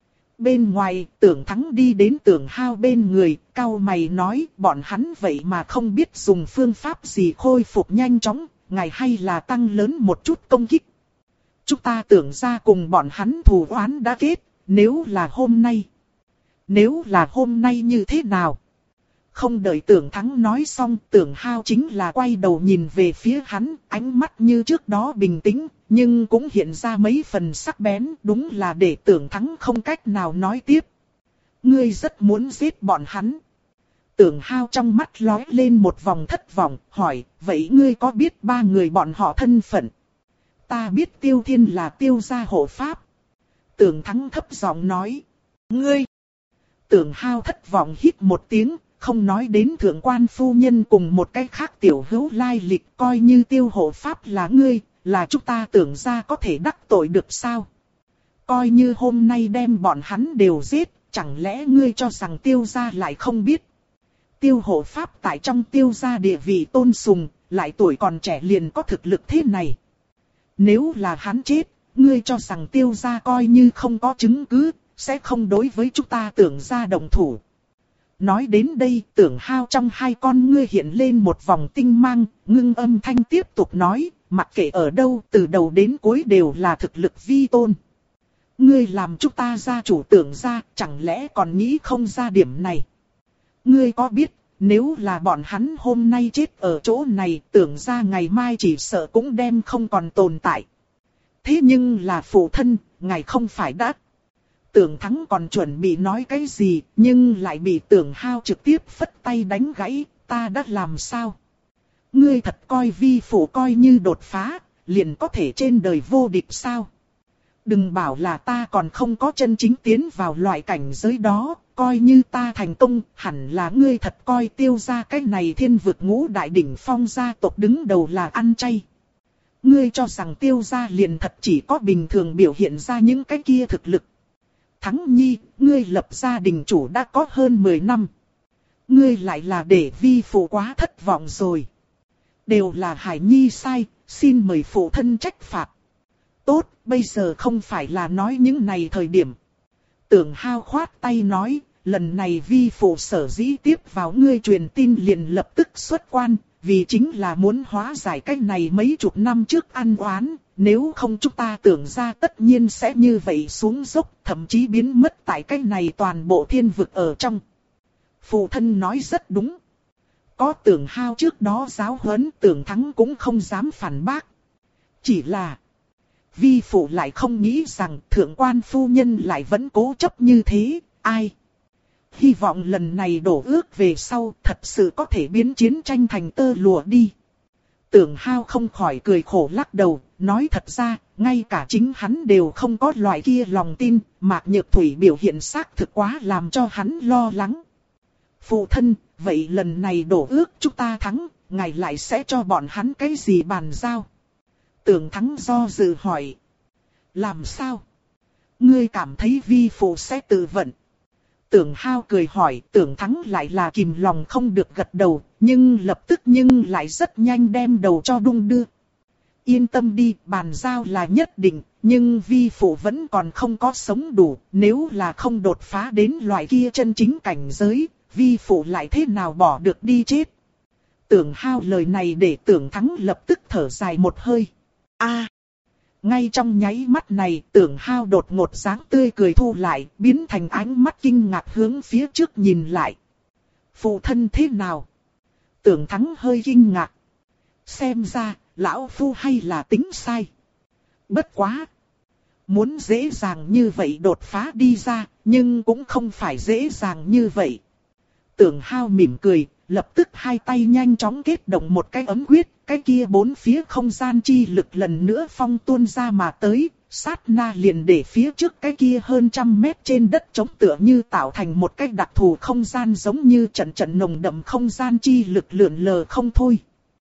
Bên ngoài, Tưởng Thắng đi đến Tưởng Hao bên người, cau mày nói, bọn hắn vậy mà không biết dùng phương pháp gì khôi phục nhanh chóng, ngài hay là tăng lớn một chút công kích. Chúng ta tưởng ra cùng bọn hắn thù oán đã kết. Nếu là hôm nay. Nếu là hôm nay như thế nào? Không đợi Tưởng Thắng nói xong, Tưởng Hao chính là quay đầu nhìn về phía hắn, ánh mắt như trước đó bình tĩnh, nhưng cũng hiện ra mấy phần sắc bén, đúng là để Tưởng Thắng không cách nào nói tiếp. Ngươi rất muốn giết bọn hắn. Tưởng Hao trong mắt lóe lên một vòng thất vọng, hỏi, vậy ngươi có biết ba người bọn họ thân phận? Ta biết Tiêu Thiên là Tiêu gia hộ pháp. Tưởng Thắng thấp giọng nói. Ngươi! Tưởng Hao thất vọng hít một tiếng, không nói đến thượng quan phu nhân cùng một cái khác tiểu hữu lai lịch, coi như Tiêu hộ pháp là ngươi, là chúng ta tưởng ra có thể đắc tội được sao? Coi như hôm nay đem bọn hắn đều giết, chẳng lẽ ngươi cho rằng Tiêu gia lại không biết? Tiêu hộ pháp tại trong Tiêu gia địa vị tôn sùng, lại tuổi còn trẻ liền có thực lực thế này. Nếu là hắn chết, ngươi cho rằng Tiêu gia coi như không có chứng cứ, sẽ không đối với chúng ta tưởng ra đồng thủ. Nói đến đây, Tưởng Hao trong hai con ngươi hiện lên một vòng tinh mang, ngưng âm thanh tiếp tục nói, mặc kệ ở đâu, từ đầu đến cuối đều là thực lực vi tôn. Ngươi làm chúng ta gia chủ Tưởng ra, chẳng lẽ còn nghĩ không ra điểm này? Ngươi có biết, nếu là bọn hắn hôm nay chết ở chỗ này, Tưởng ra ngày mai chỉ sợ cũng đem không còn tồn tại. Thế nhưng là phụ thân, ngài không phải đã. Tưởng Thắng còn chuẩn bị nói cái gì, nhưng lại bị Tưởng Hao trực tiếp phất tay đánh gãy, ta đã làm sao? Ngươi thật coi vi phụ coi như đột phá, liền có thể trên đời vô địch sao? Đừng bảo là ta còn không có chân chính tiến vào loại cảnh giới đó, coi như ta thành công, hẳn là ngươi thật coi Tiêu gia cái này thiên vực ngũ đại đỉnh phong gia tộc đứng đầu là ăn chay. Ngươi cho rằng Tiêu gia liền thật chỉ có bình thường biểu hiện ra những cái kia thực lực. Thắng nhi, ngươi lập gia đình chủ đã có hơn mười năm. Ngươi lại là để vi phụ quá thất vọng rồi. Đều là Hải Nhi sai, xin mời phụ thân trách phạt. Tốt, bây giờ không phải là nói những này thời điểm. Tưởng Hao khoát tay nói, lần này vi phụ sở dĩ tiếp vào ngươi truyền tin liền lập tức xuất quan, vì chính là muốn hóa giải cái này mấy chục năm trước ăn oán, nếu không chúng ta tưởng ra tất nhiên sẽ như vậy xuống dốc, thậm chí biến mất tại cái này toàn bộ thiên vực ở trong. Phụ thân nói rất đúng. có Tưởng Hao trước đó giáo huấn, Tưởng Thắng cũng không dám phản bác. Chỉ là vi phụ lại không nghĩ rằng thượng quan phu nhân lại vẫn cố chấp như thế, ai? Hy vọng lần này đổ ước về sau thật sự có thể biến chiến tranh thành tơ lụa đi. Tưởng Hao không khỏi cười khổ lắc đầu, nói thật ra, ngay cả chính hắn đều không có loại kia lòng tin, Mạc Nhược Thủy biểu hiện xác thực quá làm cho hắn lo lắng. Phụ thân, vậy lần này đổ ước chúng ta thắng, ngài lại sẽ cho bọn hắn cái gì bàn giao? Tưởng Thắng do dự hỏi. Làm sao? Ngươi cảm thấy vi phụ sẽ tự vận? Tưởng Hao cười hỏi, Tưởng Thắng lại là kìm lòng không được gật đầu, nhưng lập tức nhưng lại rất nhanh đem đầu cho đung đưa. Yên tâm đi, bàn giao là nhất định, nhưng vi phụ vẫn còn không có sống đủ, nếu là không đột phá đến loại kia chân chính cảnh giới, vi phụ lại thế nào bỏ được đi chết. Tưởng Hao lời này để Tưởng Thắng lập tức thở dài một hơi. A. Ngay trong nháy mắt này, Tưởng Hao đột ngột dáng tươi cười thu lại, biến thành ánh mắt kinh ngạc hướng phía trước nhìn lại. Phụ thân thế nào? Tưởng Thắng hơi kinh ngạc. Xem ra, lão phu hay là tính sai. Bất quá. Muốn dễ dàng như vậy đột phá đi ra, nhưng cũng không phải dễ dàng như vậy. Tưởng Hao mỉm cười, lập tức hai tay nhanh chóng kết động một cái ấm quyết, cái kia bốn phía không gian chi lực lần nữa phong tuôn ra mà tới, sát na liền để phía trước cái kia hơn trăm mét trên đất trống tựa như tạo thành một cái đặc thù không gian giống như trận trận nồng đậm không gian chi lực lượn lờ không thôi.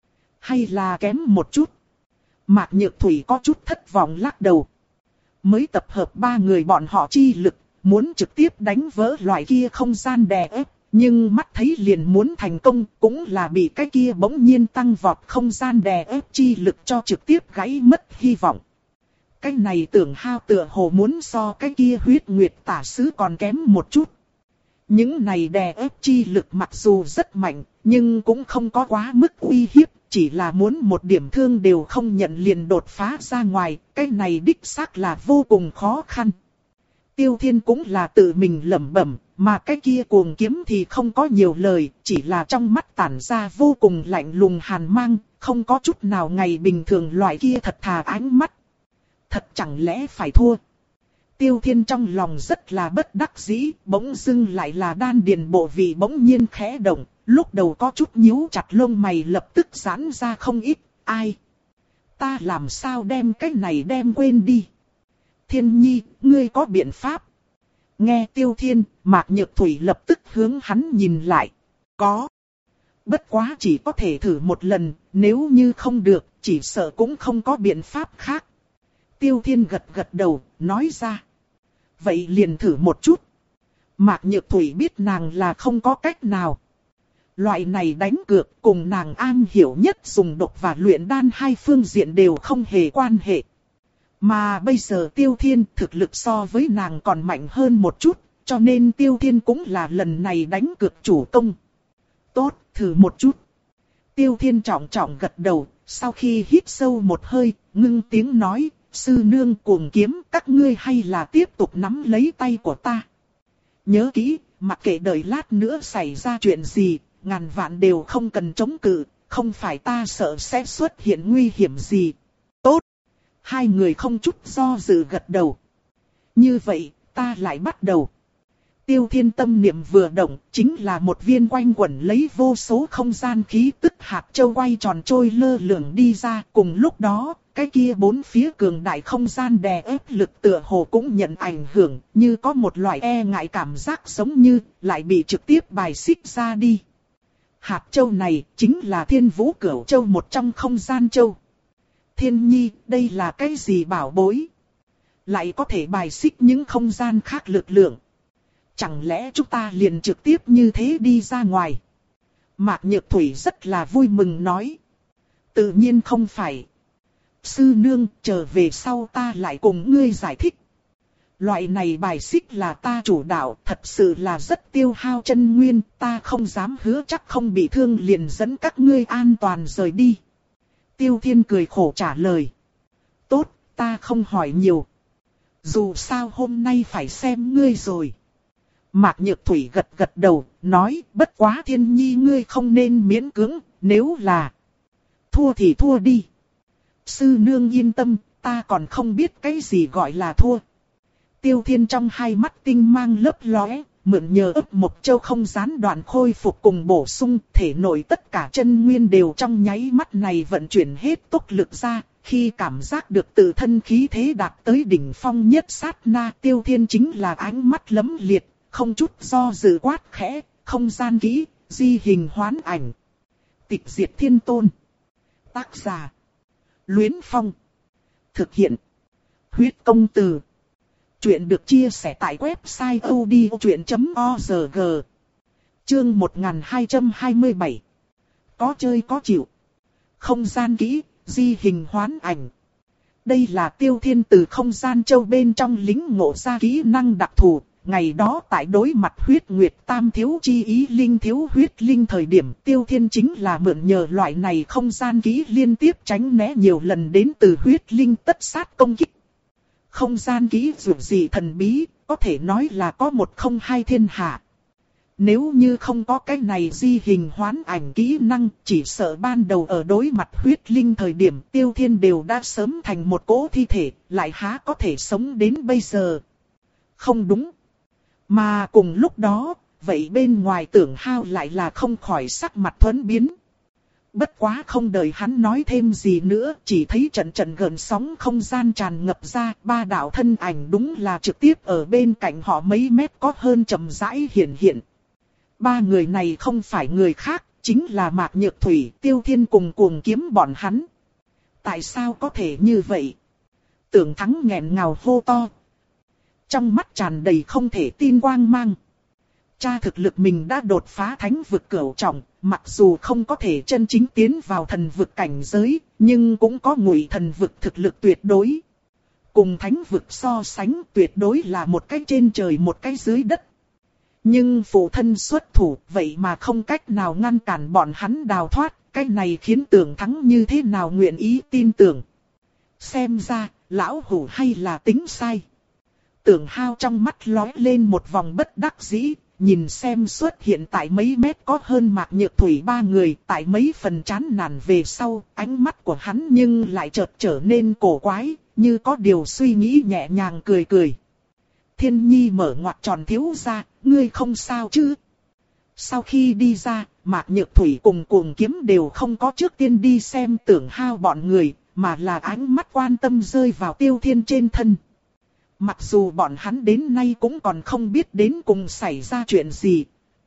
Hay là kém một chút? Mạc Nhược Thủy có chút thất vọng lắc đầu. Mới tập hợp ba người bọn họ chi lực, muốn trực tiếp đánh vỡ loại kia không gian đè ép. Nhưng mắt thấy liền muốn thành công, cũng là bị cái kia bỗng nhiên tăng vọt không gian đè ép chi lực cho trực tiếp gãy mất hy vọng. Cái này Tưởng Hao tựa hồ muốn so cái kia huyết nguyệt tả sứ còn kém một chút. Những này đè ép chi lực mặc dù rất mạnh, nhưng cũng không có quá mức uy hiếp, chỉ là muốn một điểm thương đều không nhận liền đột phá ra ngoài, cái này đích xác là vô cùng khó khăn. Tiêu Thiên cũng là tự mình lẩm bẩm, mà cái kia cuồng kiếm thì không có nhiều lời, chỉ là trong mắt tản ra vô cùng lạnh lùng hàn mang, không có chút nào ngày bình thường loại kia thật thà ánh mắt. Thật chẳng lẽ phải thua? Tiêu Thiên trong lòng rất là bất đắc dĩ, bỗng dưng lại là đan điền bộ vị bỗng nhiên khẽ động, lúc đầu có chút nhíu chặt lông mày lập tức giãn ra không ít, ai? Ta làm sao đem cái này đem quên đi? Thiên Nhi, ngươi có biện pháp? Nghe Tiêu Thiên, Mạc Nhược Thủy lập tức hướng hắn nhìn lại. Có. Bất quá chỉ có thể thử một lần, nếu như không được, chỉ sợ cũng không có biện pháp khác. Tiêu Thiên gật gật đầu, nói ra. Vậy liền thử một chút. Mạc Nhược Thủy biết nàng là không có cách nào. Loại này đánh cược cùng nàng an hiểu nhất dùng độc và luyện đan hai phương diện đều không hề quan hệ. Mà bây giờ Tiêu Thiên thực lực so với nàng còn mạnh hơn một chút, cho nên Tiêu Thiên cũng là lần này đánh cược chủ công. Tốt, thử một chút. Tiêu Thiên trọng trọng gật đầu, sau khi hít sâu một hơi, ngưng tiếng nói, sư nương cuồng kiếm các ngươi hay là tiếp tục nắm lấy tay của ta. Nhớ kỹ, mặc kệ đợi lát nữa xảy ra chuyện gì, ngàn vạn đều không cần chống cự, không phải ta sợ sẽ xuất hiện nguy hiểm gì. Tốt. Hai người không chút do dự gật đầu. Như vậy, ta lại bắt đầu. Tiêu Thiên tâm niệm vừa động, chính là một viên quanh quẩn lấy vô số không gian khí tức hạt châu quay tròn trôi lơ lửng đi ra. Cùng lúc đó, cái kia bốn phía cường đại không gian đè ép lực tựa hồ cũng nhận ảnh hưởng, như có một loại e ngại cảm giác giống như lại bị trực tiếp bài xích ra đi. Hạt châu này chính là Thiên Vũ Cửu Châu, một trong không gian châu. Thiên Nhi, đây là cái gì bảo bối? Lại có thể bài xích những không gian khác lực lượng. Chẳng lẽ chúng ta liền trực tiếp như thế đi ra ngoài? Mạc Nhược Thủy rất là vui mừng nói. Tự nhiên không phải. Sư nương, trở về sau ta lại cùng ngươi giải thích. Loại này bài xích là ta chủ đạo, thật sự là rất tiêu hao chân nguyên, ta không dám hứa chắc không bị thương liền dẫn các ngươi an toàn rời đi. Tiêu Thiên cười khổ trả lời. Tốt, ta không hỏi nhiều. Dù sao hôm nay phải xem ngươi rồi. Mạc Nhược Thủy gật gật đầu, nói, bất quá Thiên Nhi ngươi không nên miễn cưỡng, nếu là thua thì thua đi. Sư nương yên tâm, ta còn không biết cái gì gọi là thua. Tiêu Thiên trong hai mắt tinh mang lấp lóe, mượn nhờ ấp một châu không gián đoạn khôi phục cùng bổ sung, thể nội tất cả chân nguyên đều trong nháy mắt này vận chuyển hết tốc lực ra. Khi cảm giác được tự thân khí thế đạt tới đỉnh phong nhất sát na, Tiêu Thiên chính là ánh mắt lấm liệt, không chút do dự quát khẽ, không gian kỹ, di hình hoán ảnh. Tịch diệt thiên tôn. Tác giả: Luyến Phong. Thực hiện: Huyết Công Từ. Chuyện được chia sẻ tại website odchuyện chấm org. Chương một nghìn hai trăm hai mươi bảy. Có chơi có chịu. Không gian kỹ, di hình hoán ảnh. Đây là Tiêu Thiên từ không gian châu bên trong lĩnh ngộ ra kỹ năng đặc thù. Ngày đó tại đối mặt huyết nguyệt tam thiếu chi ý linh thiếu huyết linh thời điểm, Tiêu Thiên chính là mượn nhờ loại này không gian kỹ liên tiếp tránh né nhiều lần đến từ huyết linh tất sát công kích. Không gian kỹ dù gì thần bí, có thể nói là có một không hai thiên hạ. Nếu như không có cái này di hình hoán ảnh kỹ năng, chỉ sợ ban đầu ở đối mặt huyết linh thời điểm Tiêu Thiên đều đã sớm thành một cỗ thi thể, lại há có thể sống đến bây giờ. Không đúng. Mà cùng lúc đó, vậy bên ngoài Tưởng Hao lại là không khỏi sắc mặt thuẫn biến. Bất quá không đợi hắn nói thêm gì nữa, chỉ thấy trận trận gợn sóng không gian tràn ngập ra, ba đạo thân ảnh đúng là trực tiếp ở bên cạnh họ mấy mét có hơn chậm rãi hiện hiện. Ba người này không phải người khác, chính là Mạc Nhược Thủy, Tiêu Thiên cùng Cuồng Kiếm bọn hắn. Tại sao có thể như vậy? Tưởng Thắng nghẹn ngào hô to. Trong mắt tràn đầy không thể tin quang mang. Cha thực lực mình đã đột phá thánh vực cửu trọng, mặc dù không có thể chân chính tiến vào thần vực cảnh giới, nhưng cũng có ngụy thần vực thực lực tuyệt đối. Cùng thánh vực so sánh tuyệt đối là một cái trên trời một cái dưới đất. Nhưng phụ thân xuất thủ vậy mà không cách nào ngăn cản bọn hắn đào thoát, cái này khiến Tưởng Thắng như thế nào nguyện ý tin tưởng. Xem ra, lão hủ hay là tính sai. Tưởng Hao trong mắt lóe lên một vòng bất đắc dĩ, nhìn xem xuất hiện tại mấy mét có hơn Mạc Nhược Thủy ba người, tại mấy phần chán nản về sau, ánh mắt của hắn nhưng lại chợt trở nên cổ quái, như có điều suy nghĩ nhẹ nhàng cười cười. Thiên Nhi mở ngoặt tròn thiếu ra, ngươi không sao chứ? Sau khi đi ra, Mạc Nhược Thủy cùng Cuồng Kiếm đều không có trước tiên đi xem Tưởng Hao bọn người, mà là ánh mắt quan tâm rơi vào Tiêu Thiên trên thân. Mặc dù bọn hắn đến nay cũng còn không biết đến cùng xảy ra chuyện gì,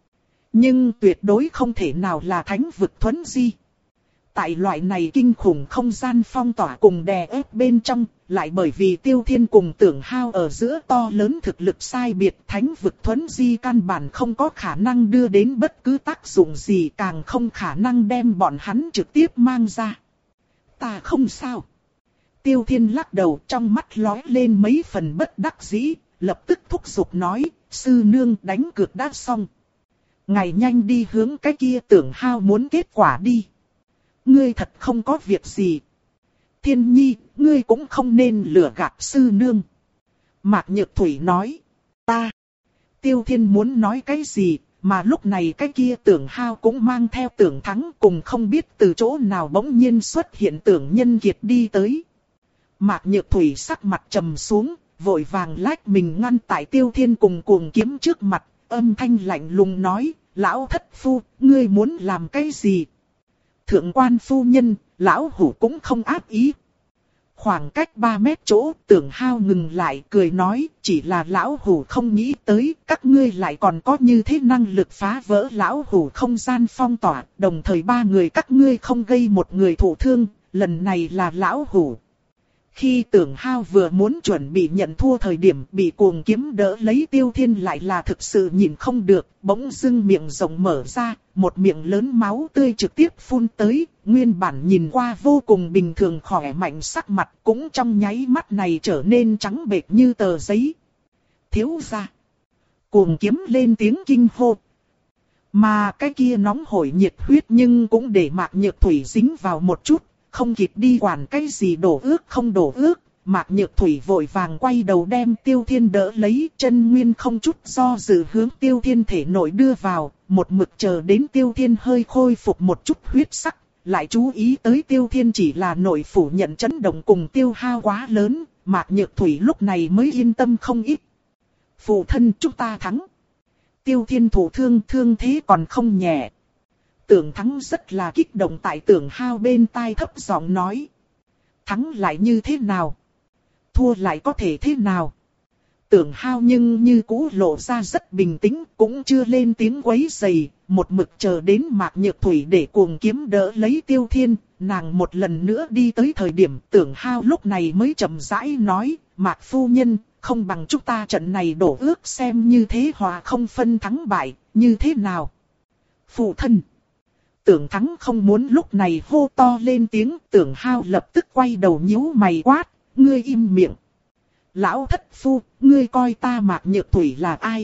nhưng tuyệt đối không thể nào là thánh vực thuấn di. Tại loại này kinh khủng không gian phong tỏa cùng đè ép bên trong, lại bởi vì Tiêu Thiên cùng Tưởng Hao ở giữa to lớn thực lực sai biệt, thánh vực thuấn di căn bản không có khả năng đưa đến bất cứ tác dụng gì, càng không khả năng đem bọn hắn trực tiếp mang ra. Ta không sao. Tiêu Thiên lắc đầu, trong mắt lóe lên mấy phần bất đắc dĩ, lập tức thúc giục nói, sư nương đánh cược đã xong. Ngài nhanh đi hướng cái kia Tưởng Hao muốn kết quả đi. Ngươi thật không có việc gì. Thiên Nhi, ngươi cũng không nên lừa gạt sư nương. Mạc Nhược Thủy nói, ta. Tiêu Thiên muốn nói cái gì, mà lúc này cái kia Tưởng Hao cũng mang theo Tưởng Thắng cùng không biết từ chỗ nào bỗng nhiên xuất hiện Tưởng Nhân Kiệt đi tới. Mạc Nhược Thủy sắc mặt trầm xuống, vội vàng lách mình ngăn tại Tiêu Thiên cùng Cuồng Kiếm trước mặt, âm thanh lạnh lùng nói, lão thất phu, ngươi muốn làm cái gì? Thượng quan phu nhân, lão hủ cũng không ác ý. Khoảng cách ba mét chỗ, Tưởng Hao ngừng lại cười nói, chỉ là lão hủ không nghĩ tới, các ngươi lại còn có như thế năng lực phá vỡ lão hủ không gian phong tỏa, đồng thời ba người các ngươi không gây một người thụ thương, lần này là lão hủ. Khi Tưởng Hao vừa muốn chuẩn bị nhận thua thời điểm bị Cuồng Kiếm đỡ lấy, Tiêu Thiên lại là thực sự nhìn không được, bỗng dưng miệng rộng mở ra, một miệng lớn máu tươi trực tiếp phun tới, nguyên bản nhìn qua vô cùng bình thường khỏe mạnh sắc mặt cũng trong nháy mắt này trở nên trắng bệch như tờ giấy. Thiếu gia. Cuồng Kiếm lên tiếng kinh hô. Mà cái kia nóng hổi nhiệt huyết nhưng cũng để Mạc Nhược Thủy dính vào một chút. Không kịp đi quản cái gì đổ ước không đổ ước, Mạc Nhược Thủy vội vàng quay đầu đem Tiêu Thiên đỡ lấy, chân nguyên không chút do dự hướng Tiêu Thiên thể nội đưa vào, một mực chờ đến Tiêu Thiên hơi khôi phục một chút huyết sắc, lại chú ý tới Tiêu Thiên chỉ là nội phủ nhận chấn động cùng tiêu hao quá lớn, Mạc Nhược Thủy lúc này mới yên tâm không ít. Phụ thân, chúng ta thắng. Tiêu Thiên thủ thương, thương thế còn không nhẹ. Tưởng Thắng rất là kích động tại Tưởng Hao bên tai thấp giọng nói. Thắng lại như thế nào? Thua lại có thể thế nào? Tưởng Hao nhưng như cũ lộ ra rất bình tĩnh, cũng chưa lên tiếng quấy rầy, một mực chờ đến Mạc Nhược Thủy để cuồng kiếm đỡ lấy Tiêu Thiên, nàng một lần nữa đi tới thời điểm Tưởng Hao lúc này mới chậm rãi nói, Mạc phu nhân, không bằng chúng ta trận này đổ ước xem như thế hòa không phân thắng bại, như thế nào? Phụ thân. Tưởng Thắng không muốn lúc này hô to lên tiếng, Tưởng Hao lập tức quay đầu nhíu mày quát, ngươi im miệng. Lão thất phu, ngươi coi ta Mạc Nhược Thủy là ai?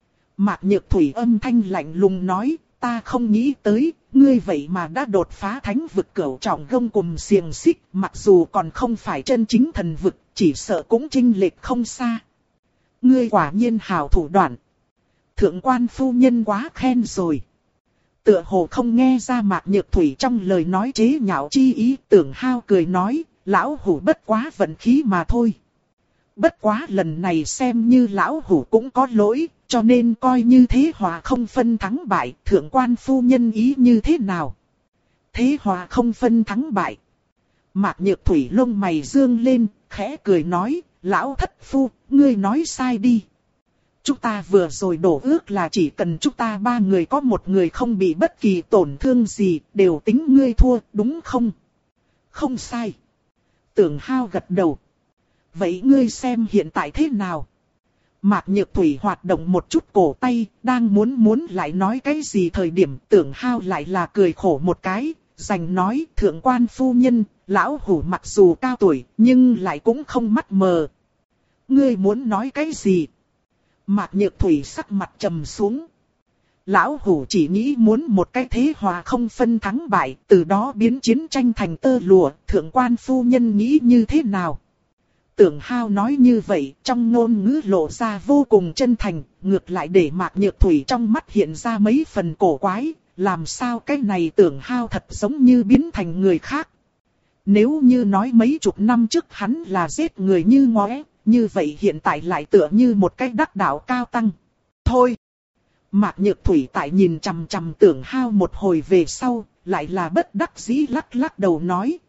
Mạc Nhược Thủy âm thanh lạnh lùng nói, ta không nghĩ tới, ngươi vậy mà đã đột phá thánh vực cửu trọng gông cùng xiềng xích, mặc dù còn không phải chân chính thần vực, chỉ sợ cũng chênh lệch không xa. Ngươi quả nhiên hảo thủ đoạn. Thượng quan phu nhân quá khen rồi. Tựa hồ không nghe ra Mạc Nhược Thủy trong lời nói chế nhạo chi ý, Tưởng Hao cười nói, lão hủ bất quá vận khí mà thôi. Bất quá lần này xem như lão hủ cũng có lỗi, cho nên coi như thế hòa không phân thắng bại, thượng quan phu nhân ý như thế nào? Thế hòa không phân thắng bại. Mạc Nhược Thủy lông mày dương lên, khẽ cười nói, lão thất phu, ngươi nói sai đi. Chúng ta vừa rồi đổ ước là chỉ cần chúng ta ba người có một người không bị bất kỳ tổn thương gì, đều tính ngươi thua, đúng không? Không sai. Tưởng Hao gật đầu. Vậy ngươi xem hiện tại thế nào? Mạc Nhược Thủy hoạt động một chút cổ tay, đang muốn muốn lại nói cái gì thời điểm Tưởng Hao lại là cười khổ một cái, dành nói thượng quan phu nhân, lão hủ mặc dù cao tuổi, nhưng lại cũng không mắt mờ. Ngươi muốn nói cái gì? Mạc Nhược Thủy sắc mặt trầm xuống. Lão hủ chỉ nghĩ muốn một cái thế hòa không phân thắng bại, từ đó biến chiến tranh thành tơ lụa, thượng quan phu nhân nghĩ như thế nào? Tưởng Hao nói như vậy, trong ngôn ngữ lộ ra vô cùng chân thành, ngược lại để Mạc Nhược Thủy trong mắt hiện ra mấy phần cổ quái, làm sao cái này Tưởng Hao thật giống như biến thành người khác. Nếu như nói mấy chục năm trước hắn là giết người như ngóe, như vậy hiện tại lại tựa như một cái đắc đạo cao tăng. Thôi! Mạc Nhược Thủy tại nhìn chằm chằm Tưởng Hao một hồi về sau, lại là bất đắc dĩ lắc lắc đầu nói.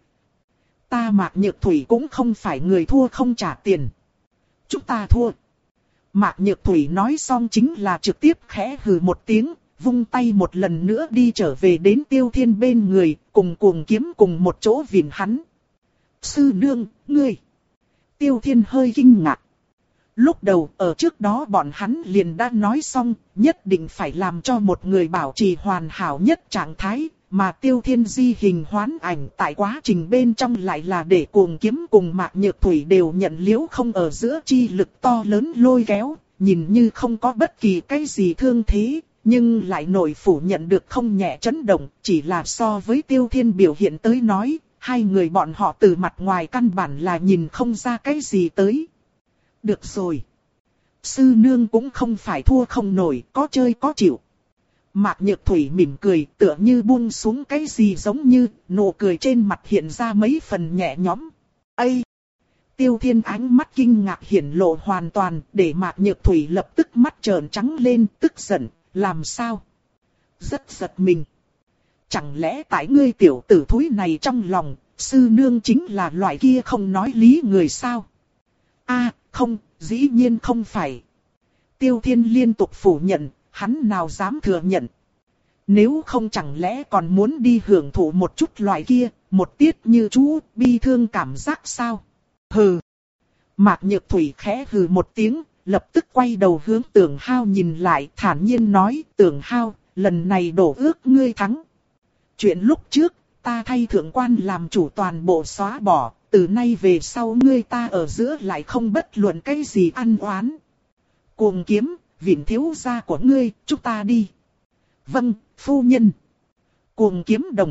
Ta Mạc Nhược Thủy cũng không phải người thua không trả tiền. Chúng ta thua. Mạc Nhược Thủy nói xong chính là trực tiếp khẽ hừ một tiếng, vung tay một lần nữa đi trở về đến Tiêu Thiên bên người, cùng cuồng kiếm cùng một chỗ vịn hắn. Sư nương, ngươi. Tiêu Thiên hơi kinh ngạc. Lúc đầu ở trước đó bọn hắn liền đã nói xong, nhất định phải làm cho một người bảo trì hoàn hảo nhất trạng thái. Mà Tiêu Thiên di hình hoán ảnh tại quá trình bên trong lại là để cuồng kiếm cùng Mạc Nhược Thủy đều nhận liễu không ở giữa chi lực to lớn lôi kéo, nhìn như không có bất kỳ cái gì thương thế, nhưng lại nội phủ nhận được không nhẹ chấn động, chỉ là so với Tiêu Thiên biểu hiện tới nói, hai người bọn họ từ mặt ngoài căn bản là nhìn không ra cái gì tới. Được rồi. Sư nương cũng không phải thua không nổi, có chơi có chịu. Mạc Nhược Thủy mỉm cười, tựa như buông xuống cái gì giống như, nụ cười trên mặt hiện ra mấy phần nhẹ nhõm. Ây! Tiêu Thiên ánh mắt kinh ngạc hiển lộ hoàn toàn, để Mạc Nhược Thủy lập tức mắt trợn trắng lên, tức giận, làm sao? Rất giật mình. Chẳng lẽ tại ngươi tiểu tử thúi này trong lòng, sư nương chính là loại kia không nói lý người sao? A, không, dĩ nhiên không phải. Tiêu Thiên liên tục phủ nhận. Hắn nào dám thừa nhận. Nếu không chẳng lẽ còn muốn đi hưởng thụ một chút loại kia, một tiết như chú, bi thương cảm giác sao? Hừ. Mạc Nhược Thủy khẽ hừ một tiếng, lập tức quay đầu hướng Tưởng Hao nhìn lại, thản nhiên nói, Tưởng Hao, lần này đổ ước ngươi thắng. Chuyện lúc trước, ta thay thượng quan làm chủ toàn bộ xóa bỏ, từ nay về sau ngươi ta ở giữa lại không bất luận cái gì ăn oán. Cuồng kiếm. Vịn thiếu gia của ngươi, chúng ta đi. Vâng, phu nhân. Cuồng kiếm đồng ý,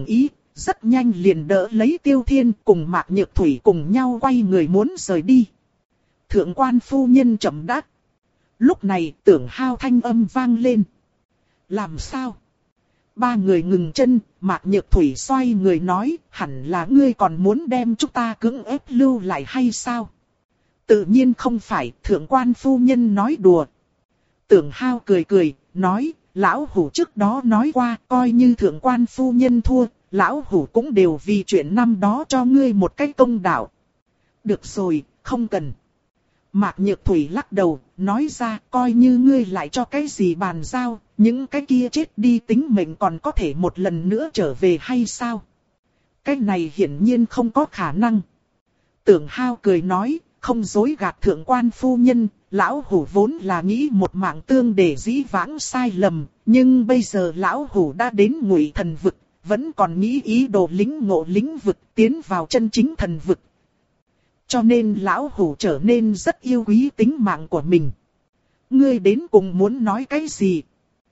rất nhanh liền đỡ lấy Tiêu Thiên cùng Mạc Nhược Thủy cùng nhau quay người muốn rời đi. Thượng quan phu nhân chậm đáp. Lúc này Tưởng Hao thanh âm vang lên. Làm sao? Ba người ngừng chân, Mạc Nhược Thủy xoay người nói, hẳn là ngươi còn muốn đem chúng ta cưỡng ép lưu lại hay sao? Tự nhiên không phải, thượng quan phu nhân nói đùa. Tưởng Hao cười cười, nói, lão hủ trước đó nói qua, coi như thượng quan phu nhân thua, lão hủ cũng đều vì chuyện năm đó cho ngươi một cái công đạo. Được rồi, không cần. Mạc Nhược Thủy lắc đầu, nói ra, coi như ngươi lại cho cái gì bàn giao, những cái kia chết đi tính mệnh còn có thể một lần nữa trở về hay sao? Cái này hiển nhiên không có khả năng. Tưởng Hao cười nói, không dối gạt thượng quan phu nhân, lão hủ vốn là nghĩ một mạng tương để dĩ vãng sai lầm, nhưng bây giờ lão hủ đã đến Ngụy Thần vực, vẫn còn nghĩ ý đồ lĩnh ngộ lĩnh vực tiến vào chân chính thần vực. Cho nên lão hủ trở nên rất yêu quý tính mạng của mình. Ngươi đến cùng muốn nói cái gì?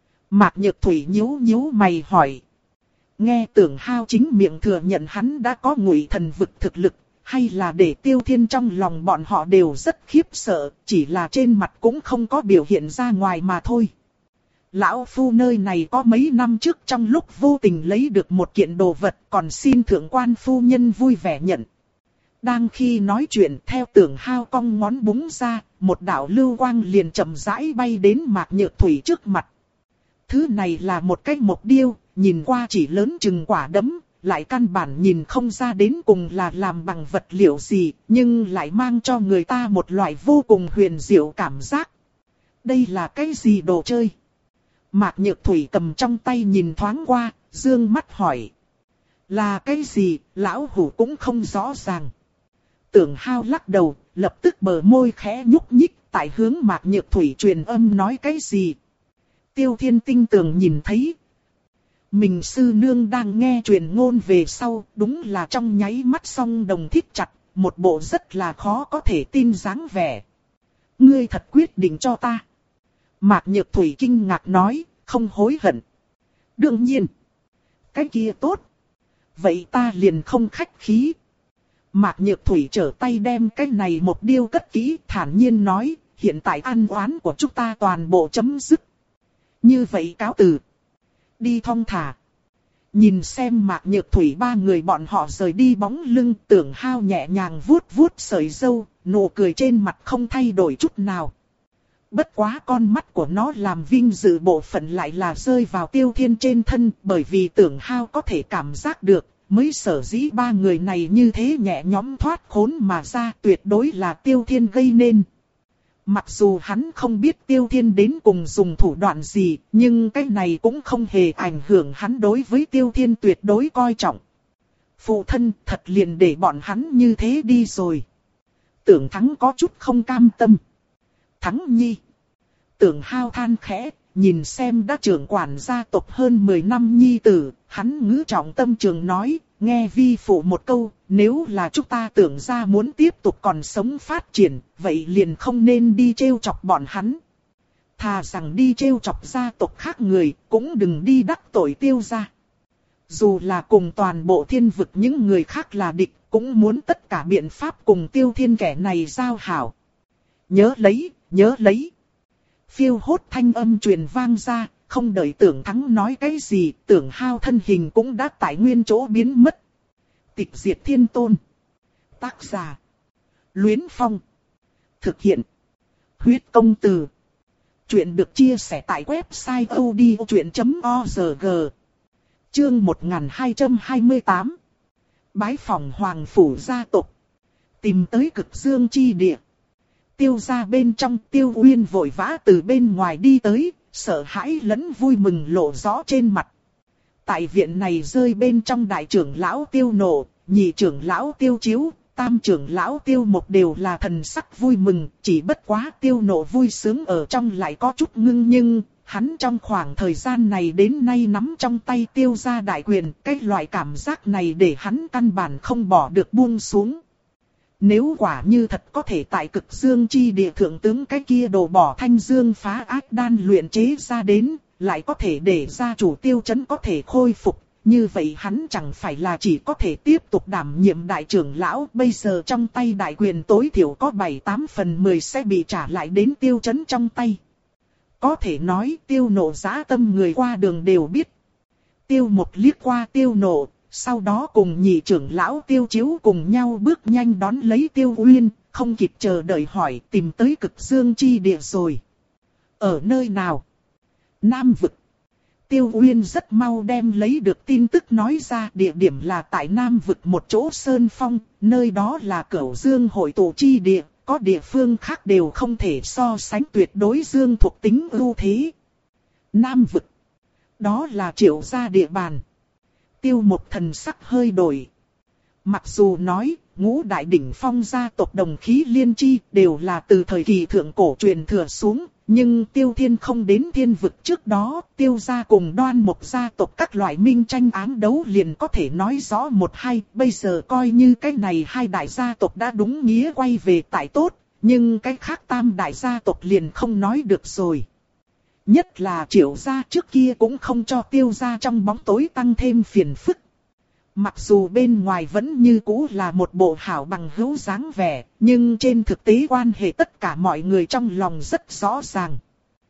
Mạc Nhược Thủy nhíu nhíu mày hỏi. Nghe Tưởng Hao chính miệng thừa nhận hắn đã có Ngụy Thần vực thực lực, hay là để Tiêu Thiên trong lòng bọn họ đều rất khiếp sợ, chỉ là trên mặt cũng không có biểu hiện ra ngoài mà thôi. Lão phu nơi này có mấy năm trước trong lúc vô tình lấy được một kiện đồ vật, còn xin thượng quan phu nhân vui vẻ nhận. Đang khi nói chuyện, theo Tưởng Hao cong ngón búng ra, một đạo lưu quang liền chậm rãi bay đến Mạc Nhược Thủy trước mặt. Thứ này là một cái mộc điêu, nhìn qua chỉ lớn chừng quả đấm, lại căn bản nhìn không ra đến cùng là làm bằng vật liệu gì, nhưng lại mang cho người ta một loại vô cùng huyền diệu cảm giác. Đây là cái gì đồ chơi? Mạc Nhược Thủy cầm trong tay nhìn thoáng qua, dương mắt hỏi. Là cái gì, lão hủ cũng không rõ ràng. Tưởng Hao lắc đầu, lập tức bờ môi khẽ nhúc nhích, tại hướng Mạc Nhược Thủy truyền âm nói cái gì. Tiêu Thiên tinh tường nhìn thấy. Mình sư nương đang nghe truyền ngôn về sau, đúng là trong nháy mắt song đồng thít chặt, một bộ rất là khó có thể tin dáng vẻ. Ngươi thật quyết định cho ta. Mạc Nhược Thủy kinh ngạc nói, không hối hận. Đương nhiên. Cái kia tốt. Vậy ta liền không khách khí. Mạc Nhược Thủy trở tay đem cái này một điêu cất kỹ, thản nhiên nói, hiện tại ăn oán của chúng ta toàn bộ chấm dứt. Như vậy cáo từ. Đi thong thả. Nhìn xem Mạc Nhược Thủy ba người bọn họ rời đi bóng lưng, Tưởng Hao nhẹ nhàng vuốt vuốt sợi râu, nụ cười trên mặt không thay đổi chút nào. Bất quá con mắt của nó làm vinh dự bộ phận lại là rơi vào Tiêu Thiên trên thân, bởi vì Tưởng Hao có thể cảm giác được, mới sở dĩ ba người này như thế nhẹ nhõm thoát khốn mà ra, tuyệt đối là Tiêu Thiên gây nên. Mặc dù hắn không biết Tiêu Thiên đến cùng dùng thủ đoạn gì, nhưng cái này cũng không hề ảnh hưởng hắn đối với Tiêu Thiên tuyệt đối coi trọng. Phụ thân thật liền để bọn hắn như thế đi rồi. Tưởng Thắng có chút không cam tâm. Thắng nhi. Tưởng Hao than khẽ, nhìn xem đã trưởng quản gia tộc hơn mười năm nhi tử, hắn ngữ trọng tâm trường nói, nghe vi phụ một câu, nếu là chúng ta Tưởng gia muốn tiếp tục còn sống phát triển, vậy liền không nên đi trêu chọc bọn hắn. Thà rằng đi trêu chọc gia tộc khác người, cũng đừng đi đắc tội Tiêu gia. Dù là cùng toàn bộ thiên vực những người khác là địch, cũng muốn tất cả biện pháp cùng Tiêu Thiên kẻ này giao hảo. Nhớ lấy, nhớ lấy. Phiêu hốt thanh âm truyền vang ra, không đợi Tưởng Thắng nói cái gì, Tưởng Hao thân hình cũng đã tại nguyên chỗ biến mất. Tịch diệt thiên tôn. Tác giả. Luyến Phong. Thực hiện. Huyết công từ. Chuyện được chia sẻ tại website odchuyện chấm org. Chương một nghìn hai trăm hai mươi tám. Bái phỏng hoàng phủ gia tộc. Tìm tới cực dương chi địa. Tiêu gia bên trong, Tiêu Uyên vội vã từ bên ngoài đi tới, sợ hãi lẫn vui mừng lộ rõ trên mặt. Tại viện này rơi bên trong đại trưởng lão Tiêu Nộ, nhị trưởng lão Tiêu Chiếu, tam trưởng lão Tiêu Mộc đều là thần sắc vui mừng, chỉ bất quá Tiêu Nộ vui sướng ở trong lại có chút ngưng, nhưng hắn trong khoảng thời gian này đến nay nắm trong tay Tiêu gia đại quyền, cái loại cảm giác này để hắn căn bản không bỏ được buông xuống. Nếu quả như thật có thể tại cực dương chi địa thượng tướng cái kia đồ bỏ thanh dương phá ác đan luyện chế ra đến, lại có thể để gia chủ Tiêu trấn có thể khôi phục, Như vậy hắn chẳng phải là chỉ có thể tiếp tục đảm nhiệm đại trưởng lão, bây giờ trong tay đại quyền tối thiểu có bảy tám phần mười sẽ bị trả lại đến Tiêu Chấn trong tay. Có thể nói Tiêu Nộ dã tâm người qua đường đều biết. Tiêu Một liếc qua Tiêu Nộ, sau đó cùng nhị trưởng lão Tiêu Chiếu cùng nhau bước nhanh đón lấy Tiêu Uyên, không kịp chờ đợi hỏi tìm tới Cực Dương chi địa rồi. Ở nơi nào? Nam vực. Tiêu Uyên rất mau đem lấy được tin tức nói ra, địa điểm là tại Nam vực một chỗ sơn phong, nơi đó là Cửu Dương hội tụ chi địa, có địa phương khác đều không thể so sánh, tuyệt đối dương thuộc tính ưu thế. Nam vực. Đó là Triệu gia địa bàn. Tiêu Một thần sắc hơi đổi. Mặc dù nói, ngũ đại đỉnh phong gia tộc đồng khí liên chi đều là từ thời kỳ thượng cổ truyền thừa xuống, nhưng Tiêu Thiên không đến thiên vực trước đó, Tiêu gia cùng Đoan Mộc gia tộc các loại minh tranh ám đấu liền có thể nói rõ một hai, bây giờ coi như cái này hai đại gia tộc đã đúng nghĩa quay về tại tốt, nhưng cái khác tam đại gia tộc liền không nói được rồi. Nhất là Triệu gia trước kia cũng không cho Tiêu gia trong bóng tối tăng thêm phiền phức. Mặc dù bên ngoài vẫn như cũ là một bộ hảo bằng hữu dáng vẻ, nhưng trên thực tế quan hệ tất cả mọi người trong lòng rất rõ ràng.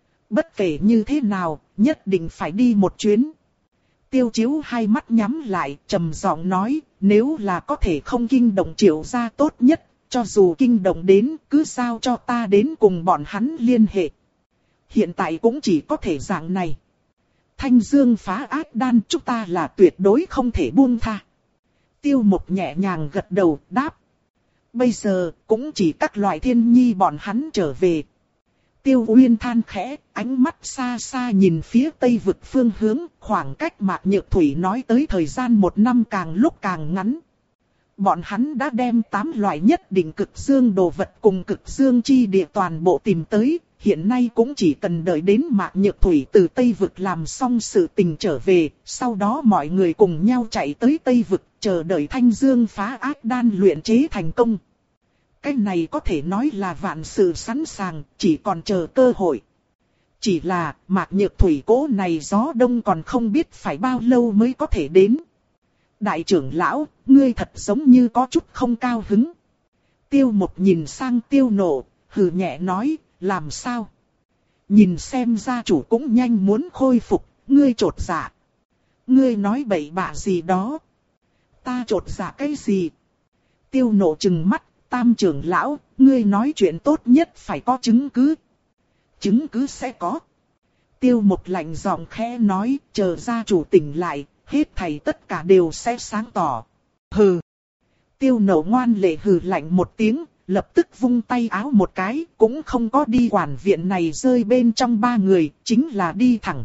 Bất kể như thế nào, nhất định phải đi một chuyến. Tiêu Chiếu hai mắt nhắm lại, trầm giọng nói, nếu là có thể không kinh động Triệu gia tốt nhất, cho dù kinh động đến, cứ sao cho ta đến cùng bọn hắn liên hệ. Hiện tại cũng chỉ có thể dạng này. Thanh Dương phá ác đan chúng ta là tuyệt đối không thể buông tha. Tiêu Một nhẹ nhàng gật đầu đáp. Bây giờ cũng chỉ các loại thiên nhi bọn hắn trở về. Tiêu Uyên than khẽ, ánh mắt xa xa nhìn phía tây vực phương hướng, khoảng cách Mạc Nhược Thủy nói tới thời gian một năm càng lúc càng ngắn. Bọn hắn đã đem tám loại nhất định cực dương đồ vật cùng cực dương chi địa toàn bộ tìm tới. Hiện nay cũng chỉ cần đợi đến Mạc Nhược Thủy từ Tây Vực làm xong sự tình trở về, sau đó mọi người cùng nhau chạy tới Tây Vực, chờ đợi Thanh Dương phá ác đan luyện chế thành công. Cái này có thể nói là vạn sự sẵn sàng, chỉ còn chờ cơ hội. Chỉ là Mạc Nhược Thủy cố này gió đông còn không biết phải bao lâu mới có thể đến. Đại trưởng lão, ngươi thật giống như có chút không cao hứng. Tiêu Một nhìn sang Tiêu Nộ, hừ nhẹ nói. Làm sao? Nhìn xem gia chủ cũng nhanh muốn khôi phục, ngươi trột dạ. Ngươi nói bậy bạ gì đó? Ta trột dạ cái gì? Tiêu Nộ trừng mắt, Tam trưởng lão, ngươi nói chuyện tốt nhất phải có chứng cứ. Chứng cứ sẽ có. Tiêu Một lạnh giọng khẽ nói, chờ gia chủ tỉnh lại, hết thảy tất cả đều sẽ sáng tỏ. Hừ. Tiêu Nộ ngoan lệ hừ lạnh một tiếng. Lập tức vung tay áo một cái, cũng không có đi quản viện này rơi bên trong ba người, chính là đi thẳng.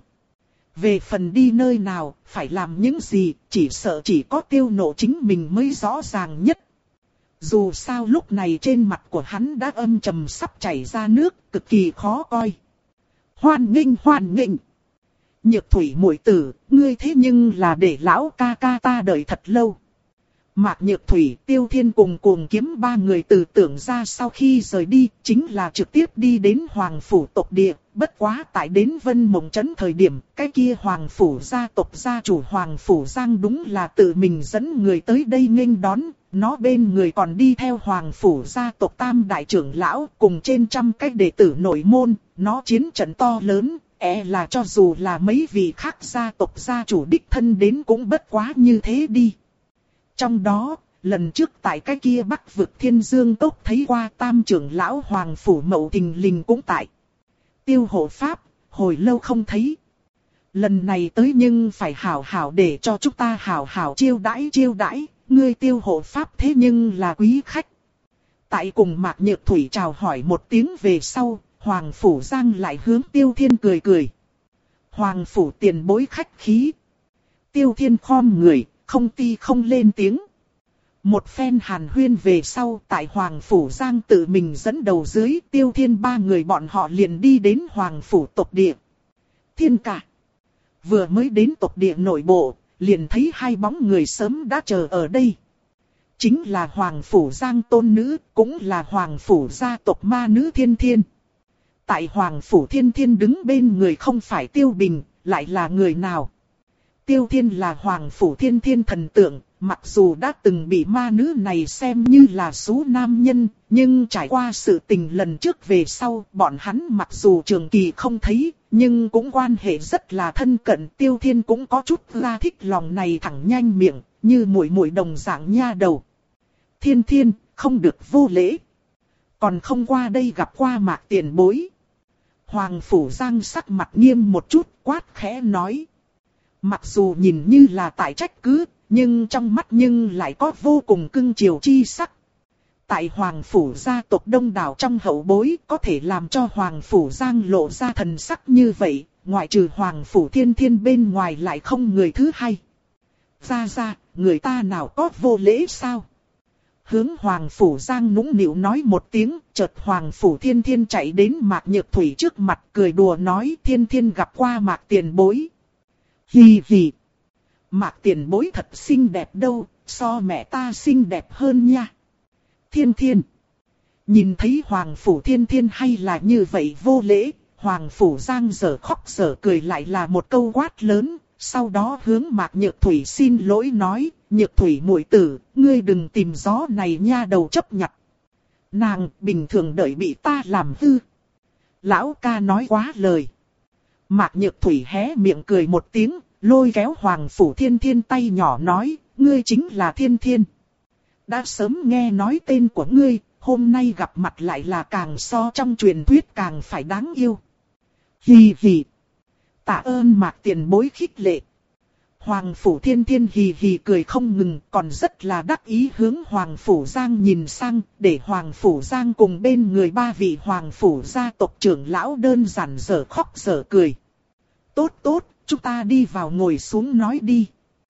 Về phần đi nơi nào, phải làm những gì, chỉ sợ chỉ có Tiêu Nộ chính mình mới rõ ràng nhất. Dù sao lúc này trên mặt của hắn đã âm trầm sắp chảy ra nước, cực kỳ khó coi. Hoan nghênh hoan nghênh. Nhược Thủy muội tử, ngươi thế nhưng là để lão ca ca ta đợi thật lâu. Mạc Nhược Thủy, Tiêu Thiên cùng Cuồng Kiếm ba người từ Tưởng gia sau khi rời đi, chính là trực tiếp đi đến Hoàng Phủ tộc địa. Bất quá tại đến Vân Mộng Trấn thời điểm, cái kia Hoàng Phủ gia tộc gia chủ Hoàng Phủ Giang đúng là tự mình dẫn người tới đây nghênh đón. Nó bên người còn đi theo Hoàng Phủ gia tộc tam đại trưởng lão cùng trên trăm cái đệ tử nội môn. Nó chiến trận to lớn, e là cho dù là mấy vị khác gia tộc gia chủ đích thân đến cũng bất quá như thế đi. Trong đó, lần trước tại cái kia Bắc vực Thiên Dương Tốc thấy qua tam trưởng lão Hoàng Phủ Mậu thình lình cũng tại. Tiêu hộ pháp, hồi lâu không thấy. Lần này tới nhưng phải hảo hảo để cho chúng ta hảo hảo chiêu đãi chiêu đãi, ngươi Tiêu hộ pháp thế nhưng là quý khách. Tại cùng Mạc Nhược Thủy chào hỏi một tiếng về sau, Hoàng Phủ Giang lại hướng Tiêu Thiên cười cười. Hoàng Phủ tiền bối khách khí. Tiêu Thiên khom người. Không ti không lên tiếng. Một phen hàn huyên về sau tại Hoàng Phủ Giang tự mình dẫn đầu dưới Tiêu Thiên ba người bọn họ liền đi đến Hoàng Phủ tộc địa. Thiên cả. Vừa mới đến tộc địa nội bộ, liền thấy hai bóng người sớm đã chờ ở đây. Chính là Hoàng Phủ Giang tôn nữ, cũng là Hoàng Phủ gia tộc ma nữ Thiên Thiên. Tại Hoàng Phủ Thiên Thiên đứng bên người không phải Tiêu Bình, lại là người nào? Tiêu Thiên là Hoàng Phủ Thiên Thiên thần tượng, mặc dù đã từng bị ma nữ này xem như là số nam nhân, nhưng trải qua sự tình lần trước về sau, bọn hắn mặc dù trường kỳ không thấy, nhưng cũng quan hệ rất là thân cận. Tiêu Thiên cũng có chút ra thích lòng này thẳng nhanh miệng, như muội muội đồng dạng nha đầu. Thiên Thiên, không được vô lễ. Còn không qua đây gặp qua Mạc tiền bối. Hoàng Phủ Giang sắc mặt nghiêm một chút, quát khẽ nói. Mặc dù nhìn như là tại trách cứ, nhưng trong mắt nhưng lại có vô cùng cưng chiều chi sắc. Tại Hoàng Phủ gia tộc đông đảo trong hậu bối, có thể làm cho Hoàng Phủ Giang lộ ra thần sắc như vậy, ngoại trừ Hoàng Phủ Thiên Thiên bên ngoài lại không người thứ hai. Ra ra, người ta nào có vô lễ sao? Hướng Hoàng Phủ Giang nũng nịu nói một tiếng, chợt Hoàng Phủ Thiên Thiên chạy đến Mạc Nhược Thủy trước mặt cười đùa nói Thiên Thiên gặp qua Mạc tiền bối. Hì hì. Mạc tiền bối thật xinh đẹp đâu, so mẹ ta xinh đẹp hơn nha. Thiên Thiên. Nhìn thấy Hoàng Phủ Thiên Thiên hay là như vậy vô lễ, Hoàng Phủ Giang dở khóc dở cười lại là một câu quát lớn, sau đó hướng Mạc Nhược Thủy xin lỗi nói, Nhược Thủy muội tử, ngươi đừng tìm gió này nha đầu chấp nhặt. Nàng bình thường đợi bị ta làm hư. Lão ca nói quá lời. Mạc Nhược Thủy hé miệng cười một tiếng, lôi kéo Hoàng Phủ Thiên Thiên tay nhỏ nói, ngươi chính là Thiên Thiên. Đã sớm nghe nói tên của ngươi, hôm nay gặp mặt lại là càng so trong truyền thuyết càng phải đáng yêu. Hì hì. Tạ ơn Mạc tiền bối khích lệ. Hoàng Phủ Thiên Thiên hì hì cười không ngừng, còn rất là đắc ý hướng Hoàng Phủ Giang nhìn sang, để Hoàng Phủ Giang cùng bên người ba vị Hoàng Phủ gia tộc trưởng lão đơn giản dở khóc dở cười. Tốt tốt, chúng ta đi vào ngồi xuống nói đi.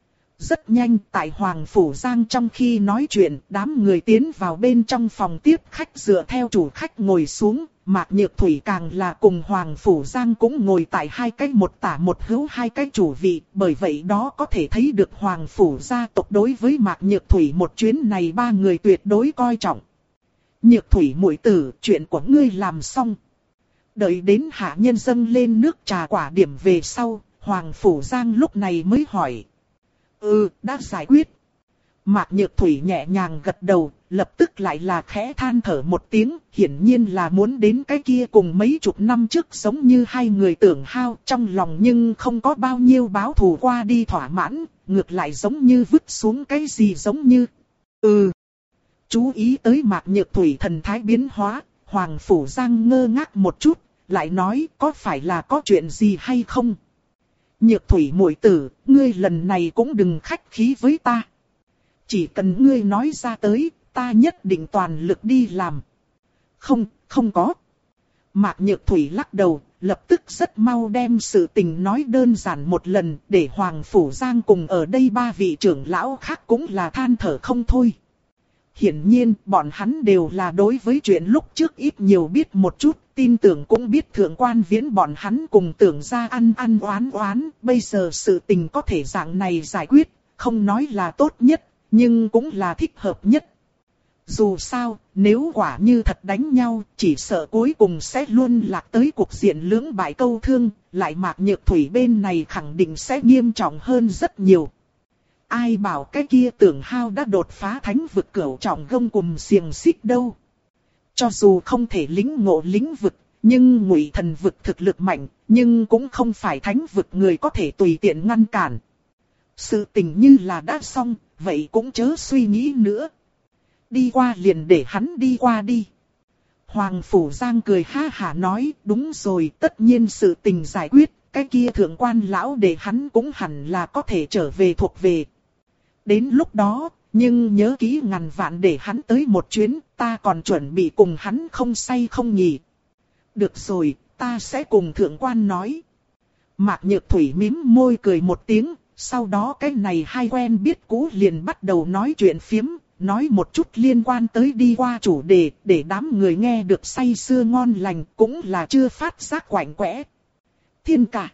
Rất nhanh, tại Hoàng Phủ Giang trong khi nói chuyện, đám người tiến vào bên trong phòng tiếp khách dựa theo chủ khách ngồi xuống. Mạc Nhược Thủy càng là cùng Hoàng Phủ Giang cũng ngồi tại hai cái một tả một hữu hai cái chủ vị. Bởi vậy đó có thể thấy được Hoàng Phủ gia tộc đối với Mạc Nhược Thủy một chuyến này ba người tuyệt đối coi trọng. Nhược Thủy muội tử, chuyện của ngươi làm xong. Đợi đến hạ nhân dâng lên nước trà quả điểm về sau, Hoàng Phủ Giang lúc này mới hỏi. Ừ, đã giải quyết. Mạc Nhược Thủy nhẹ nhàng gật đầu, lập tức lại là khẽ than thở một tiếng, hiển nhiên là muốn đến cái kia cùng mấy chục năm trước giống như hai người tưởng hao trong lòng nhưng không có bao nhiêu báo thù qua đi thỏa mãn, ngược lại giống như vứt xuống cái gì giống như. Ừ. Chú ý tới Mạc Nhược Thủy thần thái biến hóa, Hoàng Phủ Giang ngơ ngác một chút, lại nói có phải là có chuyện gì hay không? Nhược Thủy muội tử, ngươi lần này cũng đừng khách khí với ta. Chỉ cần ngươi nói ra tới, ta nhất định toàn lực đi làm. Không, không có. Mạc Nhược Thủy lắc đầu, lập tức rất mau đem sự tình nói đơn giản một lần, để Hoàng Phủ Giang cùng ở đây ba vị trưởng lão khác cũng là than thở không thôi. Hiển nhiên, bọn hắn đều là đối với chuyện lúc trước ít nhiều biết một chút, tin tưởng cũng biết thượng quan viễn bọn hắn cùng tưởng ra ăn ăn oán oán, bây giờ sự tình có thể dạng này giải quyết, không nói là tốt nhất, nhưng cũng là thích hợp nhất. Dù sao, nếu quả như thật đánh nhau, chỉ sợ cuối cùng sẽ luôn lạc tới cuộc diện lưỡng bại câu thương, lại Mạc Nhược Thủy bên này khẳng định sẽ nghiêm trọng hơn rất nhiều. Ai bảo cái kia tưởng hao đã đột phá thánh vực cửu trọng gông cùng xiềng xích đâu. Cho dù không thể lĩnh ngộ lĩnh vực, nhưng Ngụy Thần vực thực lực mạnh, nhưng cũng không phải thánh vực người có thể tùy tiện ngăn cản. Sự tình như là đã xong, vậy cũng chớ suy nghĩ nữa. Đi qua liền để hắn đi qua đi. Hoàng Phủ Giang cười ha hả nói, đúng rồi, tất nhiên sự tình giải quyết, cái kia thượng quan lão để hắn cũng hẳn là có thể trở về thuộc về. Đến lúc đó, nhưng nhớ kỹ ngàn vạn để hắn tới một chuyến, ta còn chuẩn bị cùng hắn không say không nghỉ. Được rồi, ta sẽ cùng thượng quan nói. Mạc Nhược Thủy mím môi cười một tiếng, sau đó cái này hai quen biết cũ liền bắt đầu nói chuyện phiếm, nói một chút liên quan tới đi qua chủ đề, để đám người nghe được say sưa ngon lành, cũng là chưa phát giác quạnh quẽ. Thiên cả.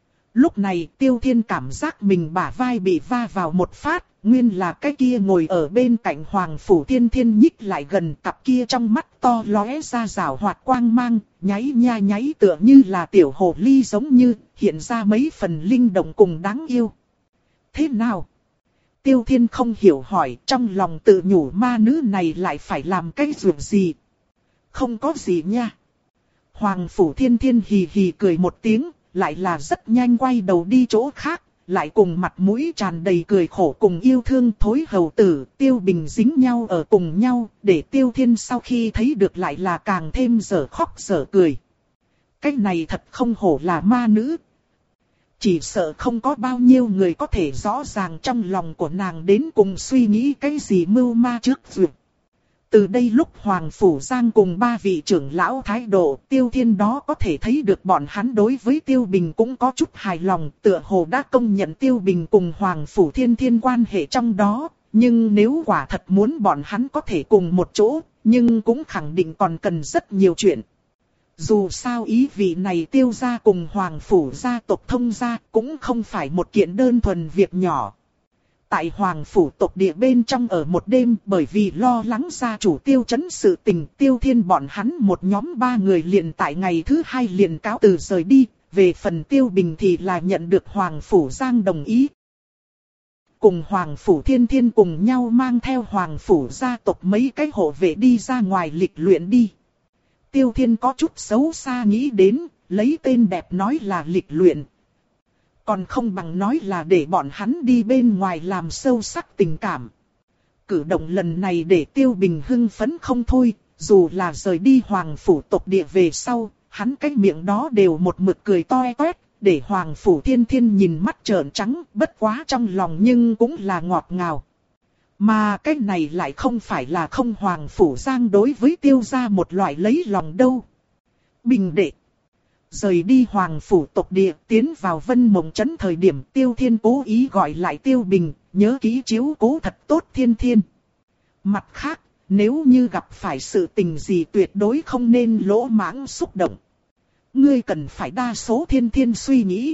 Lúc này Tiêu Thiên cảm giác mình bả vai bị va vào một phát, nguyên là cái kia ngồi ở bên cạnh Hoàng Phủ Thiên Thiên nhích lại gần, cặp kia trong mắt to lóe ra rào hoạt quang mang, nháy nha nháy tựa như là tiểu hồ ly giống như, hiện ra mấy phần linh động cùng đáng yêu. Thế nào? Tiêu Thiên không hiểu hỏi, trong lòng tự nhủ ma nữ này lại phải làm cái việc gì? Không có gì nha. Hoàng Phủ Thiên Thiên hì hì cười một tiếng, lại là rất nhanh quay đầu đi chỗ khác, lại cùng mặt mũi tràn đầy cười khổ cùng yêu thương thối hầu tử, Tiêu Bình dính nhau ở cùng nhau, để Tiêu Thiên sau khi thấy được lại là càng thêm dở khóc dở cười. Cái này thật không hổ là ma nữ. Chỉ sợ không có bao nhiêu người có thể rõ ràng trong lòng của nàng đến cùng suy nghĩ cái gì mưu ma trước việc. Từ đây lúc Hoàng Phủ Giang cùng ba vị trưởng lão thái độ, Tiêu Thiên đó có thể thấy được bọn hắn đối với Tiêu Bình cũng có chút hài lòng, tựa hồ đã công nhận Tiêu Bình cùng Hoàng Phủ Thiên Thiên quan hệ trong đó, nhưng nếu quả thật muốn bọn hắn có thể cùng một chỗ, nhưng cũng khẳng định còn cần rất nhiều chuyện. Dù sao ý vị này Tiêu gia cùng Hoàng Phủ gia tộc thông gia cũng không phải một kiện đơn thuần việc nhỏ. Tại Hoàng Phủ tộc địa bên trong ở một đêm, bởi vì lo lắng gia chủ Tiêu chấn sự tình, Tiêu Thiên bọn hắn một nhóm ba người liền tại ngày thứ hai liền cáo từ rời đi, về phần Tiêu Bình thì là nhận được Hoàng Phủ Giang đồng ý. Cùng Hoàng Phủ Thiên Thiên cùng nhau mang theo Hoàng Phủ gia tộc mấy cái hộ vệ đi ra ngoài lịch luyện đi. Tiêu Thiên có chút xấu xa nghĩ đến, lấy tên đẹp nói là lịch luyện. Còn không bằng nói là để bọn hắn đi bên ngoài làm sâu sắc tình cảm. Cử động lần này để Tiêu Bình hưng phấn không thôi, dù là rời đi Hoàng Phủ tộc địa về sau, hắn cái miệng đó đều một mực cười toe toét, để Hoàng Phủ Thiên Thiên nhìn mắt trợn trắng, bất quá trong lòng nhưng cũng là ngọt ngào. Mà cái này lại không phải là không Hoàng Phủ Giang đối với Tiêu gia một loại lấy lòng đâu. Bình đệ. Rời đi Hoàng Phủ tộc địa, tiến vào Vân Mộng Trấn thời điểm Tiêu Thiên cố ý gọi lại Tiêu Bình, nhớ kỹ chiếu cố thật tốt Thiên Thiên. Mặt khác, nếu như gặp phải sự tình gì tuyệt đối không nên lỗ mãng xúc động. Ngươi cần phải đa số Thiên Thiên suy nghĩ.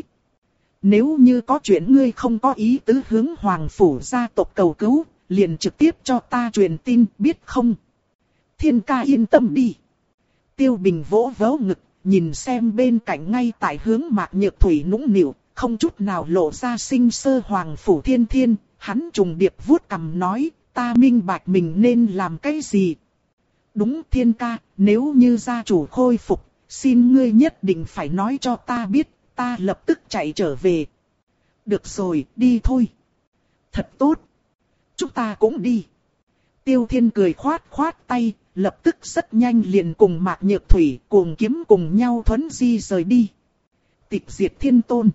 Nếu như có chuyện ngươi không có ý tứ hướng Hoàng Phủ gia tộc cầu cứu, liền trực tiếp cho ta truyền tin, biết không? Thiên ca yên tâm đi. Tiêu Bình vỗ vỗ ngực, nhìn xem bên cạnh ngay tại hướng Mạc Nhược Thủy nũng nịu, không chút nào lộ ra sinh sơ Hoàng Phủ Thiên Thiên, hắn trùng điệp vuốt cằm nói, ta minh bạch mình nên làm cái gì. Đúng Thiên ca, nếu như gia chủ khôi phục, xin ngươi nhất định phải nói cho ta biết, ta lập tức chạy trở về. Được rồi, đi thôi. Thật tốt. Chúng ta cũng đi. Tiêu Thiên cười khoát khoát tay, lập tức rất nhanh liền cùng Mạc Nhược Thủy cuồng kiếm cùng nhau thuấn di rời đi. Tịch diệt thiên tôn.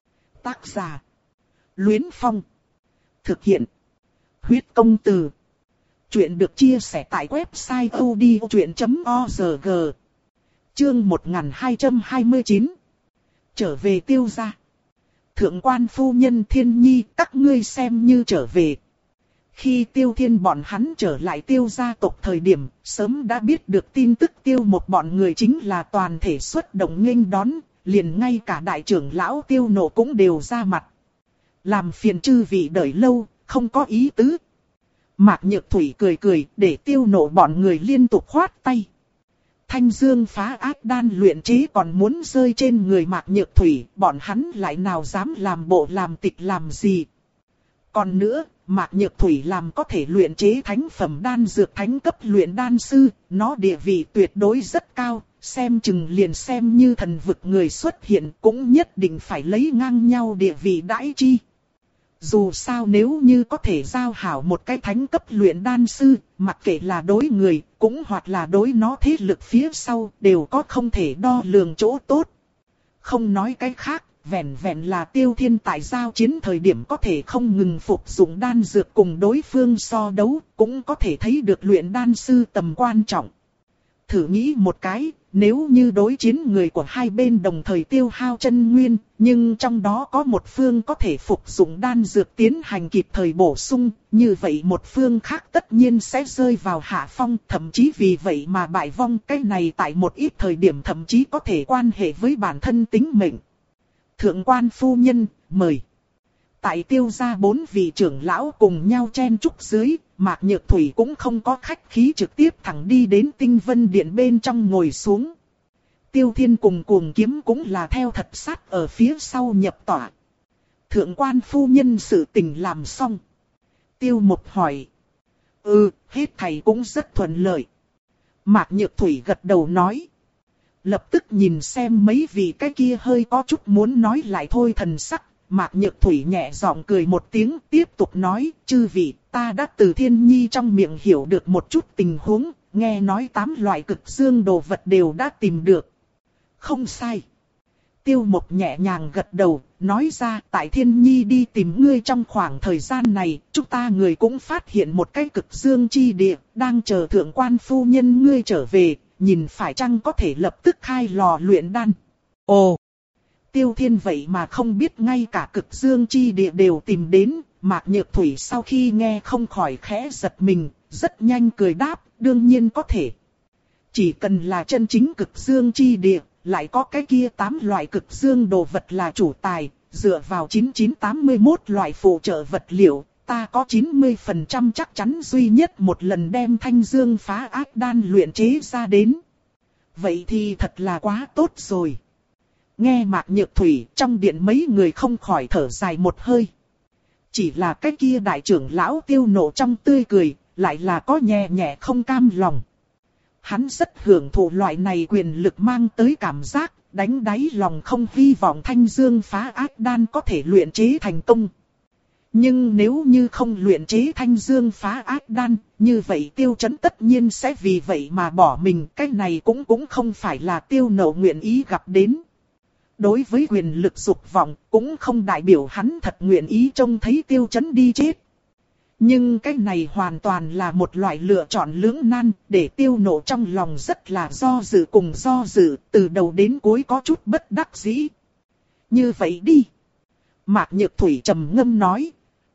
Tác giả. Luyến Phong. Thực hiện. Huyết công từ. Chuyện được chia sẻ tại website odchuyện chấm org. Chương một nghìn hai trăm hai mươi chín. Trở về Tiêu gia. Thượng quan phu nhân Thiên Nhi, các ngươi xem như trở về. Khi Tiêu Thiên bọn hắn trở lại Tiêu gia tộc thời điểm, sớm đã biết được tin tức Tiêu một bọn người chính là toàn thể xuất động nghênh đón, liền ngay cả đại trưởng lão Tiêu Nộ cũng đều ra mặt. Làm phiền chư vị đợi lâu, không có ý tứ. Mạc Nhược Thủy cười cười, để Tiêu Nộ bọn người liên tục khoát tay. Thanh dương phá ác đan luyện chế còn muốn rơi trên người Mạc Nhược Thủy, bọn hắn lại nào dám làm bộ làm tịch làm gì. Còn nữa, Mạc Nhược Thủy làm có thể luyện chế thánh phẩm đan dược thánh cấp luyện đan sư, nó địa vị tuyệt đối rất cao, xem chừng liền xem như thần vực người xuất hiện cũng nhất định phải lấy ngang nhau địa vị đãi chi. Dù sao nếu như có thể giao hảo một cái thánh cấp luyện đan sư, mặc kệ là đối người, cũng hoặc là đối nó thế lực phía sau, đều có không thể đo lường chỗ tốt. Không nói cái khác, vẹn vẹn là Tiêu Thiên tại giao chiến thời điểm có thể không ngừng phục dụng đan dược cùng đối phương so đấu, cũng có thể thấy được luyện đan sư tầm quan trọng. Thử nghĩ một cái, nếu như đối chiến người của hai bên đồng thời tiêu hao chân nguyên, nhưng trong đó có một phương có thể phục dụng đan dược tiến hành kịp thời bổ sung, như vậy một phương khác tất nhiên sẽ rơi vào hạ phong, thậm chí vì vậy mà bại vong. Cái này tại một ít thời điểm thậm chí có thể quan hệ với bản thân tính mệnh. Thượng quan phu nhân, mời. Tại Tiêu gia bốn vị trưởng lão cùng nhau chen chúc dưới, Mạc Nhược Thủy cũng không có khách khí trực tiếp thẳng đi đến Tinh Vân Điện bên trong ngồi xuống. Tiêu Thiên cùng cuồng kiếm cũng là theo thật sát ở phía sau nhập tỏa. Thượng quan phu nhân sự tình làm xong. Tiêu Mộc hỏi. Ừ, hết thầy cũng rất thuận lợi. Mạc Nhược Thủy gật đầu nói. Lập tức nhìn xem mấy vị cái kia hơi có chút muốn nói lại thôi thần sắc. Mạc Nhược Thủy nhẹ giọng cười một tiếng tiếp tục nói. Chư vị, ta đã từ Thiên Nhi trong miệng hiểu được một chút tình huống. Nghe nói tám loại cực dương đồ vật đều đã tìm được. Không sai. Tiêu Mộc nhẹ nhàng gật đầu, nói ra tại Thiên Nhi đi tìm ngươi trong khoảng thời gian này, chúng ta người cũng phát hiện một cái cực dương chi địa, đang chờ thượng quan phu nhân ngươi trở về, nhìn phải chăng có thể lập tức khai lò luyện đan. Ồ! Tiêu Thiên vậy mà không biết ngay cả cực dương chi địa đều tìm đến, Mạc Nhược Thủy sau khi nghe không khỏi khẽ giật mình, rất nhanh cười đáp, đương nhiên có thể. Chỉ cần là chân chính cực dương chi địa, lại có cái kia tám loại cực dương đồ vật là chủ tài, dựa vào chín chín tám mươi mốt loại phụ trợ vật liệu, ta có chín mươi phần trăm chắc chắn duy nhất một lần đem thanh dương phá ác đan luyện chế ra đến. Vậy thì thật là quá tốt rồi. Nghe Mạc Nhược Thủy, trong điện mấy người không khỏi thở dài một hơi. Chỉ là cái kia đại trưởng lão Tiêu Nộ trong tươi cười, lại là có nhẹ nhẹ không cam lòng. Hắn rất hưởng thụ loại này quyền lực mang tới cảm giác, đánh đáy lòng không hy vọng thanh dương phá ác đan có thể luyện chế thành công. Nhưng nếu như không luyện chế thanh dương phá ác đan, như vậy Tiêu Chấn tất nhiên sẽ vì vậy mà bỏ mình. Cái này cũng cũng không phải là Tiêu Nộ nguyện ý gặp đến. Đối với quyền lực dục vọng, cũng không đại biểu hắn thật nguyện ý trông thấy Tiêu Chấn đi chết. Nhưng cái này hoàn toàn là một loại lựa chọn lưỡng nan, để Tiêu Nộ trong lòng rất là do dự cùng do dự, từ đầu đến cuối có chút bất đắc dĩ. Như vậy đi. Mạc Nhược Thủy trầm ngâm nói.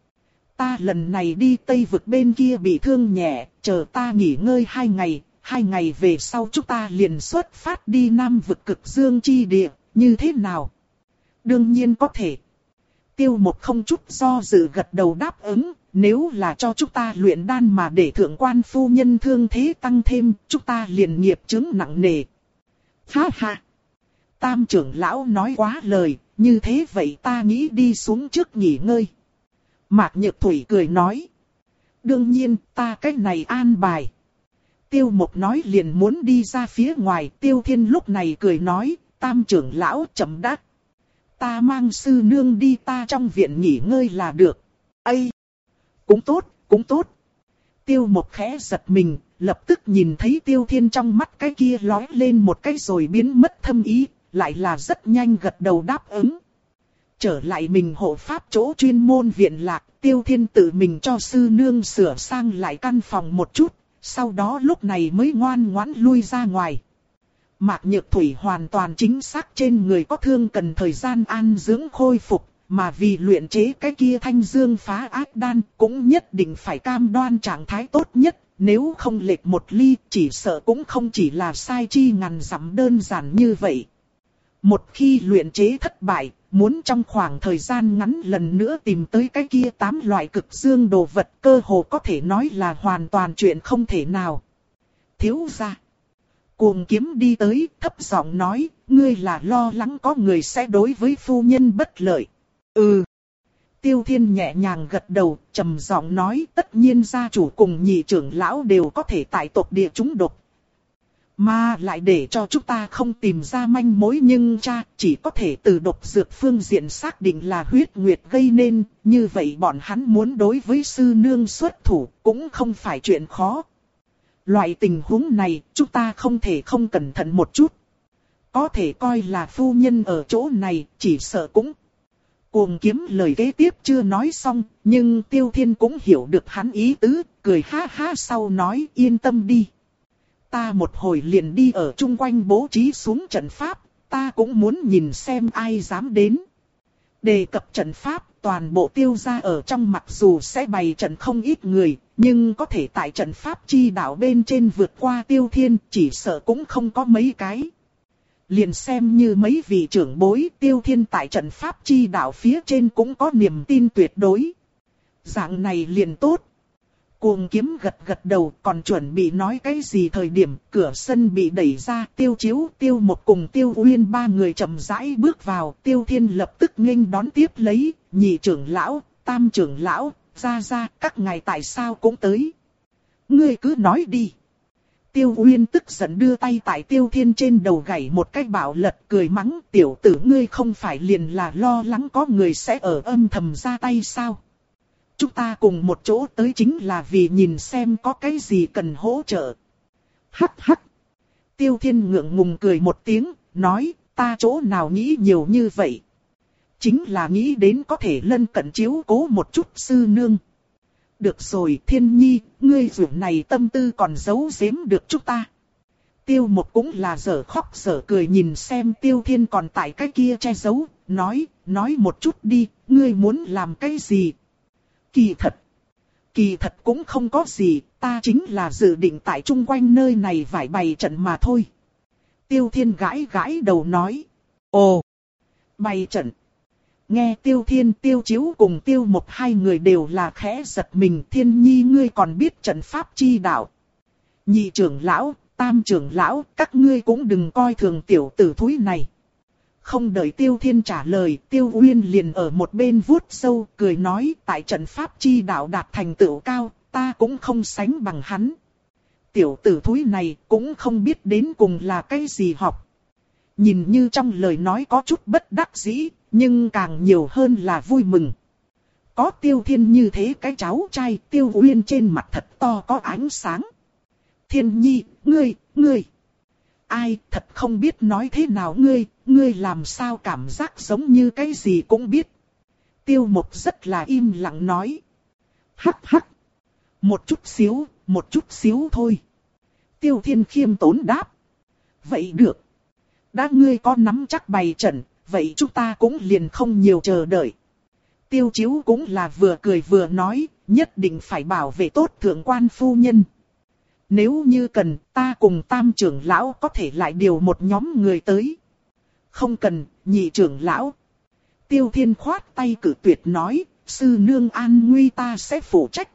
Ta lần này đi Tây vực bên kia bị thương nhẹ, chờ ta nghỉ ngơi hai ngày, hai ngày về sau chúng ta liền xuất phát đi Nam vực cực dương chi địa, như thế nào? Đương nhiên có thể. Tiêu Mộc không chút do dự gật đầu đáp ứng, nếu là cho chúng ta luyện đan mà để thượng quan phu nhân thương thế tăng thêm, chúng ta liền nghiệp chứng nặng nề. Ha ha! Tam trưởng lão nói quá lời, như thế vậy ta nghĩ đi xuống trước nghỉ ngơi. Mạc Nhược Thủy cười nói. Đương nhiên, ta cách này an bài. Tiêu Mộc nói liền muốn đi ra phía ngoài, Tiêu Thiên lúc này cười nói, Tam trưởng lão chậm đắc. Ta mang sư nương đi ta trong viện nghỉ ngơi là được. Ây! Cũng tốt, cũng tốt. Tiêu Mộc khẽ giật mình, lập tức nhìn thấy Tiêu Thiên trong mắt cái kia lóe lên một cái rồi biến mất thâm ý, lại là rất nhanh gật đầu đáp ứng. Trở lại mình hộ pháp chỗ chuyên môn viện lạc, Tiêu Thiên tự mình cho sư nương sửa sang lại căn phòng một chút, sau đó lúc này mới ngoan ngoãn lui ra ngoài. Mạc Nhược Thủy hoàn toàn chính xác trên người có thương cần thời gian an dưỡng khôi phục, mà vì luyện chế cái kia thanh dương phá ác đan cũng nhất định phải cam đoan trạng thái tốt nhất, nếu không lệch một ly chỉ sợ cũng không chỉ là sai chi ngàn dặm đơn giản như vậy. Một khi luyện chế thất bại, muốn trong khoảng thời gian ngắn lần nữa tìm tới cái kia tám loại cực dương đồ vật cơ hồ có thể nói là hoàn toàn chuyện không thể nào. Thiếu gia. Cuồng Kiếm đi tới, thấp giọng nói, ngươi là lo lắng có người sẽ đối với phu nhân bất lợi. Ừ. Tiêu Thiên nhẹ nhàng gật đầu, trầm giọng nói, tất nhiên gia chủ cùng nhị trưởng lão đều có thể tại tộc địa chúng độc. Mà lại để cho chúng ta không tìm ra manh mối nhưng cha chỉ có thể từ độc dược phương diện xác định là huyết nguyệt gây nên, như vậy bọn hắn muốn đối với sư nương xuất thủ cũng không phải chuyện khó. Loại tình huống này chúng ta không thể không cẩn thận một chút. Có thể coi là phu nhân ở chỗ này chỉ sợ cũng. Cuồng Kiếm lời kế tiếp chưa nói xong, nhưng Tiêu Thiên cũng hiểu được hắn ý tứ, cười ha ha sau nói yên tâm đi. Ta một hồi liền đi ở chung quanh bố trí xuống trận pháp, ta cũng muốn nhìn xem ai dám đến. Đề cập trận pháp, toàn bộ Tiêu gia ở trong mặc dù sẽ bày trận không ít người, nhưng có thể tại trận pháp chi đạo bên trên vượt qua Tiêu Thiên, chỉ sợ cũng không có mấy cái. Liền xem như mấy vị trưởng bối, Tiêu Thiên tại trận pháp chi đạo phía trên cũng có niềm tin tuyệt đối. Dạng này liền tốt. Cuồng Kiếm gật gật đầu, còn chuẩn bị nói cái gì thời điểm cửa sân bị đẩy ra, Tiêu Chiếu, Tiêu Một cùng Tiêu Uyên ba người chậm rãi bước vào, Tiêu Thiên lập tức nghênh đón tiếp lấy, nhị trưởng lão, tam trưởng lão, ra ra, các ngài tại sao cũng tới. Ngươi cứ nói đi. Tiêu Uyên tức giận đưa tay tại Tiêu Thiên trên đầu gảy một cái bảo lật, cười mắng, tiểu tử ngươi không phải liền là lo lắng có người sẽ ở âm thầm ra tay sao? Chúng ta cùng một chỗ tới chính là vì nhìn xem có cái gì cần hỗ trợ. Hắc hắc. Tiêu Thiên ngượng ngùng cười một tiếng, nói, ta chỗ nào nghĩ nhiều như vậy. Chính là nghĩ đến có thể lân cận chiếu cố một chút sư nương. Được rồi Thiên Nhi, ngươi dưỡng này tâm tư còn giấu giếm được chúng ta. Tiêu Mộc cũng là dở khóc dở cười nhìn xem Tiêu Thiên còn tại cái kia che giấu, nói, nói một chút đi, ngươi muốn làm cái gì? Kỳ thật, kỳ thật cũng không có gì, ta chính là dự định tại chung quanh nơi này vải bày trận mà thôi. Tiêu Thiên gãi gãi đầu nói, ồ, bày trận. Nghe Tiêu Thiên, Tiêu Chiếu cùng Tiêu Mộc hai người đều là khẽ giật mình. Thiên Nhi ngươi còn biết trận pháp chi đạo. Nhị trưởng lão, tam trưởng lão, các ngươi cũng đừng coi thường tiểu tử thúi này. Không đợi Tiêu Thiên trả lời, Tiêu Uyên liền ở một bên vuốt sâu, cười nói, tại trận pháp chi đạo đạt thành tựu cao, ta cũng không sánh bằng hắn. Tiểu tử thúi này cũng không biết đến cùng là cái gì học. Nhìn như trong lời nói có chút bất đắc dĩ, nhưng càng nhiều hơn là vui mừng. Có Tiêu Thiên như thế cái cháu trai, Tiêu Uyên trên mặt thật to có ánh sáng. Thiên Nhi, ngươi, ngươi. Ai, thật không biết nói thế nào ngươi, ngươi làm sao cảm giác giống như cái gì cũng biết. Tiêu Mộc rất là im lặng nói. Hắc hắc. Một chút xíu, một chút xíu thôi. Tiêu Thiên khiêm tốn đáp. Vậy được. Đã ngươi có nắm chắc bày trận, vậy chúng ta cũng liền không nhiều chờ đợi. Tiêu Chiếu cũng là vừa cười vừa nói, nhất định phải bảo vệ tốt thượng quan phu nhân. Nếu như cần, ta cùng tam trưởng lão có thể lại điều một nhóm người tới. Không cần, nhị trưởng lão. Tiêu Thiên khoát tay cử tuyệt nói, sư nương an nguy ta sẽ phụ trách.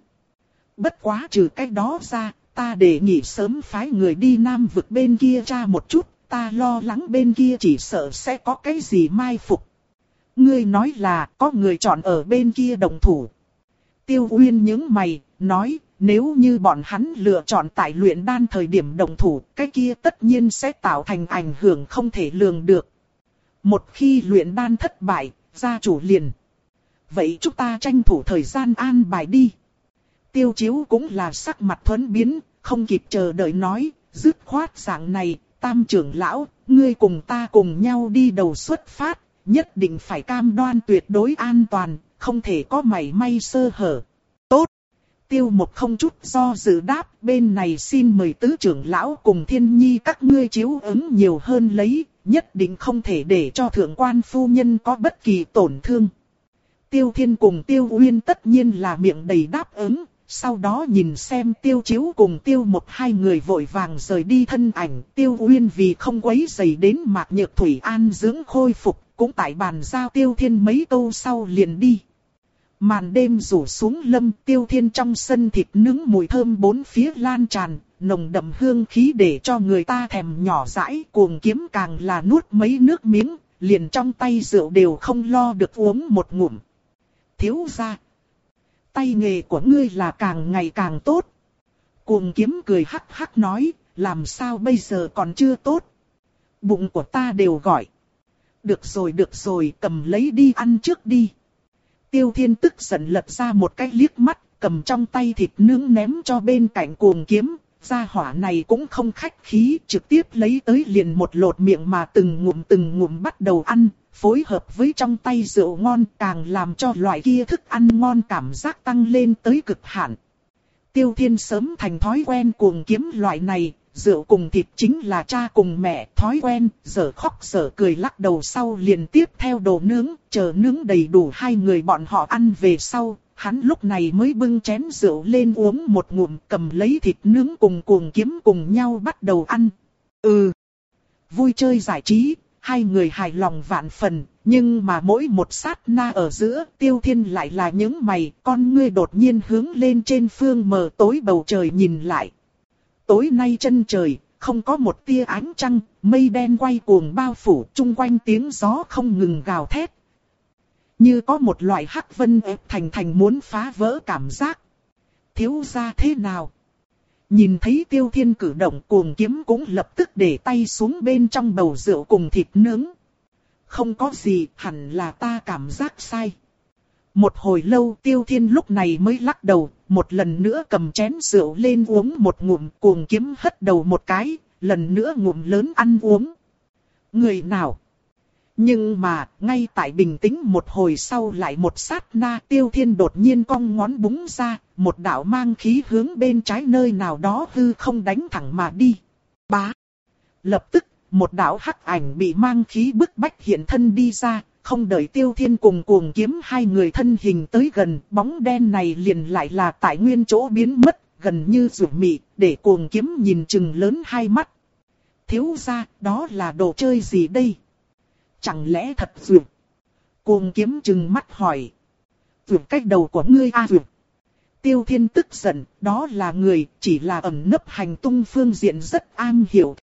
Bất quá trừ cái đó ra, ta đề nghị sớm phái người đi Nam vực bên kia tra một chút. Ta lo lắng bên kia chỉ sợ sẽ có cái gì mai phục. Ngươi nói là có người chọn ở bên kia đồng thủ. Tiêu Uyên nhướng mày, nói nếu như bọn hắn lựa chọn tại luyện đan thời điểm đồng thủ, cái kia tất nhiên sẽ tạo thành ảnh hưởng không thể lường được. Một khi luyện đan thất bại, gia chủ liền. Vậy chúng ta tranh thủ thời gian an bài đi. Tiêu Chiếu cũng là sắc mặt thuẫn biến, không kịp chờ đợi nói, dứt khoát dạng này. Tam trưởng lão, ngươi cùng ta cùng nhau đi đầu xuất phát, nhất định phải cam đoan tuyệt đối an toàn, không thể có mảy may sơ hở. Tốt! Tiêu Mộc không chút do dự đáp, bên này xin mời tứ trưởng lão cùng Thiên Nhi các ngươi chiếu ứng nhiều hơn lấy, nhất định không thể để cho thượng quan phu nhân có bất kỳ tổn thương. Tiêu Thiên cùng Tiêu Uyên tất nhiên là miệng đầy đáp ứng. Sau đó nhìn xem Tiêu Chiếu cùng Tiêu Mộc hai người vội vàng rời đi thân ảnh. Tiêu Uyên vì không quấy rầy đến Mạc Nhược Thủy an dưỡng khôi phục, cũng tại bàn giao Tiêu Thiên mấy câu sau liền đi. Màn đêm rủ xuống lâm, Tiêu Thiên trong sân thịt nướng mùi thơm bốn phía lan tràn, nồng đậm hương khí để cho người ta thèm nhỏ dãi. Cuồng Kiếm càng là nuốt mấy nước miếng, liền trong tay rượu đều không lo được uống một ngụm. Thiếu gia, tay nghề của ngươi là càng ngày càng tốt. Cuồng Kiếm cười hắc hắc nói, làm sao bây giờ còn chưa tốt. Bụng của ta đều gọi. Được rồi được rồi, cầm lấy đi ăn trước đi. Tiêu Thiên tức giận lật ra một cái liếc mắt, cầm trong tay thịt nướng ném cho bên cạnh Cuồng Kiếm. Gia hỏa này cũng không khách khí, trực tiếp lấy tới liền một lột miệng mà từng ngụm từng ngụm bắt đầu ăn. Phối hợp với trong tay rượu ngon càng làm cho loại kia thức ăn ngon cảm giác tăng lên tới cực hạn. Tiêu Thiên sớm thành thói quen Cuồng Kiếm loại này, rượu cùng thịt chính là cha cùng mẹ, thói quen, giờ khóc giờ cười lắc đầu sau liền tiếp theo đồ nướng, chờ nướng đầy đủ hai người bọn họ ăn về sau, hắn lúc này mới bưng chén rượu lên uống một ngụm, cầm lấy thịt nướng cùng Cuồng Kiếm cùng nhau bắt đầu ăn. Ừ, vui chơi giải trí. Hai người hài lòng vạn phần, nhưng mà mỗi một sát na ở giữa, Tiêu Thiên lại là những mày, con ngươi đột nhiên hướng lên trên phương mờ tối bầu trời nhìn lại. Tối nay chân trời, không có một tia ánh trăng, mây đen quay cuồng bao phủ, chung quanh tiếng gió không ngừng gào thét. Như có một loại hắc vân ép thành thành muốn phá vỡ cảm giác. Thiếu gia thế nào? Nhìn thấy Tiêu Thiên cử động, Cuồng Kiếm cũng lập tức để tay xuống bên trong bầu rượu cùng thịt nướng. Không có gì, hẳn là ta cảm giác sai. Một hồi lâu Tiêu Thiên lúc này mới lắc đầu, một lần nữa cầm chén rượu lên uống một ngụm. Cuồng Kiếm hất đầu một cái, lần nữa ngụm lớn ăn uống. Người nào? Nhưng mà, ngay tại bình tĩnh một hồi sau lại một sát na, Tiêu Thiên đột nhiên cong ngón búng ra, một đạo mang khí hướng bên trái nơi nào đó hư không đánh thẳng mà đi. Bá! Lập tức, một đạo hắc ảnh bị mang khí bức bách hiện thân đi ra, không đợi Tiêu Thiên cùng Cuồng Kiếm hai người thân hình tới gần, bóng đen này liền lại là tại nguyên chỗ biến mất, gần như rủ mị, để Cuồng Kiếm nhìn chừng lớn hai mắt. Thiếu gia, đó là đồ chơi gì đây? Chẳng lẽ thật dược? Cuồng Kiếm chừng mắt hỏi. Dược cách đầu của ngươi a dược. Tiêu Thiên tức giận, đó là người, chỉ là ẩn nấp hành tung phương diện rất am hiểu.